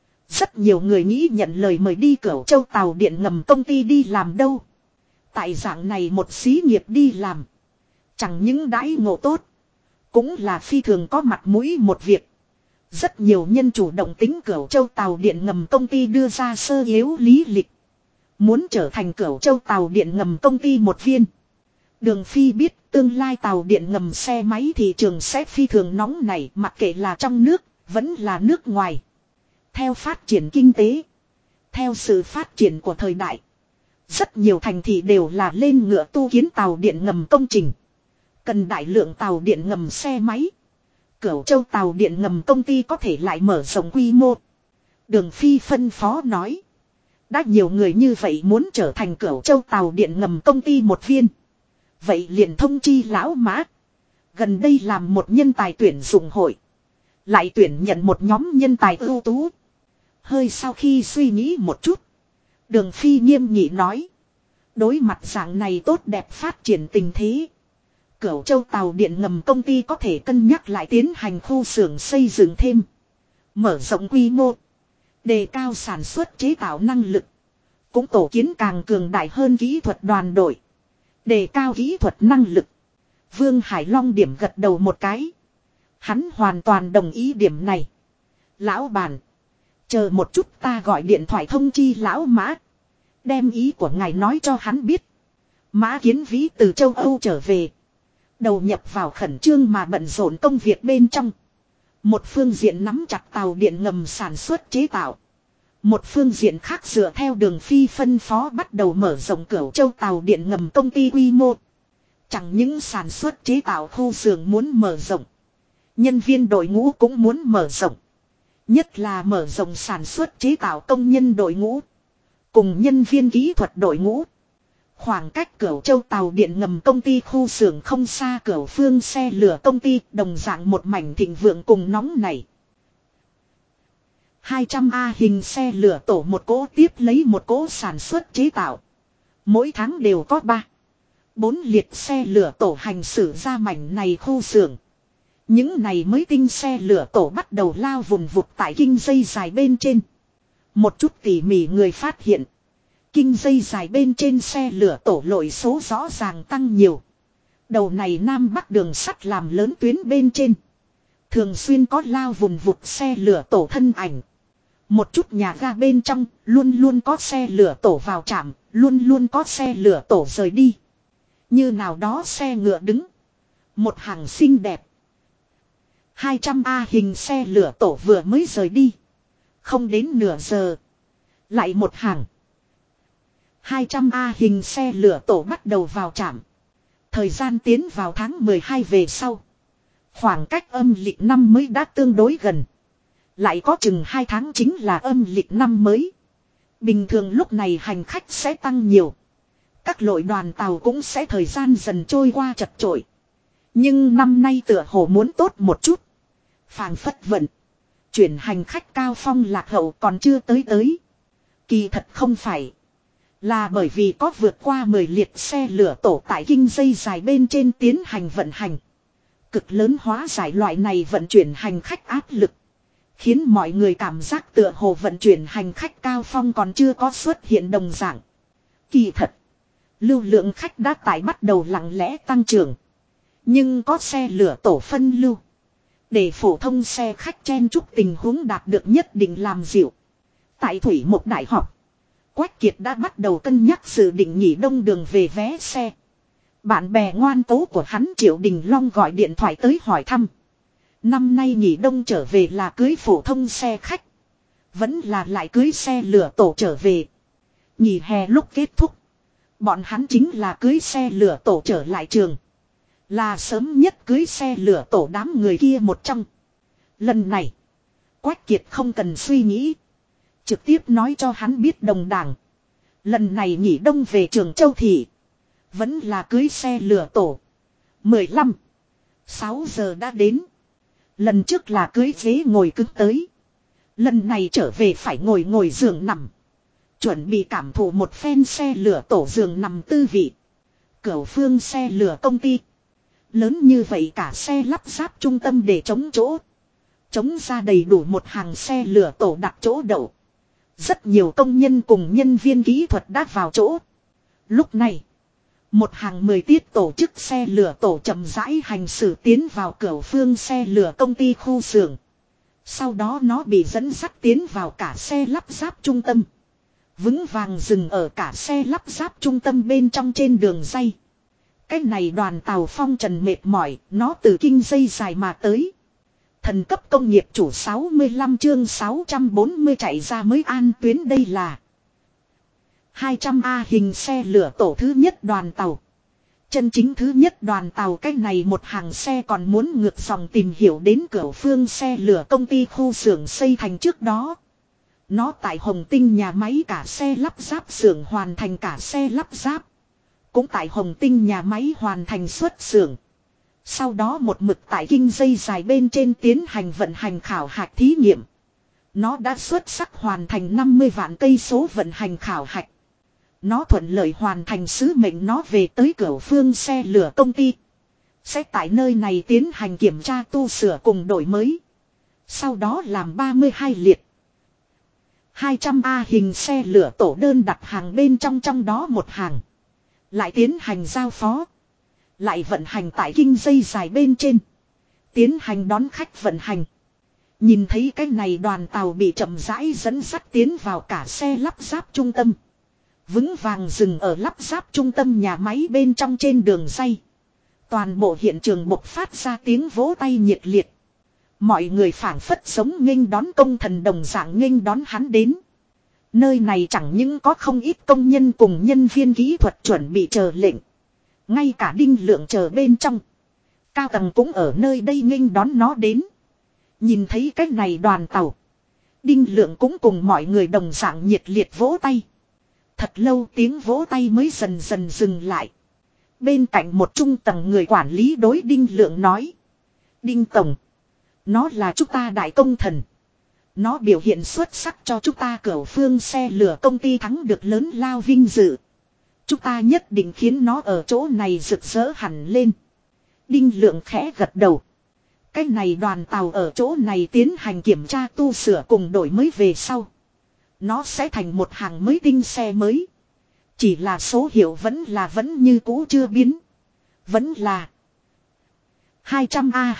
Rất nhiều người nghĩ nhận lời mời đi Cửu Châu tàu điện ngầm công ty đi làm đâu. Tại dạng này một xí nghiệp đi làm. Chẳng những đãi ngộ tốt. Cũng là phi thường có mặt mũi một việc. Rất nhiều nhân chủ động tính Cửu Châu tàu điện ngầm công ty đưa ra sơ yếu lý lịch. Muốn trở thành Cửu Châu tàu điện ngầm công ty một viên. Đường Phi biết tương lai tàu điện ngầm xe máy thị trường sẽ phi thường nóng này mặc kệ là trong nước, vẫn là nước ngoài. Theo phát triển kinh tế, theo sự phát triển của thời đại, rất nhiều thành thị đều là lên ngựa tu kiến tàu điện ngầm công trình. Cần đại lượng tàu điện ngầm xe máy. Cửu Châu tàu điện ngầm công ty có thể lại mở rộng quy mô. Đường Phi phân phó nói. Đã nhiều người như vậy muốn trở thành Cửu Châu tàu điện ngầm công ty một viên. Vậy liền thông chi lão Mã. Gần đây làm một nhân tài tuyển dụng hội. Lại tuyển nhận một nhóm nhân tài ưu tú. Hơi sau khi suy nghĩ một chút. Đường Phi nghiêm nghị nói. Đối mặt dạng này tốt đẹp phát triển tình thế. Cửu Châu tàu điện ngầm công ty có thể cân nhắc lại tiến hành khu xưởng xây dựng thêm. Mở rộng quy mô. Đề cao sản xuất chế tạo năng lực. Cũng tổ kiến càng cường đại hơn kỹ thuật đoàn đội. Đề cao kỹ thuật năng lực. Vương Hải Long điểm gật đầu một cái. Hắn hoàn toàn đồng ý điểm này. Lão bản. Chờ một chút ta gọi điện thoại thông chi lão Mã. Đem ý của ngài nói cho hắn biết. Mã Kiến Vĩ từ châu Âu trở về. Đầu nhập vào khẩn trương mà bận rộn công việc bên trong. Một phương diện nắm chặt tàu điện ngầm sản xuất chế tạo. Một phương diện khác dựa theo Đường Phi phân phó bắt đầu mở rộng Cửu Châu tàu điện ngầm công ty quy mô. Chẳng những sản xuất chế tạo khu xưởng muốn mở rộng. Nhân viên đội ngũ cũng muốn mở rộng. Nhất là mở rộng sản xuất chế tạo công nhân đội ngũ. Cùng nhân viên kỹ thuật đội ngũ. Khoảng cách Cửu Châu tàu điện ngầm công ty khu xưởng không xa Cửu Phương xe lửa công ty đồng dạng một mảnh thịnh vượng cùng nóng này. 200A hình xe lửa tổ một cỗ tiếp lấy một cỗ sản xuất chế tạo. Mỗi tháng đều có 4 liệt xe lửa tổ hành xử ra mảnh này khu xưởng. Những này mới tinh xe lửa tổ bắt đầu lao vùng vụt tại kinh dây dài bên trên. Một chút tỉ mỉ người phát hiện. Kinh dây dài bên trên xe lửa tổ lội số rõ ràng tăng nhiều. Đầu này Nam Bắc đường sắt làm lớn tuyến bên trên. Thường xuyên có lao vùng vụt xe lửa tổ thân ảnh. Một chút nhà ga bên trong luôn luôn có xe lửa tổ vào trạm, luôn luôn có xe lửa tổ rời đi. Như nào đó xe ngựa đứng. Một hàng xinh đẹp. 200A hình xe lửa tổ vừa mới rời đi. Không đến nửa giờ. Lại một hàng. 200A hình xe lửa tổ bắt đầu vào trạm. Thời gian tiến vào tháng 12 về sau. Khoảng cách âm lịch năm mới đã tương đối gần. Lại có chừng 2 tháng chính là âm lịch năm mới. Bình thường lúc này hành khách sẽ tăng nhiều. Các lội đoàn tàu cũng sẽ thời gian dần trôi qua chật chội. Nhưng năm nay tựa hồ muốn tốt một chút. Phàng phất vận. Chuyển hành khách cao phong lạc hậu còn chưa tới. Kỳ thật không phải. Là bởi vì có vượt qua 10 liệt xe lửa tổ tại kinh dây dài bên trên tiến hành vận hành. Cực lớn hóa giải loại này vận chuyển hành khách áp lực. Khiến mọi người cảm giác tựa hồ vận chuyển hành khách cao phong còn chưa có xuất hiện đồng dạng. Kỳ thật. Lưu lượng khách đã tải bắt đầu lặng lẽ tăng trưởng. Nhưng có xe lửa tổ phân lưu. Để phổ thông xe khách chen chúc tình huống đạt được nhất định làm dịu. Tại Thủy Mộc Đại học. Quách Kiệt đã bắt đầu cân nhắc dự định nghỉ đông đường về vé xe. Bạn bè ngoan cố của hắn Triệu Đình Long gọi điện thoại tới hỏi thăm. Năm nay nghỉ đông trở về là cưới phổ thông xe khách. Vẫn là lại cưới xe lửa tổ trở về. Nghỉ hè lúc kết thúc. Bọn hắn chính là cưới xe lửa tổ trở lại trường. Là sớm nhất cưới xe lửa tổ đám người kia một trong. Lần này. Quách Kiệt không cần suy nghĩ. Trực tiếp nói cho hắn biết đồng đảng. Lần này nghỉ đông về trường Châu Thị. Vẫn là cưới xe lửa tổ. 15. 6 giờ đã đến. Lần trước là cưới ghế ngồi cứng tới. Lần này trở về phải ngồi giường nằm. Chuẩn bị cảm thụ một phen xe lửa tổ giường nằm tư vị. Cửu Phương xe lửa công ty. Lớn như vậy cả xe lắp ráp trung tâm để chống chỗ. Chống ra đầy đủ một hàng xe lửa tổ đặt chỗ đậu. Rất nhiều công nhân cùng nhân viên kỹ thuật đã vào chỗ. Lúc này. Một hàng 10 tiết tổ chức xe lửa tổ chậm rãi hành xử tiến vào Cửu Phương xe lửa công ty khu xưởng. Sau đó nó bị dẫn dắt tiến vào cả xe lắp ráp trung tâm. Vững vàng dừng ở cả xe lắp ráp trung tâm bên trong trên đường dây. Cái này đoàn tàu phong trần mệt mỏi, nó từ kinh dây dài mà tới. Thần cấp công nghiệp chủ 65 chương 640 chạy ra mới an tuyến đây là 200A hình xe lửa tổ thứ nhất đoàn tàu. Chân chính thứ nhất đoàn tàu cái này một hàng xe còn muốn ngược dòng tìm hiểu đến Cửu Phương xe lửa công ty khu xưởng xây thành trước đó. Nó tại Hồng Tinh nhà máy cả xe lắp ráp xưởng hoàn thành cả xe lắp ráp. Cũng tại Hồng Tinh nhà máy hoàn thành xuất xưởng. Sau đó một mực tại kinh dây dài bên trên tiến hành vận hành khảo hạch thí nghiệm. Nó đã xuất sắc hoàn thành 50 vạn cây số vận hành khảo hạch. Nó thuận lợi hoàn thành sứ mệnh nó về tới Cửu Phương xe lửa công ty. Sẽ tại nơi này tiến hành kiểm tra tu sửa cùng đổi mới. Sau đó làm 32 liệt. 200A hình xe lửa tổ đơn đặt hàng bên trong đó một hàng. Lại tiến hành giao phó. Lại vận hành tại kinh dây dài bên trên. Tiến hành đón khách vận hành. Nhìn thấy cái này đoàn tàu bị chậm rãi dẫn dắt tiến vào cả xe lắp ráp trung tâm. Vững vàng dừng ở lắp ráp trung tâm nhà máy bên trong trên đường dây. Toàn bộ hiện trường bộc phát ra tiếng vỗ tay nhiệt liệt. Mọi người phảng phất sống nghênh đón công thần đồng dạng nghênh đón hắn đến. Nơi này chẳng những có không ít công nhân cùng nhân viên kỹ thuật chuẩn bị chờ lệnh. Ngay cả Đinh Lượng chờ bên trong. Cao tầng cũng ở nơi đây nghênh đón nó đến. Nhìn thấy cái này đoàn tàu. Đinh Lượng cũng cùng mọi người đồng dạng nhiệt liệt vỗ tay. Thật lâu tiếng vỗ tay mới dần dần dừng lại. Bên cạnh một trung tầng người quản lý đối Đinh Lượng nói. Đinh Tổng. Nó là chúng ta đại công thần. Nó biểu hiện xuất sắc cho chúng ta Cửu Phương xe lửa công ty thắng được lớn lao vinh dự. Chúng ta nhất định khiến nó ở chỗ này rực rỡ hẳn lên. Đinh Lượng khẽ gật đầu. Cái này đoàn tàu ở chỗ này tiến hành kiểm tra tu sửa cùng đổi mới về sau. Nó sẽ thành một hàng mới tinh xe mới. Chỉ là số hiệu vẫn như cũ chưa biến. Vẫn là 200A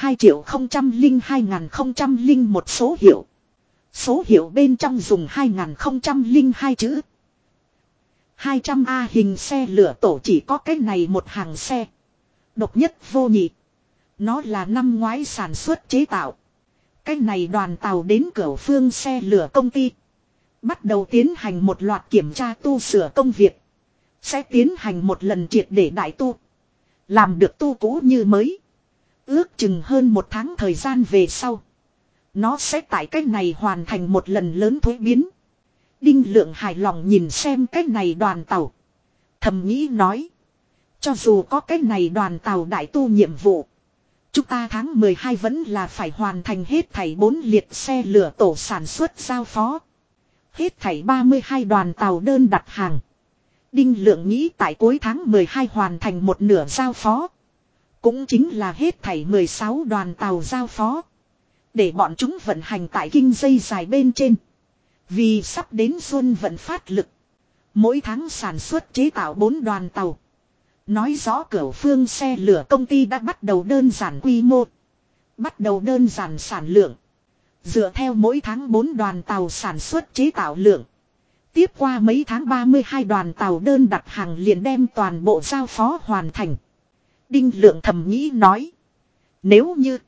2.002.001 số hiệu. Số hiệu bên trong dùng 2002 chữ. 200A hình xe lửa tổ chỉ có cái này một hàng xe. Độc nhất vô nhị. Nó là năm ngoái sản xuất chế tạo. Cái này đoàn tàu đến Cửu Phương xe lửa công ty. Bắt đầu tiến hành một loạt kiểm tra tu sửa công việc. Sẽ tiến hành một lần triệt để đại tu. Làm được tu cũ như mới. Ước chừng hơn 1 tháng thời gian về sau. Nó sẽ tại cách này hoàn thành một lần lớn thuế biến. Đinh Lượng hài lòng nhìn xem cách này đoàn tàu. Thầm nghĩ nói. Cho dù có cái này đoàn tàu đại tu nhiệm vụ. Chúng ta tháng 12 vẫn là phải hoàn thành hết thảy 4 liệt xe lửa tổ sản xuất giao phó. Hết thảy 32 đoàn tàu đơn đặt hàng. Đinh Lượng nghĩ tại cuối tháng 12 hoàn thành một nửa giao phó. Cũng chính là hết thảy 16 đoàn tàu giao phó. Để bọn chúng vận hành tại kinh dây dài bên trên. Vì sắp đến xuân vận phát lực. Mỗi tháng sản xuất chế tạo 4 đoàn tàu. Nói rõ Cửu Phương xe lửa công ty đã bắt đầu đơn giản quy mô. Bắt đầu đơn giản sản lượng. Dựa theo mỗi tháng 4 đoàn tàu sản xuất chế tạo lượng. Tiếp qua mấy tháng 32 đoàn tàu đơn đặt hàng liền đem toàn bộ giao phó hoàn thành. Đinh Lượng thầm nghĩ nói. Nếu như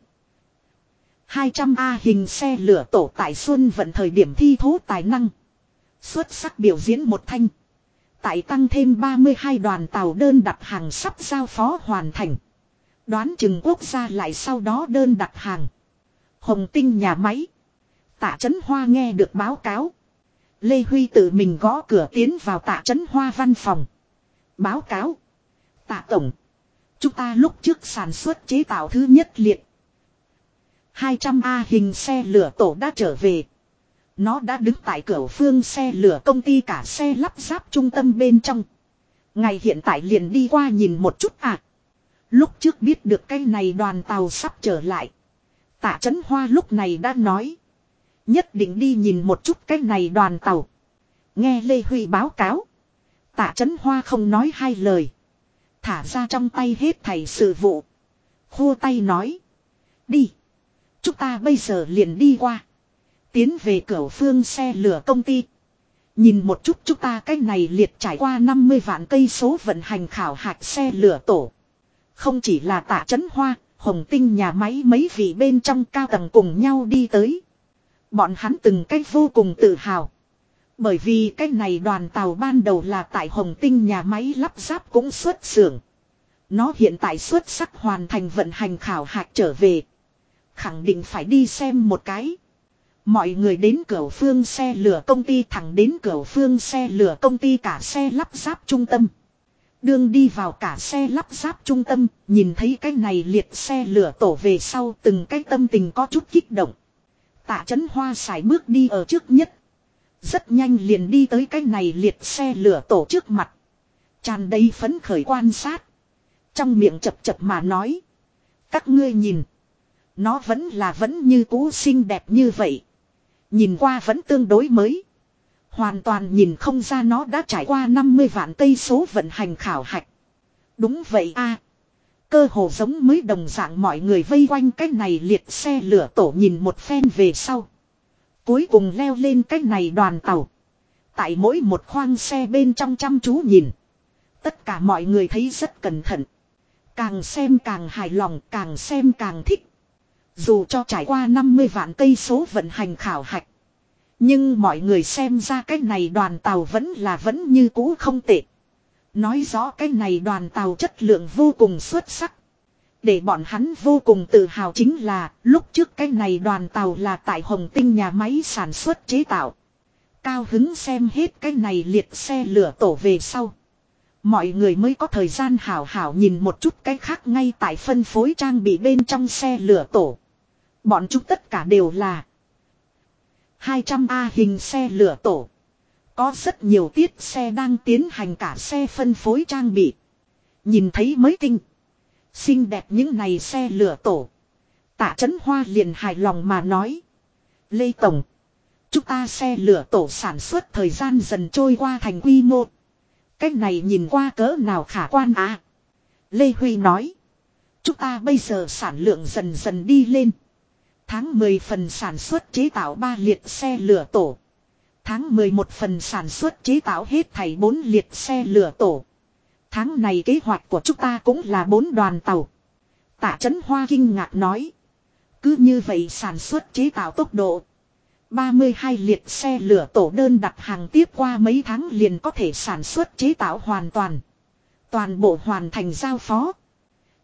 200A hình xe lửa tổ tại xuân vận thời điểm thi thố tài năng. Xuất sắc biểu diễn một thanh. Tại tăng thêm 32 đoàn tàu đơn đặt hàng sắp giao phó hoàn thành. Đoán chừng quốc gia lại sau đó đơn đặt hàng. Hồng Tinh nhà máy. Tạ Chấn Hoa nghe được báo cáo. Lê Huy tự mình gõ cửa tiến vào Tạ Chấn Hoa văn phòng. Báo cáo. Tạ Tổng. Chúng ta lúc trước sản xuất chế tạo thứ nhất liệt. 200A hình xe lửa tổ đã trở về. Nó đã đứng tại Cửu Phương xe lửa công ty cả xe lắp ráp trung tâm bên trong. Ngày hiện tại liền đi qua nhìn một chút à. Lúc trước biết được cái này đoàn tàu sắp trở lại. Tạ Chấn Hoa lúc này đã nói. Nhất định đi nhìn một chút cái này đoàn tàu. Nghe Lê Huy báo cáo. Tạ Chấn Hoa không nói hai lời. Thả ra trong tay hết thảy sự vụ. Khua tay nói. Đi. Chúng ta bây giờ liền đi qua. Tiến về Cửu Phương xe lửa công ty. Nhìn một chút chúng ta cái này liệt trải qua 50 vạn cây số vận hành khảo hạch xe lửa tổ. Không chỉ là Tạ Chấn Hoa, Hồng Tinh nhà máy mấy vị bên trong cao tầng cùng nhau đi tới. Bọn hắn từng cách vô cùng tự hào. Bởi vì cái này đoàn tàu ban đầu là tại Hồng Tinh nhà máy lắp ráp cũng xuất xưởng. Nó hiện tại xuất sắc hoàn thành vận hành khảo hạch trở về. Khẳng định phải đi xem một cái. Mọi người đến Cửu Phương xe lửa công ty thẳng đến Cửu Phương xe lửa công ty cả xe lắp ráp trung tâm. Đường đi vào cả xe lắp ráp trung tâm, nhìn thấy cái này liệt xe lửa tổ về sau từng cái tâm tình có chút kích động. Tạ Chấn Hoa sải bước đi ở trước nhất. Rất nhanh liền đi tới cái này liệt xe lửa tổ trước mặt. Tràn đầy phấn khởi quan sát. Trong miệng chập chập mà nói. Các ngươi nhìn. Nó vẫn như cũ xinh đẹp như vậy. Nhìn qua vẫn tương đối mới. Hoàn toàn nhìn không ra nó đã trải qua 50 vạn cây số vận hành khảo hạch. Đúng vậy a. Cơ hồ giống mới đồng dạng mọi người vây quanh cái này liệt xe lửa tổ nhìn một phen về sau. Cuối cùng leo lên cái này đoàn tàu. Tại mỗi một khoang xe bên trong chăm chú nhìn. Tất cả mọi người thấy rất cẩn thận. Càng xem càng hài lòng, càng xem càng thích. Dù cho trải qua 50 vạn cây số vận hành khảo hạch. Nhưng mọi người xem ra cái này đoàn tàu vẫn như cũ không tệ. Nói rõ cái này đoàn tàu chất lượng vô cùng xuất sắc. Để bọn hắn vô cùng tự hào chính là lúc trước cái này đoàn tàu là tại Hồng Tinh nhà máy sản xuất chế tạo. Cao hứng xem hết cái này liệt xe lửa tổ về sau. Mọi người mới có thời gian hảo hảo nhìn một chút cái khác ngay tại phân phối trang bị bên trong xe lửa tổ. Bọn chúng tất cả đều là 200A hình xe lửa tổ. Có rất nhiều tiết xe đang tiến hành cả xe phân phối trang bị. Nhìn thấy mới tinh. Xinh đẹp những này xe lửa tổ. Tạ Chấn Hoa liền hài lòng mà nói. Lê Tổng. Chúng ta xe lửa tổ sản xuất thời gian dần trôi qua thành quy mô. Cách này nhìn qua cỡ nào khả quan à. Lê Huy nói. Chúng ta bây giờ sản lượng dần dần đi lên. Tháng 10 phần sản xuất chế tạo 3 liệt xe lửa tổ. Tháng 11 phần sản xuất chế tạo hết thảy 4 liệt xe lửa tổ. Tháng này kế hoạch của chúng ta cũng là 4 đoàn tàu. Tạ Chấn Hoa kinh ngạc nói. Cứ như vậy sản xuất chế tạo tốc độ. 32 liệt xe lửa tổ đơn đặt hàng tiếp qua mấy tháng liền có thể sản xuất chế tạo hoàn toàn. Toàn bộ hoàn thành giao phó.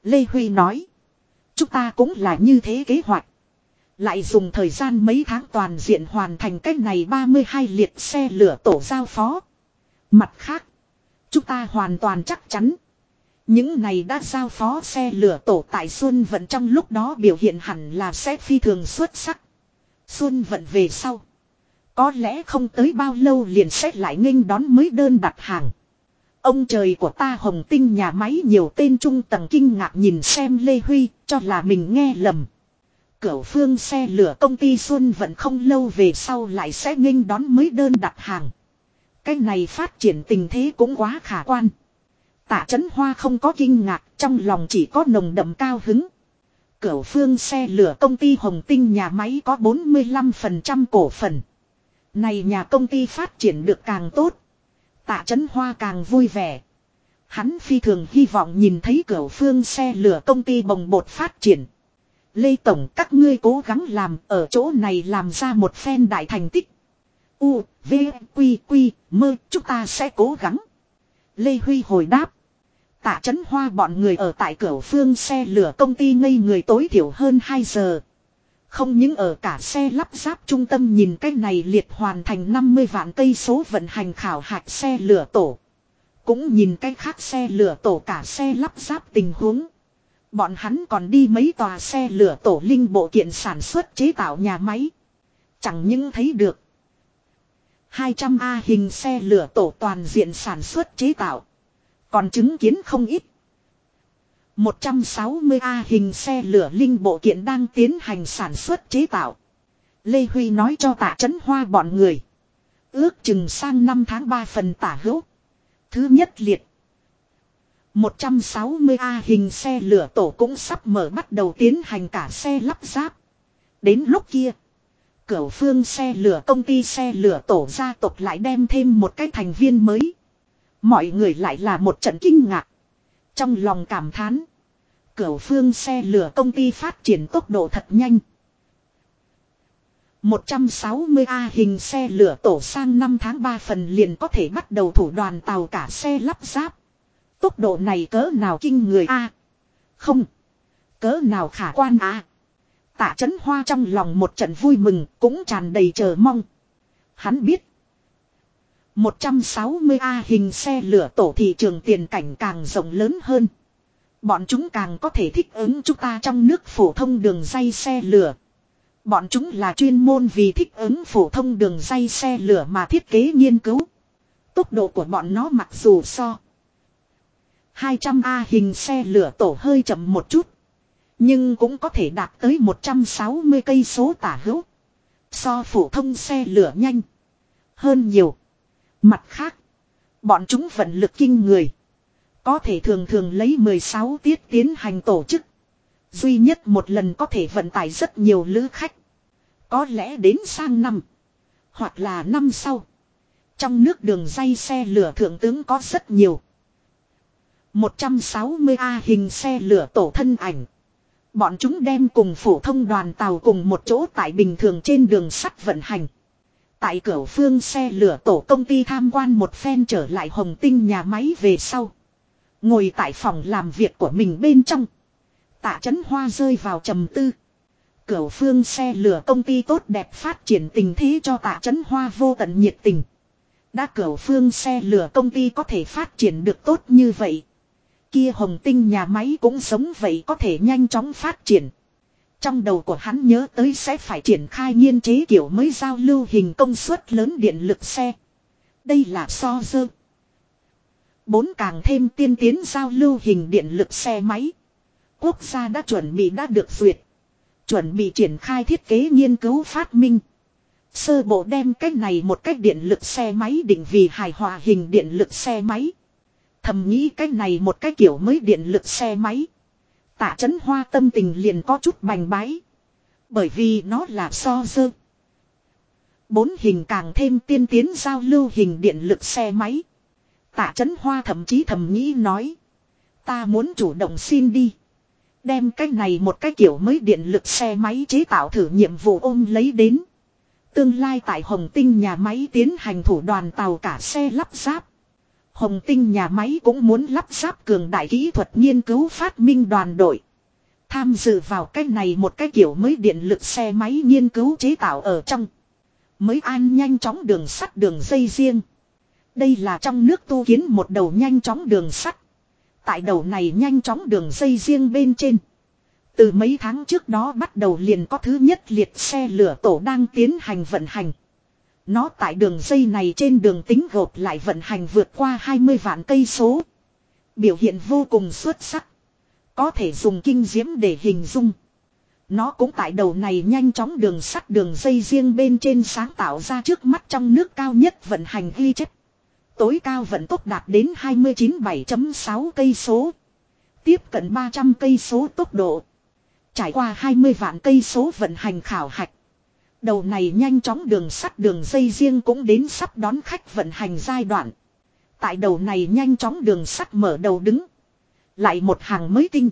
Lê Huy nói. Chúng ta cũng là như thế kế hoạch. Lại dùng thời gian mấy tháng toàn diện hoàn thành cách này 32 liệt xe lửa tổ giao phó. Mặt khác, chúng ta hoàn toàn chắc chắn. Những này đã giao phó xe lửa tổ tại Xuân Vận trong lúc đó biểu hiện hẳn là sẽ phi thường xuất sắc. Xuân Vận về sau. Có lẽ không tới bao lâu liền sẽ lại nghênh đón mới đơn đặt hàng. Ông trời của ta Hồng Tinh nhà máy nhiều tên trung tầng kinh ngạc nhìn xem Lê Huy cho là mình nghe lầm. Cửu Phương xe lửa công ty Xuân Vận không lâu về sau lại sẽ nghênh đón mới đơn đặt hàng. Cái này phát triển tình thế cũng quá khả quan. Tạ Chấn Hoa không có kinh ngạc, trong lòng chỉ có nồng đậm cao hứng. Cửu Phương xe lửa công ty Hồng Tinh nhà máy có 45% cổ phần. Này nhà công ty phát triển được càng tốt. Tạ Chấn Hoa càng vui vẻ. Hắn phi thường hy vọng nhìn thấy Cửu Phương xe lửa công ty bồng bột phát triển. Lê Tổng các ngươi cố gắng làm ở chỗ này làm ra một phen đại thành tích. U, V, Quy, Quy, Mơ, chúng ta sẽ cố gắng. Lê Huy hồi đáp. Tạ Chấn Hoa bọn người ở tại Cửu Phương xe lửa công ty ngây người tối thiểu hơn 2 giờ. Không những ở cả xe lắp ráp trung tâm nhìn cái này liệt hoàn thành 50 vạn cây số vận hành khảo hạch xe lửa tổ. Cũng nhìn cái khác xe lửa tổ cả xe lắp ráp tình huống. Bọn hắn còn đi mấy tòa xe lửa tổ linh bộ kiện sản xuất chế tạo nhà máy. Chẳng những thấy được 200A hình xe lửa tổ toàn diện sản xuất chế tạo. Còn chứng kiến không ít 160A hình xe lửa linh bộ kiện đang tiến hành sản xuất chế tạo. Lê Huy nói cho Tạ Chấn Hoa bọn người. Ước chừng sang năm tháng 3 phần tả hữu. Thứ nhất liệt 160A hình xe lửa tổ cũng sắp mở bắt đầu tiến hành cả xe lắp ráp. Đến lúc kia, Cửu Phương xe lửa công ty xe lửa tổ gia tộc lại đem thêm một cái thành viên mới. Mọi người lại là một trận kinh ngạc. Trong lòng cảm thán. Cửu Phương xe lửa công ty phát triển tốc độ thật nhanh. 160A hình xe lửa tổ sang năm tháng 3 phần liền có thể bắt đầu thủ đoàn tàu cả xe lắp ráp. Tốc độ này cỡ nào kinh người a? Không. Cỡ nào khả quan a? Tạ Chấn Hoa trong lòng một trận vui mừng cũng tràn đầy chờ mong. Hắn biết. 160A hình xe lửa tổ thị trường tiền cảnh càng rộng lớn hơn. Bọn chúng càng có thể thích ứng chúng ta trong nước phổ thông đường ray xe lửa. Bọn chúng là chuyên môn vì thích ứng phổ thông đường ray xe lửa mà thiết kế nghiên cứu. Tốc độ của bọn nó mặc dù so 200A hình xe lửa tổ hơi chậm một chút. Nhưng cũng có thể đạt tới 160 cây số tả hữu. So phổ thông xe lửa nhanh hơn nhiều. Mặt khác, bọn chúng vận lực kinh người. Có thể thường thường lấy 16 tiết tiến hành tổ chức. Duy nhất một lần có thể vận tải rất nhiều lữ khách. Có lẽ đến sang năm. Hoặc là năm sau. Trong nước đường ray xe lửa thượng tướng có rất nhiều. 160A hình xe lửa tổ thân ảnh. Bọn chúng đem cùng phổ thông đoàn tàu cùng một chỗ tại bình thường trên đường sắt vận hành. Tại Cửu Phương xe lửa tổ công ty tham quan một phen trở lại Hồng Tinh nhà máy về sau. Ngồi tại phòng làm việc của mình bên trong. Tạ Chấn Hoa rơi vào trầm tư. Cửu Phương xe lửa công ty tốt đẹp phát triển tình thế cho Tạ Chấn Hoa vô tận nhiệt tình. Đã Cửu Phương xe lửa công ty có thể phát triển được tốt như vậy. Kia Hồng Tinh nhà máy cũng giống vậy có thể nhanh chóng phát triển. Trong đầu của hắn nhớ tới sẽ phải triển khai nghiên chế kiểu mới giao lưu hình công suất lớn điện lực xe. Đây là so dơ 4 càng thêm tiên tiến giao lưu hình điện lực xe máy. Quốc gia đã được duyệt. Chuẩn bị triển khai thiết kế nghiên cứu phát minh. Sơ bộ đem cách này một cách điện lực xe máy định vì hài hòa hình điện lực xe máy. Thầm nghĩ cách này một cái kiểu mới điện lực xe máy. Tạ Chấn Hoa tâm tình liền có chút bành bái. Bởi vì nó là so dơ 4 hình càng thêm tiên tiến giao lưu hình điện lực xe máy. Tạ Chấn Hoa thậm chí thầm nghĩ nói. Ta muốn chủ động xin đi. Đem cái này một cái kiểu mới điện lực xe máy chế tạo thử nhiệm vụ ôm lấy đến. Tương lai tại Hồng Tinh nhà máy tiến hành thủ đoàn tàu cả xe lắp ráp. Hồng Tinh nhà máy cũng muốn lắp ráp cường đại kỹ thuật nghiên cứu phát minh đoàn đội. Tham dự vào cái này một cái kiểu mới điện lực xe máy nghiên cứu chế tạo ở trong. Mới an nhanh chóng đường sắt đường dây riêng. Đây là trong nước tu kiến một đầu nhanh chóng đường sắt. Tại đầu này nhanh chóng đường dây riêng bên trên. Từ mấy tháng trước đó bắt đầu liền có thứ nhất liệt xe lửa tổ đang tiến hành vận hành. Nó tại đường dây này trên đường tính gộp lại vận hành vượt qua 20 vạn cây số. Biểu hiện vô cùng xuất sắc. Có thể dùng kinh diễm để hình dung. Nó cũng tại đầu này nhanh chóng đường sắt đường dây riêng bên trên sáng tạo ra trước mắt trong nước cao nhất vận hành ghi chép. Tối cao vận tốc đạt đến 29,7.6 cây số. Tiếp cận 300 cây số tốc độ. Trải qua 20 vạn cây số vận hành khảo hạch. Đầu này nhanh chóng đường sắt đường dây riêng cũng đến sắp đón khách vận hành giai đoạn. Tại đầu này nhanh chóng đường sắt mở đầu đứng. Lại một hàng mới tinh.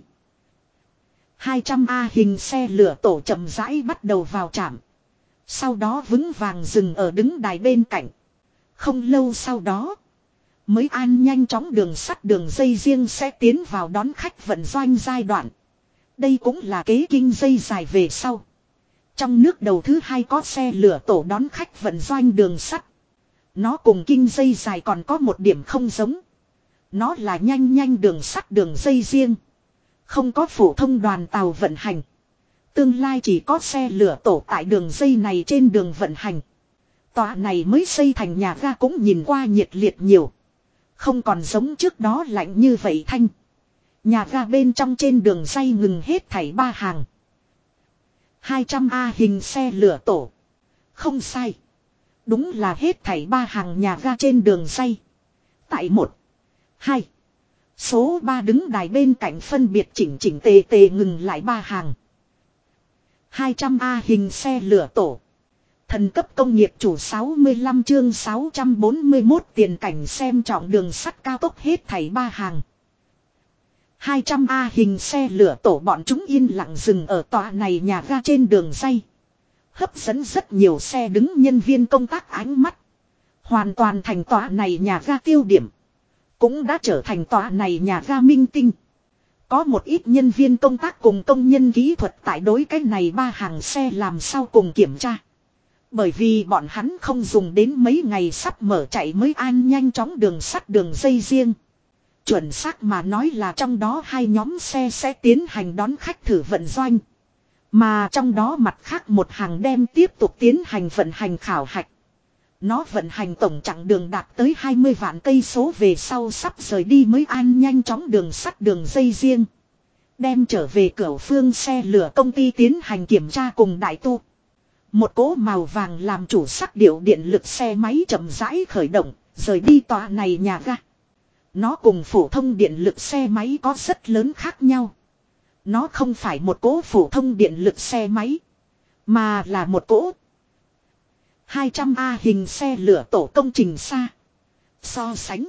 200A hình xe lửa tổ chậm rãi bắt đầu vào trạm. Sau đó vững vàng dừng ở đứng đài bên cạnh. Không lâu sau đó. Mới an nhanh chóng đường sắt đường dây riêng sẽ tiến vào đón khách vận doanh giai đoạn. Đây cũng là kế kinh dây dài về sau. Trong nước đầu thứ hai có xe lửa tổ đón khách vận doanh đường sắt. Nó cùng kinh dây dài còn có một điểm không giống. Nó là nhanh đường sắt đường dây riêng. Không có phổ thông đoàn tàu vận hành. Tương lai chỉ có xe lửa tổ tại đường dây này trên đường vận hành. Tòa này mới xây thành nhà ga cũng nhìn qua nhiệt liệt nhiều. Không còn giống trước đó lạnh như vậy thanh. Nhà ga bên trong trên đường dây ngừng hết thảy 3 hàng. 200A hình xe lửa tổ. Không sai. Đúng là hết thảy 3 hàng nhà ga trên đường dây. Tại 1, 2. Số 3 đứng đài bên cạnh phân biệt chỉnh tề ngừng lại 3 hàng. 200A hình xe lửa tổ. Thần cấp công nghiệp chủ 65 chương 641 tiền cảnh xem trọng đường sắt cao tốc hết thảy 3 hàng. 200A hình xe lửa tổ bọn chúng yên lặng dừng ở tòa này nhà ga trên đường dây. Hấp dẫn rất nhiều xe đứng nhân viên công tác ánh mắt. Hoàn toàn thành tòa này nhà ga tiêu điểm. Cũng đã trở thành tòa này nhà ga minh tinh. Có một ít nhân viên công tác cùng công nhân kỹ thuật tại đối cái này 3 hàng xe làm sao cùng kiểm tra. Bởi vì bọn hắn không dùng đến mấy ngày sắp mở chạy mới an nhanh chóng đường sắt đường dây riêng. Chuẩn xác mà nói là trong đó 2 nhóm xe sẽ tiến hành đón khách thử vận doanh. Mà trong đó mặt khác một hàng đem tiếp tục tiến hành vận hành khảo hạch. Nó vận hành tổng chặng đường đạt tới 20 vạn cây số về sau sắp rời đi mới an nhanh chóng đường sắt đường dây riêng. Đem trở về cửa phương xe lửa công ty tiến hành kiểm tra cùng đại tu. Một cỗ màu vàng làm chủ sắc điệu điện lực xe máy chậm rãi khởi động, rời đi tòa này nhà ga. Nó cùng phổ thông điện lực xe máy có rất lớn khác nhau. Nó không phải một cỗ phổ thông điện lực xe máy, mà là một cỗ 200A hình xe lửa tổ công trình xa. So sánh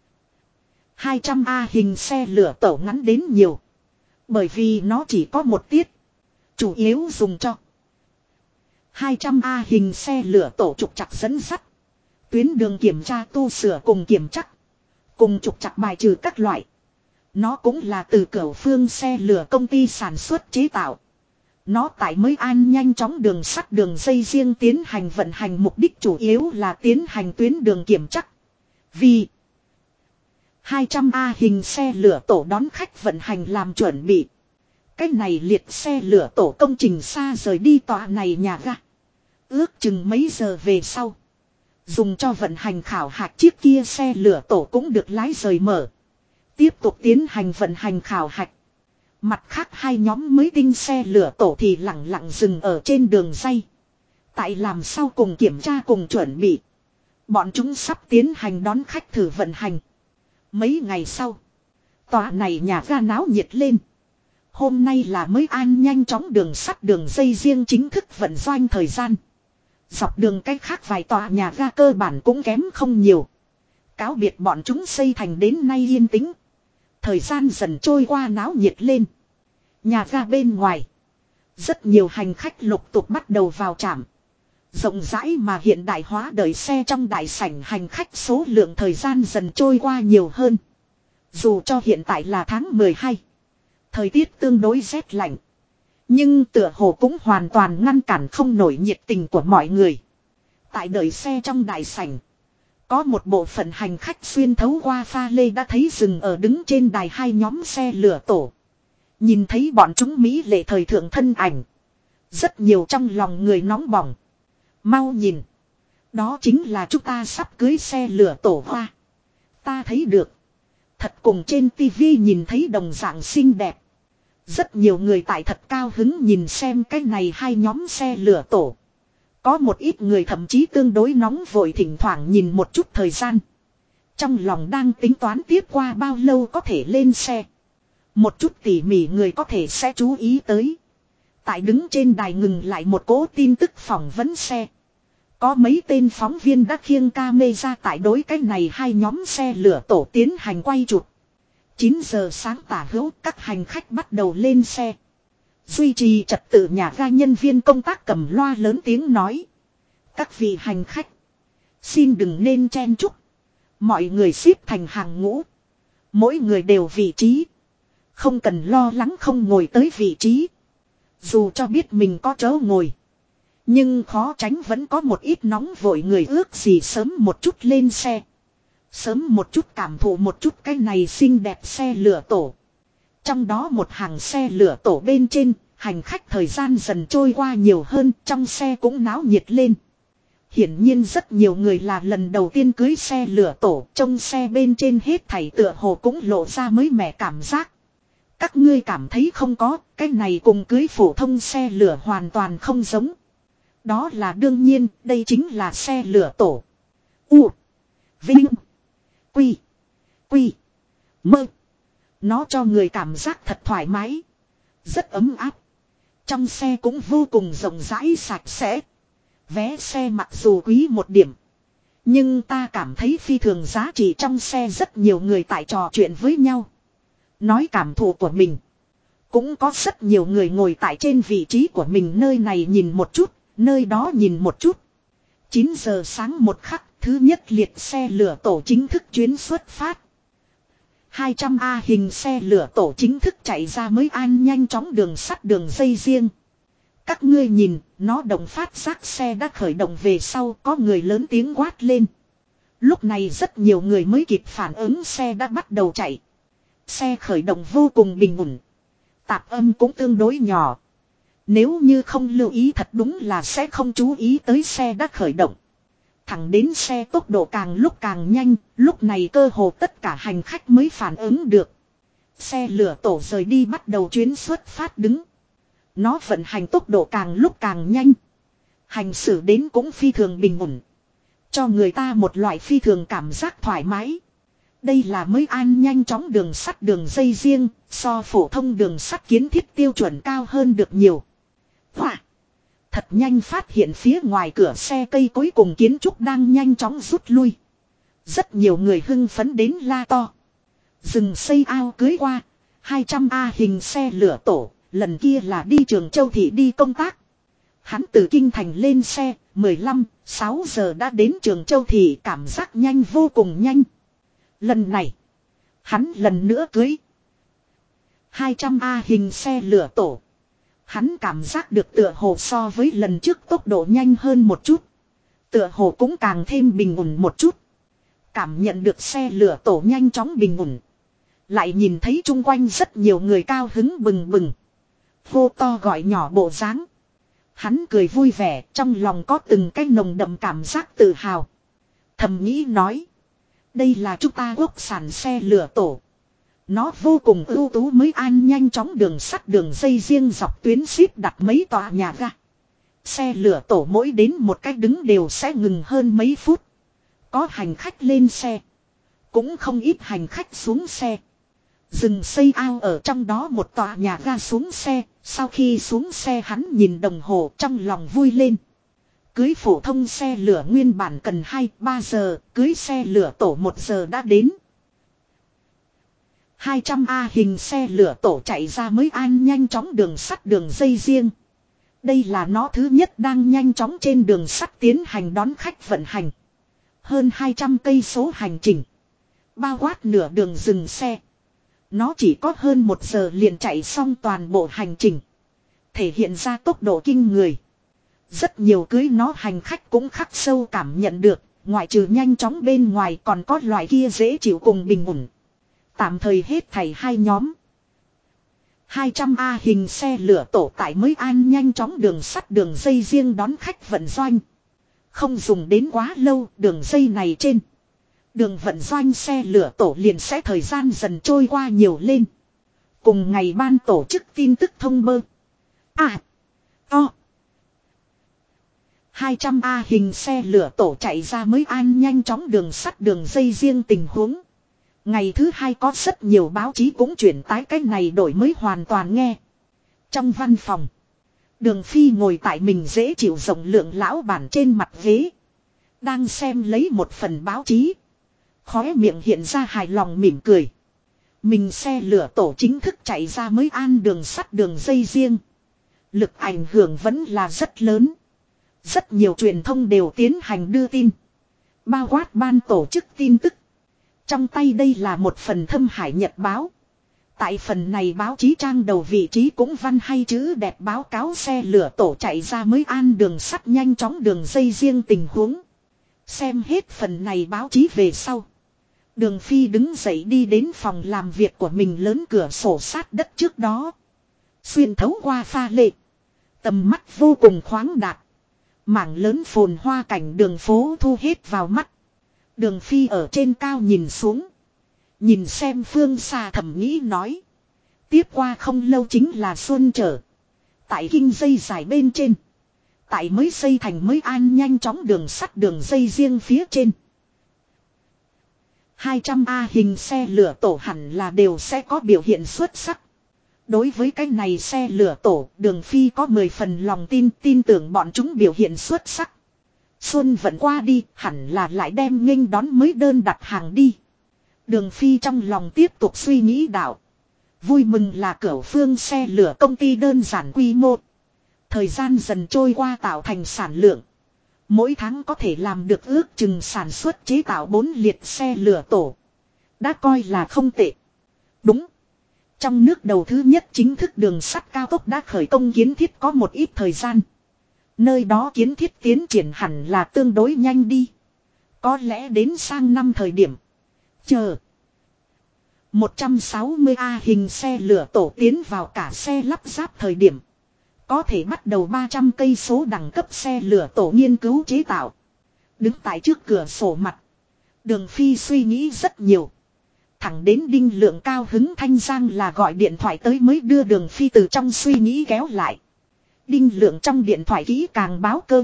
200A hình xe lửa tổ ngắn đến nhiều. Bởi vì nó chỉ có một tiết. Chủ yếu dùng cho 200A hình xe lửa tổ trục trặc dẫn sắt. Tuyến đường kiểm tra tu sửa cùng kiểm chắc. Cùng trục trặc bài trừ các loại. Nó cũng là từ cửu phương xe lửa công ty sản xuất chế tạo. Nó tại mới an nhanh chóng đường sắt đường dây riêng tiến hành vận hành mục đích chủ yếu là tiến hành tuyến đường kiểm chắc. Vì 200A hình xe lửa tổ đón khách vận hành làm chuẩn bị. Cái này liệt xe lửa tổ công trình xa rời đi tòa này nhà ga. Ước chừng mấy giờ về sau. Dùng cho vận hành khảo hạch chiếc kia xe lửa tổ cũng được lái rời mở. Tiếp tục tiến hành vận hành khảo hạch. Mặt khác 2 nhóm mới tinh xe lửa tổ thì lặng lặng dừng ở trên đường dây. Tại làm sao cùng kiểm tra cùng chuẩn bị. Bọn chúng sắp tiến hành đón khách thử vận hành. Mấy ngày sau. Tòa này nhà ga náo nhiệt lên. Hôm nay là mới an nhanh chóng đường sắt đường dây riêng chính thức vận doanh thời gian. Dọc đường cách khác vài tòa nhà ga cơ bản cũng kém không nhiều. Cáo biệt bọn chúng xây thành đến nay yên tĩnh. Thời gian dần trôi qua náo nhiệt lên. Nhà ga bên ngoài. Rất nhiều hành khách lục tục bắt đầu vào trạm. Rộng rãi mà hiện đại hóa đợi xe trong đại sảnh hành khách số lượng thời gian dần trôi qua nhiều hơn. Dù cho hiện tại là tháng 12. Thời tiết tương đối rét lạnh. Nhưng tựa hồ cũng hoàn toàn ngăn cản không nổi nhiệt tình của mọi người. Tại đợi xe trong đại sảnh. Có một bộ phận hành khách xuyên thấu qua pha lê đã thấy dừng ở đứng trên đài hai nhóm xe lửa tổ. Nhìn thấy bọn chúng mỹ lệ thời thượng thân ảnh. Rất nhiều trong lòng người nóng bỏng. Mau nhìn. Đó chính là chúng ta sắp cưới xe lửa tổ hoa. Ta thấy được. Thật cùng trên tivi nhìn thấy đồng dạng xinh đẹp. Rất nhiều người tại thật cao hứng nhìn xem cái này hai nhóm xe lửa tổ. Có một ít người thậm chí tương đối nóng vội thỉnh thoảng nhìn một chút thời gian. Trong lòng đang tính toán tiếp qua bao lâu có thể lên xe. Một chút tỉ mỉ người có thể sẽ chú ý tới. Tại đứng trên đài ngừng lại một cỗ tin tức phỏng vấn xe. Có mấy tên phóng viên đã khiêng camera tại đối cái này hai nhóm xe lửa tổ tiến hành quay chụp. 9 giờ sáng tả hữu các hành khách bắt đầu lên xe. Duy trì trật tự nhà ga nhân viên công tác cầm loa lớn tiếng nói. Các vị hành khách. Xin đừng nên chen chúc. Mọi người xếp thành hàng ngũ. Mỗi người đều vị trí. Không cần lo lắng không ngồi tới vị trí. Dù cho biết mình có chỗ ngồi. Nhưng khó tránh vẫn có một ít nóng vội người ước gì sớm một chút lên xe. Sớm một chút cảm thụ một chút cái này xinh đẹp xe lửa tổ. Trong đó một hàng xe lửa tổ bên trên, hành khách thời gian dần trôi qua nhiều hơn, trong xe cũng náo nhiệt lên. Hiển nhiên rất nhiều người là lần đầu tiên cưới xe lửa tổ, trong xe bên trên hết thảy tựa hồ cũng lộ ra mới mẻ cảm giác. Các ngươi cảm thấy không có, cái này cùng cưới phổ thông xe lửa hoàn toàn không giống. Đó là đương nhiên, đây chính là xe lửa tổ. U. Vinh. Quy. Quy. Mơ. Nó cho người cảm giác thật thoải mái. Rất ấm áp. Trong xe cũng vô cùng rộng rãi sạch sẽ. Vé xe mặc dù quý một điểm. Nhưng ta cảm thấy phi thường giá trị trong xe rất nhiều người tại trò chuyện với nhau. Nói cảm thụ của mình. Cũng có rất nhiều người ngồi tại trên vị trí của mình nơi này nhìn một chút, nơi đó nhìn một chút. 9 giờ sáng một khắc, thứ nhất liệt xe lửa tổ chính thức chuyến xuất phát. 200A hình xe lửa tổ chính thức chạy ra mới an nhanh chóng đường sắt đường dây riêng. Các ngươi nhìn, nó động phát giác xe đã khởi động về sau có người lớn tiếng quát lên. Lúc này rất nhiều người mới kịp phản ứng xe đã bắt đầu chạy. Xe khởi động vô cùng bình ổn. Tạp âm cũng tương đối nhỏ. Nếu như không lưu ý thật đúng là sẽ không chú ý tới xe đã khởi động. Thẳng đến xe tốc độ càng lúc càng nhanh, lúc này cơ hồ tất cả hành khách mới phản ứng được. Xe lửa tổ rời đi bắt đầu chuyến xuất phát đứng. Nó vận hành tốc độ càng lúc càng nhanh. Hành xử đến cũng phi thường bình ổn. Cho người ta một loại phi thường cảm giác thoải mái. Đây là mới an nhanh chóng đường sắt đường dây riêng, so phổ thông đường sắt kiến thiết tiêu chuẩn cao hơn được nhiều. Hỏa! Thật nhanh phát hiện phía ngoài cửa xe cây cuối cùng kiến trúc đang nhanh chóng rút lui. Rất nhiều người hưng phấn đến la to. Dừng xây ao cưới qua, 200A hình xe lửa tổ, lần kia là đi Trường Châu Thị đi công tác. Hắn từ Kinh Thành lên xe, 6 giờ đã đến Trường Châu Thị cảm giác nhanh vô cùng nhanh. Lần này, hắn lần nữa cưới 200A hình xe lửa tổ. Hắn cảm giác được tựa hồ so với lần trước tốc độ nhanh hơn một chút. Tựa hồ cũng càng thêm bình ổn một chút. Cảm nhận được xe lửa tổ nhanh chóng bình ổn. Lại nhìn thấy chung quanh rất nhiều người cao hứng bừng bừng. Hô to gọi nhỏ bộ dáng. Hắn cười vui vẻ trong lòng có từng cái nồng đậm cảm giác tự hào. Thầm nghĩ nói. Đây là chúng ta quốc sản xe lửa tổ. Nó vô cùng ưu tú mới an nhanh chóng đường sắt đường dây riêng dọc tuyến ship đặt mấy tòa nhà ga. Xe lửa tổ mỗi đến một cách đứng đều sẽ ngừng hơn mấy phút. Có hành khách lên xe. Cũng không ít hành khách xuống xe. Dừng xây ao ở trong đó một tòa nhà ga xuống xe. Sau khi xuống xe hắn nhìn đồng hồ trong lòng vui lên. Cưới phổ thông xe lửa nguyên bản cần 2-3 giờ. Cưới xe lửa tổ 1 giờ đã đến. 200A hình xe lửa tổ chạy ra mới an nhanh chóng đường sắt đường dây riêng. Đây là nó thứ nhất đang nhanh chóng trên đường sắt tiến hành đón khách vận hành. Hơn 200 cây số hành trình. Bao quát nửa đường dừng xe. Nó chỉ có hơn 1 giờ liền chạy xong toàn bộ hành trình. Thể hiện ra tốc độ kinh người. Rất nhiều cưới nó hành khách cũng khắc sâu cảm nhận được. Ngoại trừ nhanh chóng bên ngoài còn có loại kia dễ chịu cùng bình ổn. Tạm thời hết thảy 2 nhóm. 200A hình xe lửa tổ tại mới an nhanh chóng đường sắt đường dây riêng đón khách vận doanh. Không dùng đến quá lâu đường dây này trên. Đường vận doanh xe lửa tổ liền sẽ thời gian dần trôi qua nhiều lên. Cùng ngày ban tổ chức tin tức thông bơ. 200A hình xe lửa tổ chạy ra mới an nhanh chóng đường sắt đường dây riêng tình huống. Ngày thứ 2 có rất nhiều báo chí cũng chuyển tái cái này đổi mới hoàn toàn nghe. Trong văn phòng. Đường Phi ngồi tại mình dễ chịu rộng lượng lão bản trên mặt ghế. Đang xem lấy một phần báo chí. Khóe miệng hiện ra hài lòng mỉm cười. Mình xe lửa tổ chính thức chạy ra mới an đường sắt đường dây riêng. Lực ảnh hưởng vẫn là rất lớn. Rất nhiều truyền thông đều tiến hành đưa tin. Bao quát ban tổ chức tin tức. Trong tay đây là một phần Thâm Hải Nhật báo. Tại phần này báo chí trang đầu vị trí cũng văn hay chữ đẹp báo cáo xe lửa tổ chạy ra mới an đường sắt nhanh chóng đường dây riêng tình huống. Xem hết phần này báo chí về sau. Đường Phi đứng dậy đi đến phòng làm việc của mình lớn cửa sổ sát đất trước đó. Xuyên thấu qua pha lê. Tầm mắt vô cùng khoáng đạt. Mảng lớn phồn hoa cảnh đường phố thu hết vào mắt. Đường Phi ở trên cao nhìn xuống. Nhìn xem phương xa thầm nghĩ nói. Tiếp qua không lâu chính là xuân trở. Tại kinh dây dài bên trên. Tại mới xây thành mới an nhanh chóng đường sắt đường dây riêng phía trên. 200A hình xe lửa tổ hẳn là đều sẽ có biểu hiện xuất sắc. Đối với cái này xe lửa tổ, Đường Phi có 10 phần lòng tin tưởng bọn chúng biểu hiện xuất sắc. Xuân vẫn qua đi, hẳn là lại đem nghênh đón mới đơn đặt hàng đi. Đường Phi trong lòng tiếp tục suy nghĩ đạo. Vui mừng là cửu phương xe lửa công ty đơn giản quy mô. Thời gian dần trôi qua tạo thành sản lượng. Mỗi tháng có thể làm được ước chừng sản xuất chế tạo 4 liệt xe lửa tổ. Đã coi là không tệ. Đúng. Trong nước đầu thứ nhất chính thức đường sắt cao tốc đã khởi công kiến thiết có một ít thời gian. Nơi đó kiến thiết tiến triển hẳn là tương đối nhanh đi. Có lẽ đến sang năm thời điểm. Chờ. 160A hình xe lửa tổ tiến vào cả xe lắp ráp thời điểm. Có thể bắt đầu 300 cây số đẳng cấp xe lửa tổ nghiên cứu chế tạo. Đứng tại trước cửa sổ mặt. Đường Phi suy nghĩ rất nhiều. Thẳng đến Đinh Lượng cao hứng Thanh Giang là gọi điện thoại tới mới đưa Đường Phi từ trong suy nghĩ kéo lại. Đinh Lượng trong điện thoại kỹ càng báo cơ.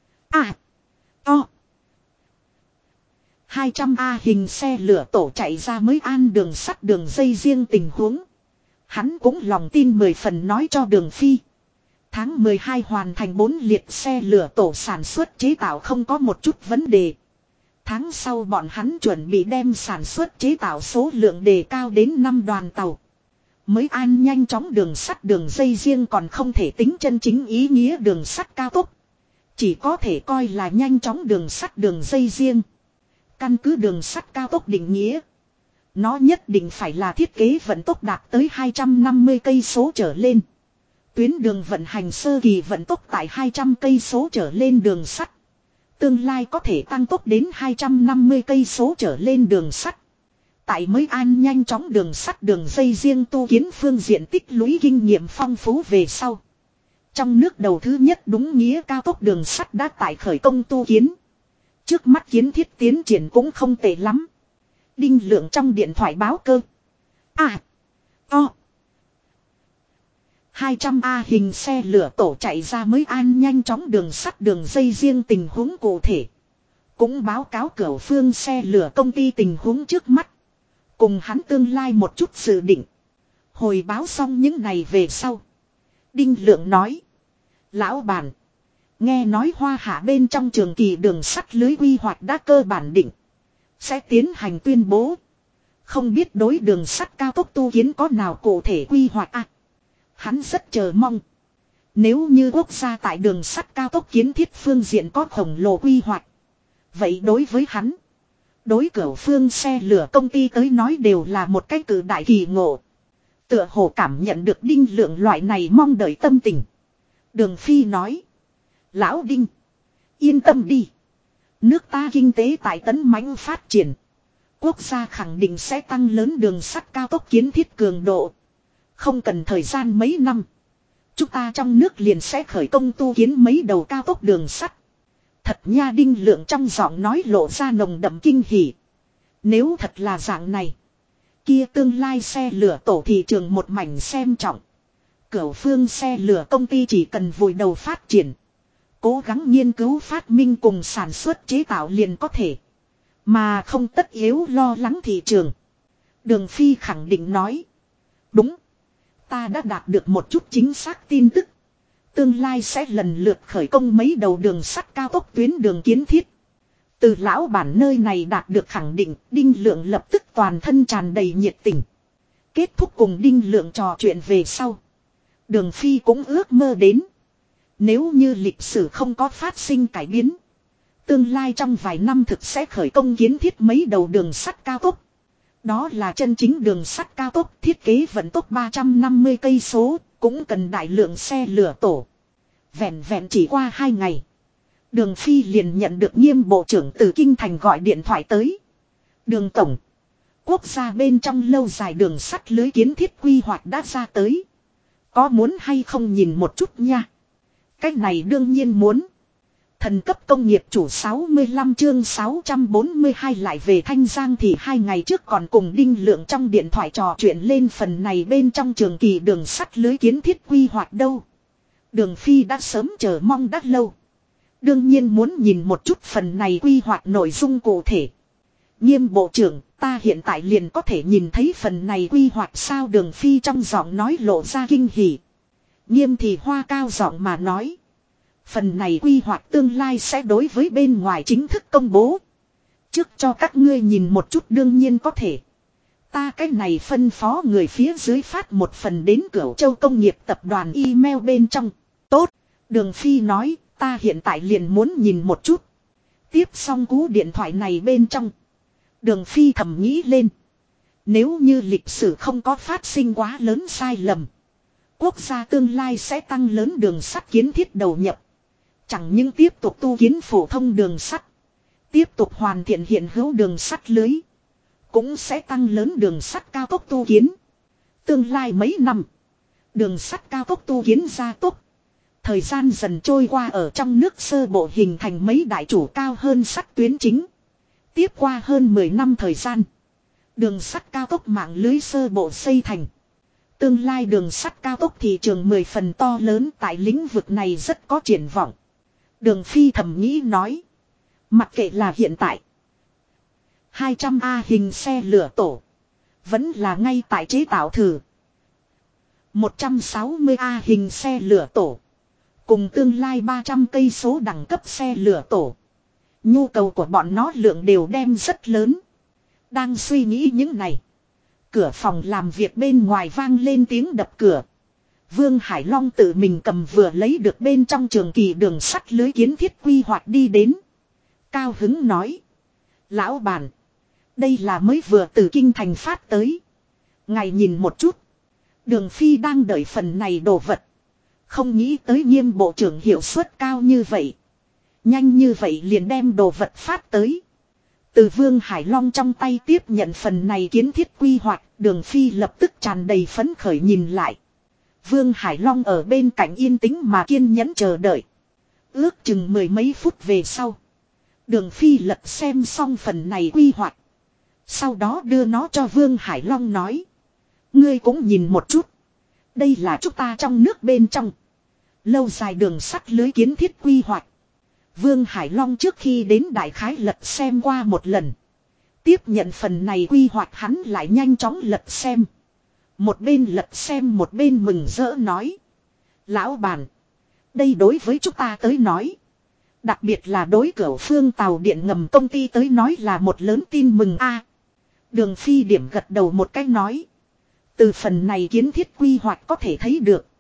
200A hình xe lửa tổ chạy ra mới an đường sắt đường dây riêng tình huống. Hắn cũng lòng tin 10 phần nói cho Đường Phi. Tháng 12 hoàn thành 4 liệt xe lửa tổ sản xuất chế tạo không có một chút vấn đề. Tháng sau bọn hắn chuẩn bị đem sản xuất chế tạo số lượng đề cao đến 5 đoàn tàu. Mới an nhanh chóng đường sắt đường dây riêng còn không thể tính chân chính ý nghĩa đường sắt cao tốc. Chỉ có thể coi là nhanh chóng đường sắt đường dây riêng. Căn cứ đường sắt cao tốc định nghĩa. Nó nhất định phải là thiết kế vận tốc đạt tới 250 cây số trở lên. Tuyến đường vận hành sơ kỳ vận tốc tại 200 cây số trở lên đường sắt. Tương lai có thể tăng tốc đến 250 cây số trở lên đường sắt. Tại mới an nhanh chóng đường sắt đường dây riêng tu kiến phương diện tích lũy kinh nghiệm phong phú về sau. Trong nước đầu thứ nhất đúng nghĩa cao tốc đường sắt đã tại khởi công tu kiến. Trước mắt kiến thiết tiến triển cũng không tệ lắm. Đinh Lượng trong điện thoại báo cơ. 200A hình xe lửa tổ chạy ra mới an nhanh chóng đường sắt đường dây riêng tình huống cụ thể. Cũng báo cáo cửu phương xe lửa công ty tình huống trước mắt. Cùng hắn tương lai một chút dự định. Hồi báo xong những này về sau. Đinh Lượng nói. Lão bản. Nghe nói Hoa Hạ bên trong trường kỳ đường sắt lưới quy hoạch đã cơ bản định. Sẽ tiến hành tuyên bố. Không biết đối đường sắt cao tốc tu kiến có nào cụ thể quy hoạch Hắn rất chờ mong. Nếu như quốc gia tại đường sắt cao tốc kiến thiết phương diện có khổng lồ quy hoạch. Vậy đối với hắn, đối cửu phương xe lửa công ty tới nói đều là một cái cử đại kỳ ngộ. Tựa hồ cảm nhận được Đinh Lượng loại này mong đợi tâm tình. Đường Phi nói. Lão Đinh, yên tâm đi. Nước ta kinh tế tại tấn mãnh phát triển. Quốc gia khẳng định sẽ tăng lớn đường sắt cao tốc kiến thiết cường độ. Không cần thời gian mấy năm. Chúng ta trong nước liền sẽ khởi công tu kiến mấy đầu cao tốc đường sắt. Thật nha, Đinh Lượng trong giọng nói lộ ra nồng đậm kinh hỉ. Nếu thật là dạng này, kia tương lai xe lửa tổ thị trường một mảnh xem trọng. Cửu phương xe lửa công ty chỉ cần vùi đầu phát triển, cố gắng nghiên cứu phát minh cùng sản xuất chế tạo liền có thể. Mà không tất yếu lo lắng thị trường. Đường Phi khẳng định nói. Đúng. Ta đã đạt được một chút chính xác tin tức. Tương lai sẽ lần lượt khởi công mấy đầu đường sắt cao tốc tuyến đường kiến thiết. Từ lão bản nơi này đạt được khẳng định, Đinh Lượng lập tức toàn thân tràn đầy nhiệt tình. Kết thúc cùng Đinh Lượng trò chuyện về sau, Đường Phi cũng ước mơ đến. Nếu như lịch sử không có phát sinh cải biến, tương lai trong vài năm thực sẽ khởi công kiến thiết mấy đầu đường sắt cao tốc. Đó là chân chính đường sắt cao tốc, thiết kế vận tốc 350 cây số, cũng cần đại lượng xe lửa tổ. Vẹn vẹn chỉ qua 2 ngày, Đường Phi liền nhận được Nghiêm bộ trưởng từ Kinh Thành gọi điện thoại tới. Đường tổng, quốc gia bên trong lâu dài đường sắt lưới kiến thiết quy hoạch đã ra tới. Có muốn hay không nhìn một chút nha? Cái này đương nhiên muốn. Thần cấp công nghiệp chủ 65 chương 642 lại về Thanh Giang thì 2 ngày trước còn cùng Đinh Lượng trong điện thoại trò chuyện lên phần này bên trong trường kỳ đường sắt lưới kiến thiết quy hoạch đâu. Đường Phi đã sớm chờ mong đã lâu. Đương nhiên muốn nhìn một chút phần này quy hoạch nội dung cụ thể. Nghiêm bộ trưởng, ta hiện tại liền có thể nhìn thấy phần này quy hoạch sao? Đường Phi trong giọng nói lộ ra kinh hỉ. Nghiêm thì hoa cao giọng mà nói. Phần này quy hoạch tương lai sẽ đối với bên ngoài chính thức công bố. Trước cho các ngươi nhìn một chút đương nhiên có thể. Ta cái này phân phó người phía dưới phát một phần đến Cửu Châu Công nghiệp tập đoàn email bên trong. Tốt, Đường Phi nói, ta hiện tại liền muốn nhìn một chút. Tiếp xong cú điện thoại này bên trong, Đường Phi thầm nghĩ lên. Nếu như lịch sử không có phát sinh quá lớn sai lầm, quốc gia tương lai sẽ tăng lớn đường sắt kiến thiết đầu nhập. Chẳng những tiếp tục tu kiến phổ thông đường sắt, tiếp tục hoàn thiện hiện hữu đường sắt lưới, cũng sẽ tăng lớn đường sắt cao tốc tu kiến. Tương lai mấy năm, đường sắt cao tốc tu kiến gia tốc. Thời gian dần trôi qua, ở trong nước sơ bộ hình thành mấy đại chủ cao hơn sắt tuyến chính. Tiếp qua hơn 10 năm thời gian, đường sắt cao tốc mạng lưới sơ bộ xây thành. Tương lai đường sắt cao tốc thị trường 10 phần to lớn, tại lĩnh vực này rất có triển vọng. Đường Phi thầm nghĩ nói. Mặc kệ là hiện tại 200A hình xe lửa tổ, vẫn là ngay tại chế tạo thử 160A hình xe lửa tổ, cùng tương lai 300 cây số đẳng cấp xe lửa tổ, nhu cầu của bọn nó lượng đều đem rất lớn. Đang suy nghĩ những này, cửa phòng làm việc bên ngoài vang lên tiếng đập cửa. Vương Hải Long tự mình cầm vừa lấy được bên trong trường kỳ đường sắt lưới kiến thiết quy hoạch đi đến. Cao hứng nói. Lão bản, đây là mới vừa từ Kinh Thành phát tới. Ngài nhìn một chút. Đường Phi đang đợi phần này đồ vật. Không nghĩ tới Nghiêm bộ trưởng hiệu suất cao như vậy. Nhanh như vậy liền đem đồ vật phát tới. Từ Vương Hải Long trong tay tiếp nhận phần này kiến thiết quy hoạch, Đường Phi lập tức tràn đầy phấn khởi nhìn lại. Vương Hải Long ở bên cạnh yên tĩnh mà kiên nhẫn chờ đợi. Ước chừng 10 mấy phút về sau, Đường Phi lật xem xong phần này quy hoạch. Sau đó đưa nó cho Vương Hải Long nói. Ngươi cũng nhìn một chút. Đây là chúng ta trong nước bên trong lâu dài đường sắt lưới kiến thiết quy hoạch. Vương Hải Long trước khi đến đại khái lật xem qua một lần. Tiếp nhận phần này quy hoạch, hắn lại nhanh chóng lật xem. Một bên lật xem một bên mừng rỡ nói. Lão bản, đây đối với chúng ta tới nói, đặc biệt là đối Cửu Phương tàu điện ngầm công ty tới nói là một lớn tin mừng a. Đường Phi điểm gật đầu một cái nói. Từ phần này kiến thiết quy hoạch có thể thấy được,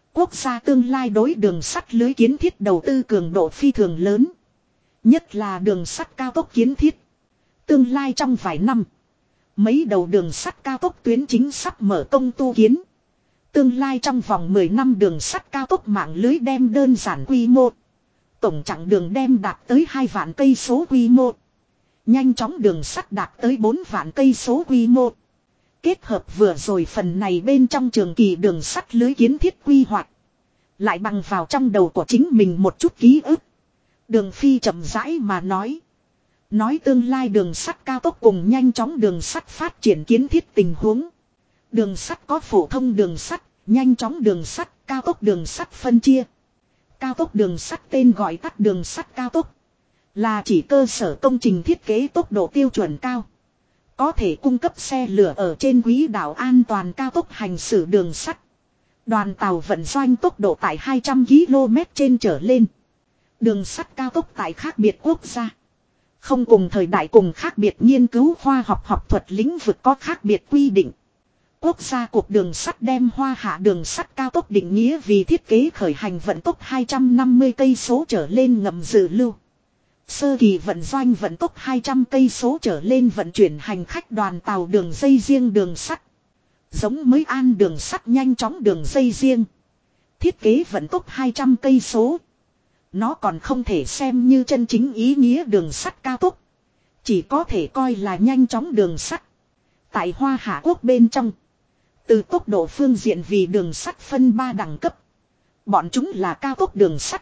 Quốc gia tương lai đối đường sắt lưới kiến thiết đầu tư cường độ phi thường lớn. Nhất là đường sắt cao tốc kiến thiết. Tương lai trong vài năm, mấy đầu đường sắt cao tốc tuyến chính sắp mở công tu kiến. Tương lai trong vòng 10 năm đường sắt cao tốc mạng lưới đem đơn giản quy mô. Tổng chặng đường đem đạt tới 2 vạn cây số quy mô. Nhanh chóng đường sắt đạt tới 4 vạn cây số quy mô. Kết hợp vừa rồi phần này bên trong trường kỳ đường sắt lưới kiến thiết quy hoạch. Lại bằng vào trong đầu của chính mình một chút ký ức. Đường Phi chậm rãi mà nói. Nói tương lai đường sắt cao tốc cùng nhanh chóng đường sắt phát triển kiến thiết tình huống. Đường sắt có phổ thông đường sắt, nhanh chóng đường sắt, cao tốc đường sắt phân chia. Cao tốc đường sắt tên gọi tắt đường sắt cao tốc. Là chỉ cơ sở công trình thiết kế tốc độ tiêu chuẩn cao. Có thể cung cấp xe lửa ở trên quỹ đạo an toàn cao tốc hành xử đường sắt. Đoàn tàu vận doanh tốc độ tại 200 km trên trở lên. Đường sắt cao tốc tại khác biệt quốc gia. Không cùng thời đại cùng khác biệt nghiên cứu khoa học học thuật lĩnh vực có khác biệt quy định. Quốc gia cục đường sắt đem Hoa Hạ đường sắt cao tốc định nghĩa vì thiết kế khởi hành vận tốc 250 cây số trở lên ngầm dự lưu. Sơ kỳ vận doanh vận tốc 200 cây số trở lên vận chuyển hành khách đoàn tàu đường dây riêng đường sắt. Giống mới an đường sắt nhanh chóng đường dây riêng. Thiết kế vận tốc 200 cây số. Nó còn không thể xem như chân chính ý nghĩa đường sắt cao tốc. Chỉ có thể coi là nhanh chóng đường sắt. Tại Hoa Hạ Quốc bên trong. Từ tốc độ phương diện vì đường sắt phân 3 đẳng cấp. Bọn chúng là cao tốc đường sắt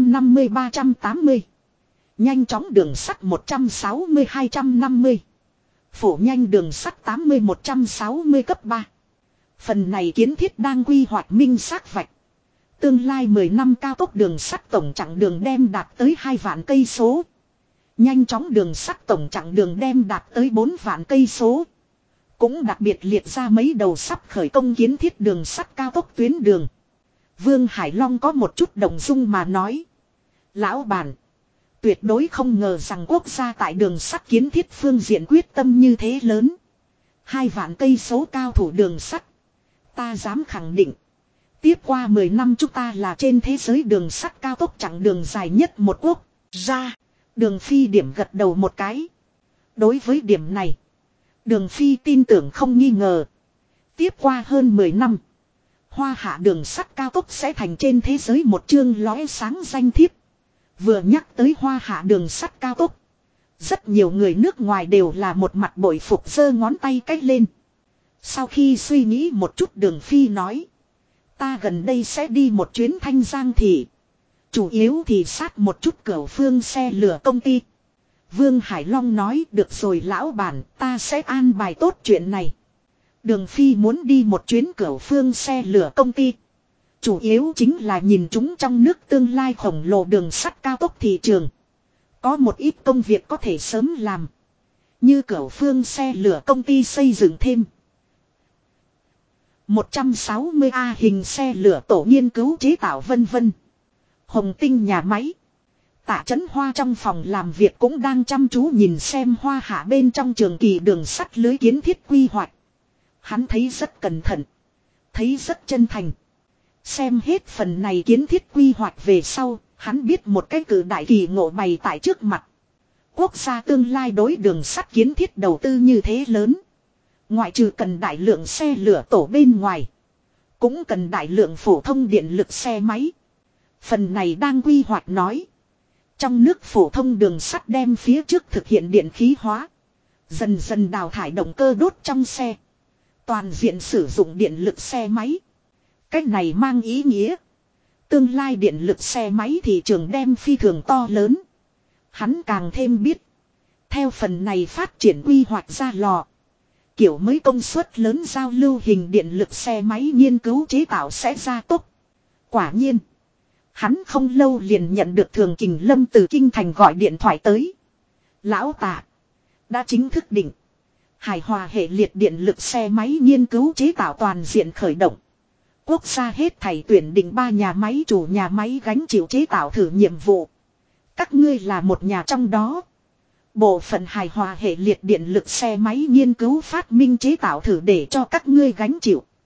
250-380. Nhanh chóng đường sắt 160-250. Phổ nhanh đường sắt 80-160 cấp 3. Phần này kiến thiết đang quy hoạch minh xác vạch. Tương lai 10 năm cao tốc đường sắt tổng chặng đường đem đạt tới 2 vạn cây số. Nhanh chóng đường sắt tổng chặng đường đem đạt tới 4 vạn cây số. Cũng đặc biệt liệt ra mấy đầu sắp khởi công kiến thiết đường sắt cao tốc tuyến đường. Vương Hải Long có một chút động dung mà nói. Lão bản. Tuyệt đối không ngờ rằng quốc gia tại đường sắt kiến thiết phương diện quyết tâm như thế lớn. 2 vạn cây số cao thủ đường sắt. Ta dám khẳng định. Tiếp qua 10 năm chúng ta là trên thế giới đường sắt cao tốc chặng đường dài nhất một quốc gia. Đường Phi điểm gật đầu một cái. Đối với điểm này. Đường Phi tin tưởng không nghi ngờ. Tiếp qua hơn 10 năm. Hoa Hạ đường sắt cao tốc sẽ thành trên thế giới một chương lóe sáng danh thiếp. Vừa nhắc tới Hoa Hạ đường sắt cao tốc. Rất nhiều người nước ngoài đều là một mặt bội phục giơ ngón tay cách lên. Sau khi suy nghĩ một chút Đường Phi nói. Ta gần đây sẽ đi một chuyến Thanh Giang thị. Chủ yếu thì sát một chút Cửu Phương xe lửa công ty. Vương Hải Long nói được rồi lão bản ta sẽ an bài tốt chuyện này. Đường Phi muốn đi một chuyến Cửu Phương xe lửa công ty. Chủ yếu chính là nhìn chúng trong nước tương lai khổng lồ đường sắt cao tốc thị trường. Có một ít công việc có thể sớm làm. Như Cửu Phương xe lửa công ty xây dựng thêm 160A hình xe lửa tổ nghiên cứu chế tạo vân vân. Hồng Tinh nhà máy. Tạ Chấn Hoa trong phòng làm việc cũng đang chăm chú nhìn xem Hoa Hạ bên trong trường kỳ đường sắt lưới kiến thiết quy hoạch. Hắn thấy rất cẩn thận. Thấy rất chân thành. Xem hết phần này kiến thiết quy hoạch về sau, hắn biết một cái cử đại kỳ ngộ bày tại trước mặt. Quốc gia tương lai đối đường sắt kiến thiết đầu tư như thế lớn. Ngoại trừ cần đại lượng xe lửa tổ bên ngoài. Cũng cần đại lượng phổ thông điện lực xe máy. Phần này đang quy hoạch nói. Trong nước phổ thông đường sắt đem phía trước thực hiện điện khí hóa. Dần dần đào thải động cơ đốt trong xe. Toàn diện sử dụng điện lực xe máy. Cách này mang ý nghĩa. Tương lai điện lực xe máy thị trường đem phi thường to lớn. Hắn càng thêm biết. Theo phần này phát triển quy hoạch ra lò. Kiểu mới công suất lớn giao lưu hình điện lực xe máy nghiên cứu chế tạo sẽ gia tốc. Quả nhiên. Hắn không lâu liền nhận được Thường Kình Lâm từ Kinh Thành gọi điện thoại tới. Lão Tạ. Đã chính thức định. Hài hòa hệ liệt điện lực xe máy nghiên cứu chế tạo toàn diện khởi động. Quốc gia hết thảy tuyển định 3 nhà máy chủ nhà máy gánh chịu chế tạo thử nhiệm vụ. Các ngươi là một nhà trong đó. Bộ phận hài hòa hệ liệt điện lực xe máy nghiên cứu phát minh chế tạo thử để cho các ngươi gánh chịu.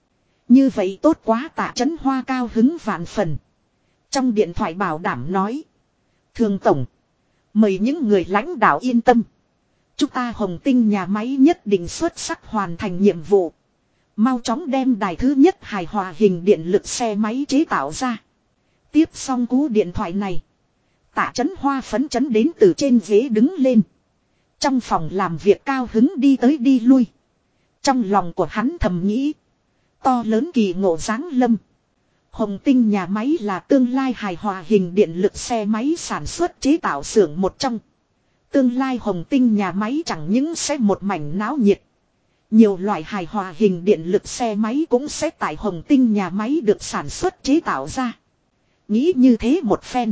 Như vậy tốt quá, Tạ Chấn Hoa cao hứng vạn phần. Trong điện thoại bảo đảm nói. Thường tổng. Mời những người lãnh đạo yên tâm. Chúng ta Hồng Tinh nhà máy nhất định xuất sắc hoàn thành nhiệm vụ. Mau chóng đem đài thứ nhất hài hòa hình điện lực xe máy chế tạo ra. Tiếp xong cú điện thoại này. Tạ Chấn Hoa phấn chấn đến từ trên ghế đứng lên. Trong phòng làm việc cao hứng đi tới đi lui. Trong lòng của hắn thầm nghĩ. To lớn kỳ ngộ giáng lâm. Hồng Tinh nhà máy là tương lai hài hòa hình điện lực xe máy sản xuất chế tạo xưởng một trong. Tương lai Hồng Tinh nhà máy chẳng những sẽ một mảnh náo nhiệt. Nhiều loại hài hòa hình điện lực xe máy cũng sẽ tại Hồng Tinh nhà máy được sản xuất chế tạo ra. Nghĩ như thế một phen.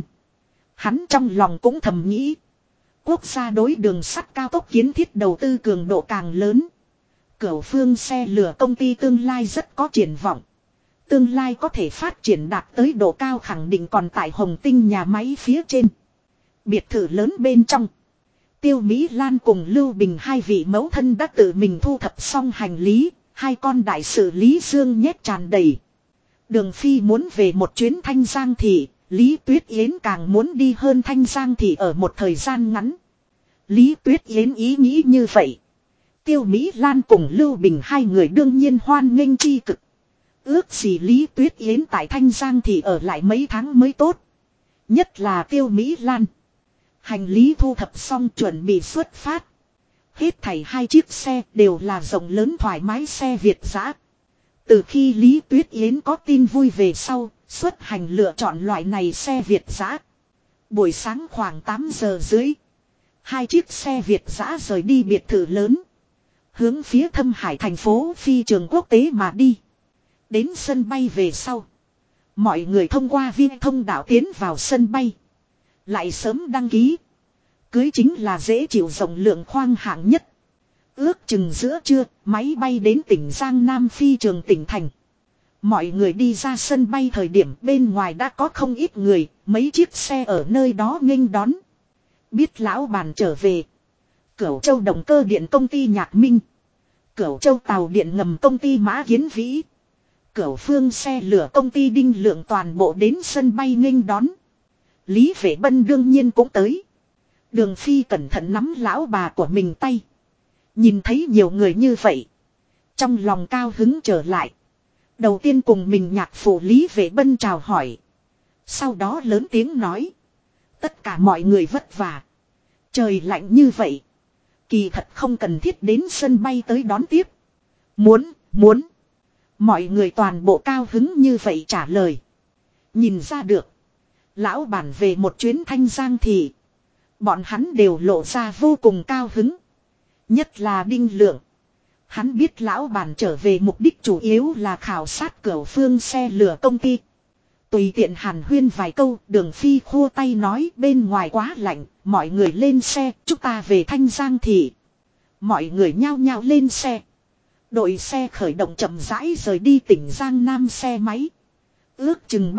Hắn trong lòng cũng thầm nghĩ. Quốc gia đối đường sắt cao tốc kiến thiết đầu tư cường độ càng lớn. Cửu Phương xe lửa công ty tương lai rất có triển vọng. Tương lai có thể phát triển đạt tới độ cao khẳng định còn tại Hồng Tinh nhà máy phía trên. Biệt thự lớn bên trong. Tiêu Mỹ Lan cùng Lưu Bình hai vị mẫu thân đã tự mình thu thập xong hành lý. Hai con đại sự Lý Dương nhét tràn đầy. Đường Phi muốn về một chuyến Thanh Giang Thị. Lý Tuyết Yến càng muốn đi hơn Thanh Giang Thị ở một thời gian ngắn. Lý Tuyết Yến ý nghĩ như vậy. Tiêu Mỹ Lan cùng Lưu Bình hai người đương nhiên hoan nghênh chi cực. Ước gì Lý Tuyết Yến tại Thanh Giang Thị ở lại mấy tháng mới tốt. Nhất là Tiêu Mỹ Lan. Hành lý thu thập xong chuẩn bị xuất phát. Hết thảy hai chiếc xe đều là rộng lớn thoải mái xe Việt dã. Từ khi Lý Tuyết Yến có tin vui về sau, xuất hành lựa chọn loại này xe Việt dã. Buổi sáng khoảng 8 giờ rưỡi. Hai chiếc xe Việt dã rời đi biệt thự lớn. Hướng phía Thâm Hải thành phố phi trường quốc tế mà đi. Đến sân bay về sau. Mọi người thông qua viên thông đạo tiến vào sân bay. Lại sớm đăng ký. Cưới chính là dễ chịu rộng lượng khoang hạng nhất. Ước chừng giữa trưa, máy bay đến tỉnh Giang Nam phi trường tỉnh thành. Mọi người đi ra sân bay thời điểm bên ngoài đã có không ít người, mấy chiếc xe ở nơi đó nghênh đón. Biết lão bàn trở về. Cửu Châu Động Cơ Điện công ty Nhạc Minh. Cửu Châu Tàu Điện Ngầm công ty Mã Kiến Vĩ. Cửu Phương xe lửa công ty Đinh Lượng toàn bộ đến sân bay nghênh đón. Lý Vệ Bân đương nhiên cũng tới. Đường Phi cẩn thận nắm lão bà của mình tay. Nhìn thấy nhiều người như vậy. Trong lòng cao hứng trở lại. Đầu tiên cùng mình nhạc phụ Lý Vệ Bân chào hỏi. Sau đó lớn tiếng nói. Tất cả mọi người vất vả. Trời lạnh như vậy. Kỳ thật không cần thiết đến sân bay tới đón tiếp. Muốn. Mọi người toàn bộ cao hứng như vậy trả lời. Nhìn ra được. Lão bản về một chuyến Thanh Giang Thị. Bọn hắn đều lộ ra vô cùng cao hứng. Nhất là Đinh Lượng. Hắn biết lão bản trở về mục đích chủ yếu là khảo sát Cửu Phương xe lửa công ty. Tùy tiện hàn huyên vài câu, Đường Phi khua tay nói bên ngoài quá lạnh, mọi người lên xe, chúng ta về Thanh Giang Thị. Mọi người nhao nhao lên xe. Đội xe khởi động chậm rãi rời đi tỉnh Giang Nam xe máy. Ước chừng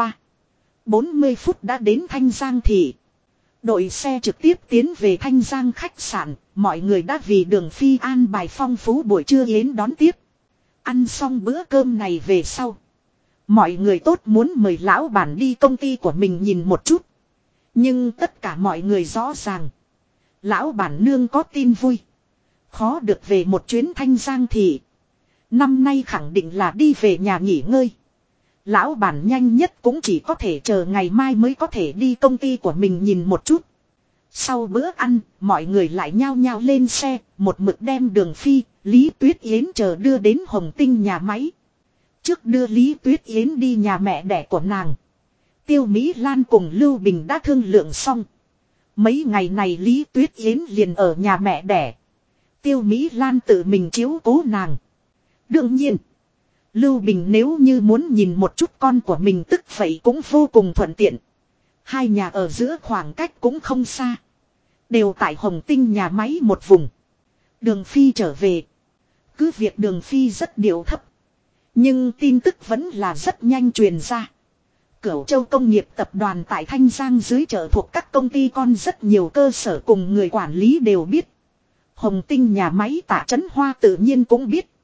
40 phút đã đến Thanh Giang Thị. Đội xe trực tiếp tiến về Thanh Giang khách sạn, mọi người đã vì Đường Phi an bài phong phú buổi trưa yến đón tiếp. Ăn xong bữa cơm này về sau. Mọi người tốt muốn mời lão bản đi công ty của mình nhìn một chút. Nhưng tất cả mọi người rõ ràng. Lão bản nương có tin vui. Khó được về một chuyến Thanh Giang Thị. Năm nay khẳng định là đi về nhà nghỉ ngơi. Lão bản nhanh nhất cũng chỉ có thể chờ ngày mai mới có thể đi công ty của mình nhìn một chút. Sau bữa ăn, mọi người lại nhao nhao lên xe, một mực đem Đường Phi, Lý Tuyết Yến chờ đưa đến Hồng Tinh nhà máy. Trước đưa Lý Tuyết Yến đi nhà mẹ đẻ của nàng. Tiêu Mỹ Lan cùng Lưu Bình đã thương lượng xong. Mấy ngày này Lý Tuyết Yến liền ở nhà mẹ đẻ. Tiêu Mỹ Lan tự mình chiếu cố nàng. Đương nhiên, Lưu Bình nếu như muốn nhìn một chút con của mình tức vậy cũng vô cùng thuận tiện. Hai nhà ở giữa khoảng cách cũng không xa. Đều tại Hồng Tinh nhà máy một vùng. Đường Phi trở về. Cứ việc Đường Phi rất điệu thấp. Nhưng tin tức vẫn là rất nhanh truyền ra. Cửu Châu Công nghiệp tập đoàn tại Thanh Giang dưới trợ thuộc các công ty con rất nhiều cơ sở cùng người quản lý đều biết. Hồng Tinh nhà máy Tạ Chấn Hoa tự nhiên cũng biết.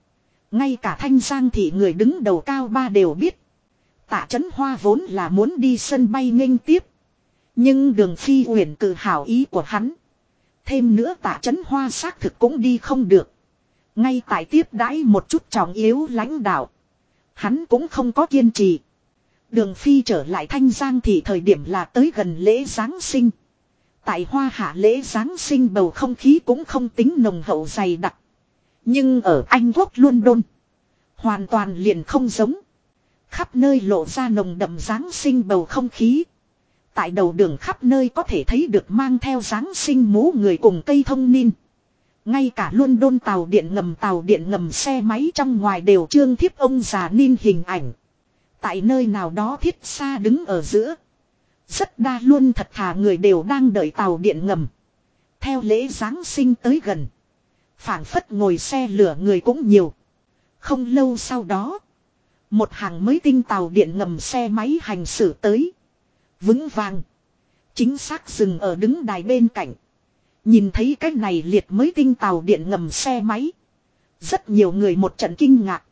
Ngay cả Thanh Giang thị người đứng đầu cao ba đều biết. Tạ Chấn Hoa vốn là muốn đi sân bay nghênh tiếp. Nhưng Đường Phi Uyển cự hảo ý của hắn. Thêm nữa Tạ Chấn Hoa xác thực cũng đi không được. Ngay tại tiếp đãi một chút trọng yếu lãnh đạo. Hắn cũng không có kiên trì. Đường Phi trở lại Thanh Giang thị thời điểm là tới gần lễ Giáng sinh. Tại Hoa Hạ lễ Giáng sinh bầu không khí cũng không tính nồng hậu dày đặc. Nhưng ở Anh Quốc London, hoàn toàn liền không giống. Khắp nơi lộ ra nồng đậm Giáng sinh bầu không khí. Tại đầu đường khắp nơi có thể thấy được mang theo Giáng sinh mũ người cùng cây thông nin. Ngay cả London tàu điện ngầm xe máy trong ngoài đều trương thiếp ông già nin hình ảnh. Tại nơi nào đó thiết xa đứng ở giữa. Rất đa luôn thật thà người đều đang đợi tàu điện ngầm. Theo lễ Giáng sinh tới gần. Phảng phất ngồi xe lửa người cũng nhiều. Không lâu sau đó. Một hàng mới tinh tàu điện ngầm xe máy hành xử tới. Vững vàng. Chính xác dừng ở đứng đài bên cạnh. Nhìn thấy cái này liệt mới tinh tàu điện ngầm xe máy. Rất nhiều người một trận kinh ngạc.